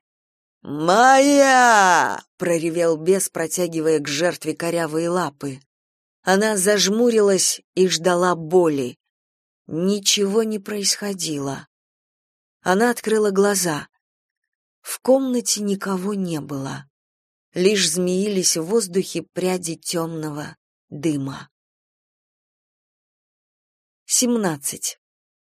«Моя!» — проревел бес, протягивая к жертве корявые лапы. Она зажмурилась и ждала боли. Ничего не происходило. Она открыла глаза. В комнате никого не было. Лишь змеились в воздухе пряди темного дыма. 17.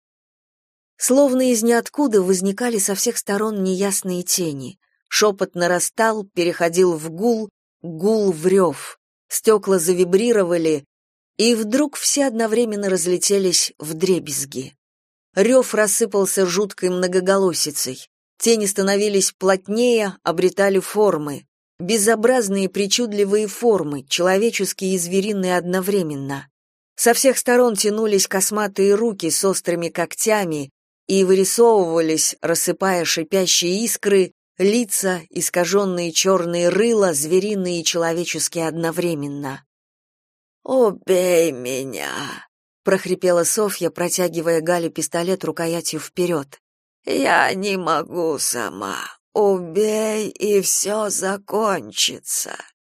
Словно из ниоткуда возникали со всех сторон неясные тени. Шепот нарастал, переходил в гул, гул в рев. Стекла завибрировали, и вдруг все одновременно разлетелись вдребезги. Рев рассыпался жуткой многоголосицей. Тени становились плотнее, обретали формы. Безобразные причудливые формы, человеческие и звериные одновременно. Со всех сторон тянулись косматые руки с острыми когтями и вырисовывались, рассыпая шипящие искры, лица, искаженные черные рыла, звериные и человеческие одновременно. «Убей меня!» — прохрипела Софья, протягивая Гале пистолет рукоятью вперед. «Я не могу сама. Убей, и все закончится».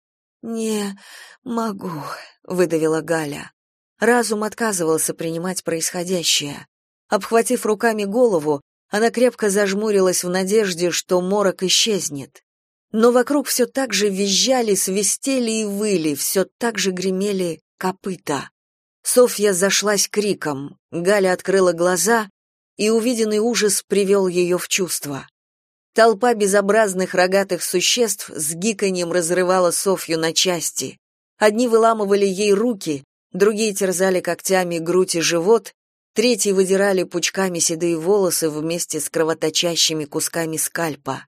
«Не могу», — выдавила Галя. Разум отказывался принимать происходящее. Обхватив руками голову, она крепко зажмурилась в надежде, что морок исчезнет. Но вокруг все так же визжали, свистели и выли, все так же гремели копыта. Софья зашлась криком, Галя открыла глаза, и увиденный ужас привел ее в чувство. Толпа безобразных рогатых существ с гиканьем разрывала Софью на части. Одни выламывали ей руки, другие терзали когтями грудь и живот, третьи выдирали пучками седые волосы вместе с кровоточащими кусками скальпа.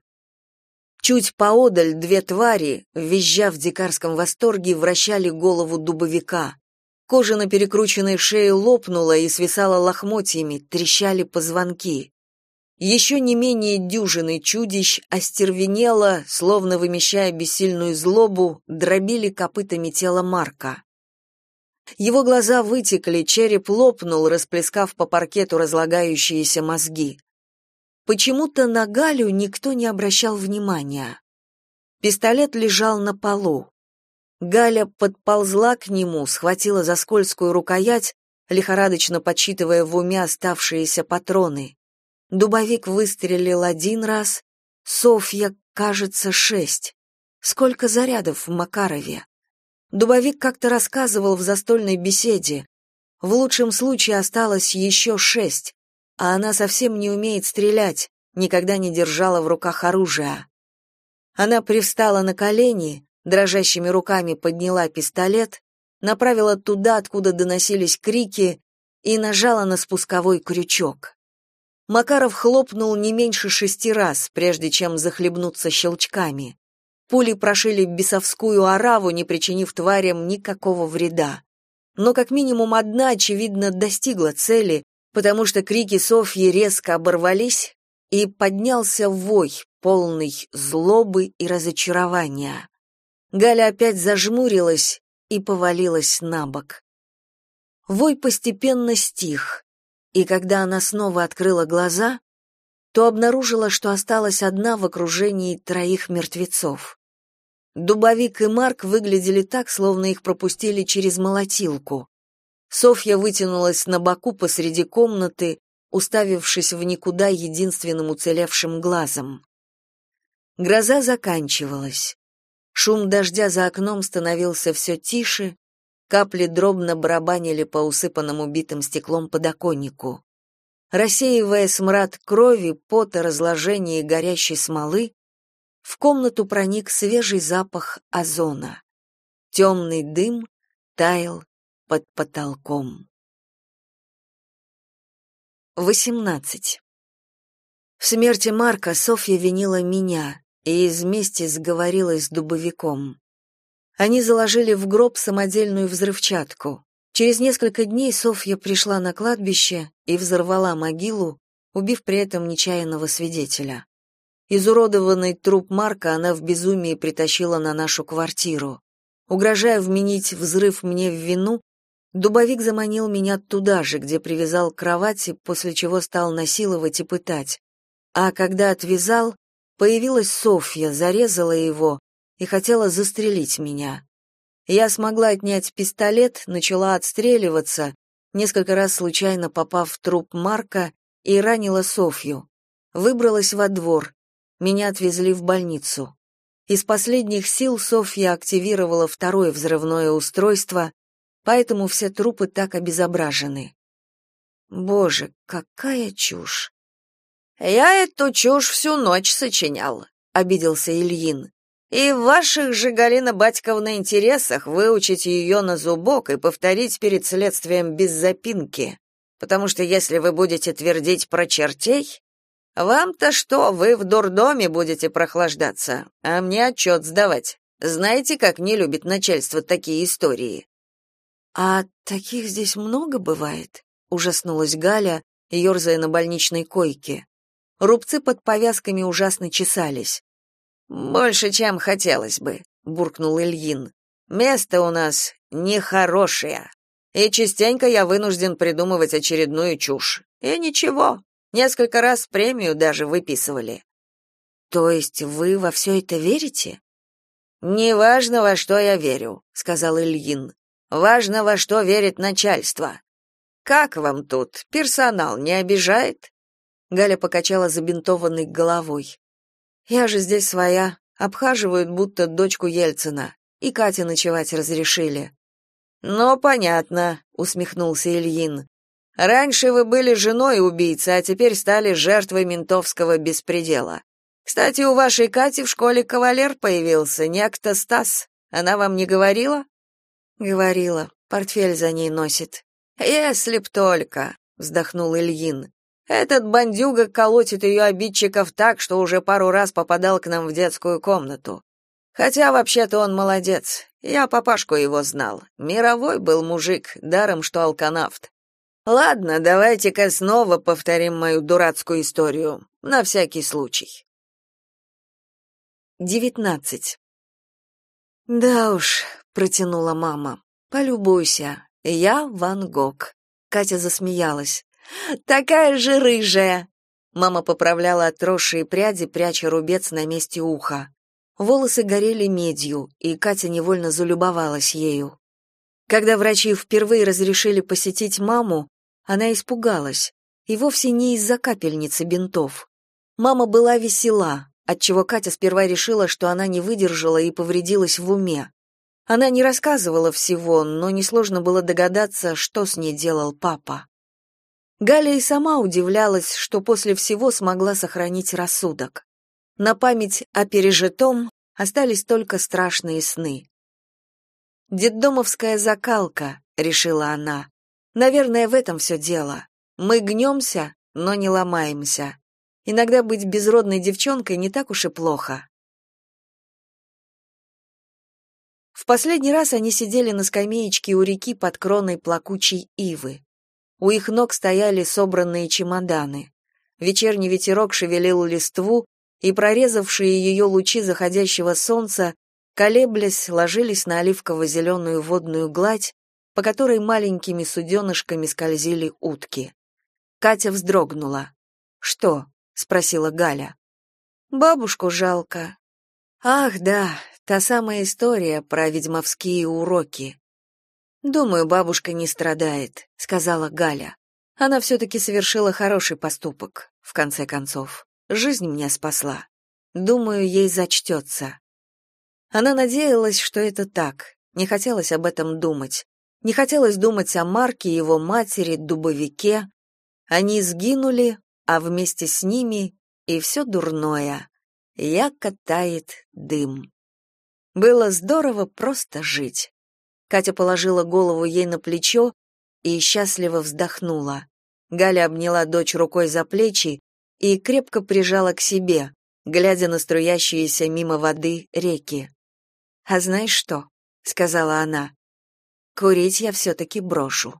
Чуть поодаль две твари, визжа в дикарском восторге, вращали голову дубовика. Кожа на перекрученной шее лопнула и свисала лохмотьями, трещали позвонки. Еще не менее дюжины чудищ остервенело, словно вымещая бессильную злобу, дробили копытами тело Марка. Его глаза вытекли, череп лопнул, расплескав по паркету разлагающиеся мозги. Почему-то на Галю никто не обращал внимания. Пистолет лежал на полу. Галя подползла к нему, схватила за скользкую рукоять, лихорадочно подсчитывая в уме оставшиеся патроны. Дубовик выстрелил 1 раз, Софья, кажется, 6. Сколько зарядов в Макарове? Дубовик как-то рассказывал в застольной беседе. В лучшем случае осталось еще 6, а она совсем не умеет стрелять, никогда не держала в руках оружия. Она привстала на колени, дрожащими руками подняла пистолет, направила туда, откуда доносились крики, и нажала на спусковой крючок. Макаров хлопнул не меньше 6 раз, прежде чем захлебнуться щелчками. Пули прошили бесовскую ораву, не причинив тварям никакого вреда. Но как минимум одна, очевидно, достигла цели, потому что крики Софьи резко оборвались, и поднялся вой, полный злобы и разочарования. Галя опять зажмурилась и повалилась на бок. Вой постепенно стих, и когда она снова открыла глаза, то обнаружила, что осталась одна в окружении 3 мертвецов. Дубовик и Марк выглядели так, словно их пропустили через молотилку. Софья вытянулась на боку посреди комнаты, уставившись в никуда единственным уцелевшим глазом. Гроза заканчивалась. Шум дождя за окном становился все тише, капли дробно барабанили по усыпанному битым стеклом подоконнику. Рассеивая смрад крови, пота, разложения и горящей смолы, в комнату проник свежий запах озона. Темный дым таял под потолком. 18. В смерти Марка Софья винила меня и из мести сговорилась с дубовиком. Они заложили в гроб самодельную взрывчатку. Через несколько дней Софья пришла на кладбище и взорвала могилу, убив при этом нечаянного свидетеля. Изуродованный труп Марка она в безумии притащила на нашу квартиру. Угрожая вменить взрыв мне в вину, дубовик заманил меня туда же, где привязал к кровати, после чего стал насиловать и пытать. А когда отвязал, появилась Софья, зарезала его и хотела застрелить меня. Я смогла отнять пистолет, начала отстреливаться, несколько раз случайно попав в труп Марка, и ранила Софью. Выбралась во двор. Меня отвезли в больницу. Из последних сил Софья активировала 2-е взрывное устройство, поэтому все трупы так обезображены. Боже, какая чушь! Я эту чушь всю ночь сочинял, обиделся Ильин. И в ваших же, Галина Батьковна, интересах выучить ее на зубок и повторить перед следствием без запинки. Потому что если вы будете твердить про чертей, вам-то что, вы в дурдоме будете прохлаждаться, а мне отчет сдавать. Знаете, как не любит начальство такие истории? А таких здесь много бывает? Ужаснулась Галя, ерзая на больничной койке. Рубцы под повязками ужасно чесались. Больше, чем хотелось бы, буркнул Ильин. Место у нас нехорошее. И частенько я вынужден придумывать очередную чушь. И ничего. Несколько раз премию даже выписывали. То есть вы во все это верите? Неважно, во что я верю, сказал Ильин. Важно, во что верит начальство. Как вам тут? Персонал не обижает? Галя покачала забинтованной головой. Я же здесь своя, обхаживают будто дочку Ельцина, и Кате ночевать разрешили. Ну, понятно, усмехнулся Ильин. Раньше вы были женой убийцы, а теперь стали жертвой ментовского беспредела. Кстати, у вашей Кати в школе кавалер появился, некто Стас. Она вам не говорила? Говорила, портфель за ней носит. Если б только, вздохнул Ильин. Этот бандюга колотит ее обидчиков так, что уже пару раз попадал к нам в детскую комнату. Хотя вообще-то он молодец. Я папашку его знал. Мировой был мужик, даром что алканавт. Ладно, давайте-ка снова повторим мою дурацкую историю, на всякий случай. 19. Да уж, протянула мама. Полюбуйся, я Ван Гог. Катя засмеялась. Такая же рыжая. Мама поправляла отросшие пряди, пряча рубец на месте уха. Волосы горели медью, и Катя невольно залюбовалась ею. Когда врачи впервые разрешили посетить маму, она испугалась, и вовсе не из-за капельницы бинтов. Мама была весела, отчего Катя сперва решила, что она не выдержала и повредилась в уме. Она не рассказывала всего, но несложно было догадаться, что с ней делал папа. Галя и сама удивлялась, что после всего смогла сохранить рассудок. На память о пережитом остались только страшные сны. «Детдомовская закалка», — решила она. «Наверное, в этом все дело. Мы гнемся, но не ломаемся. Иногда быть безродной девчонкой не так уж и плохо». В последний раз они сидели на скамеечке у реки под кроной плакучей ивы. У их ног стояли собранные чемоданы. Вечерний ветерок шевелил листву, и прорезавшие ее лучи заходящего солнца, колеблясь, ложились на оливково-зеленую водную гладь, по которой маленькими суденышками скользили утки. Катя вздрогнула. «Что?» — спросила Галя. «Бабушку жалко». «Ах, да, та самая история про ведьмовские уроки». «Думаю, бабушка не страдает», — сказала Галя. «Она все-таки совершила хороший поступок, в конце концов. Жизнь меня спасла. Думаю, ей зачтется». Она надеялась, что это так, не хотелось об этом думать. Не хотелось думать о Марке, его матери, дубовике. Они сгинули, а вместе с ними и все дурное. Яко тает дым. Было здорово просто жить. Катя положила голову ей на плечо и счастливо вздохнула. Галя обняла дочь рукой за плечи и крепко прижала к себе, глядя на струящиеся мимо воды реки. «А знаешь что?» — сказала она. «Курить я все-таки брошу».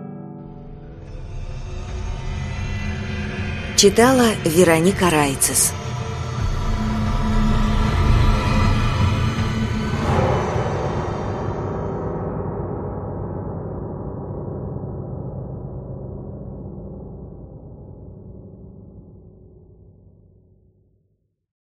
Читала Вероника Райцес.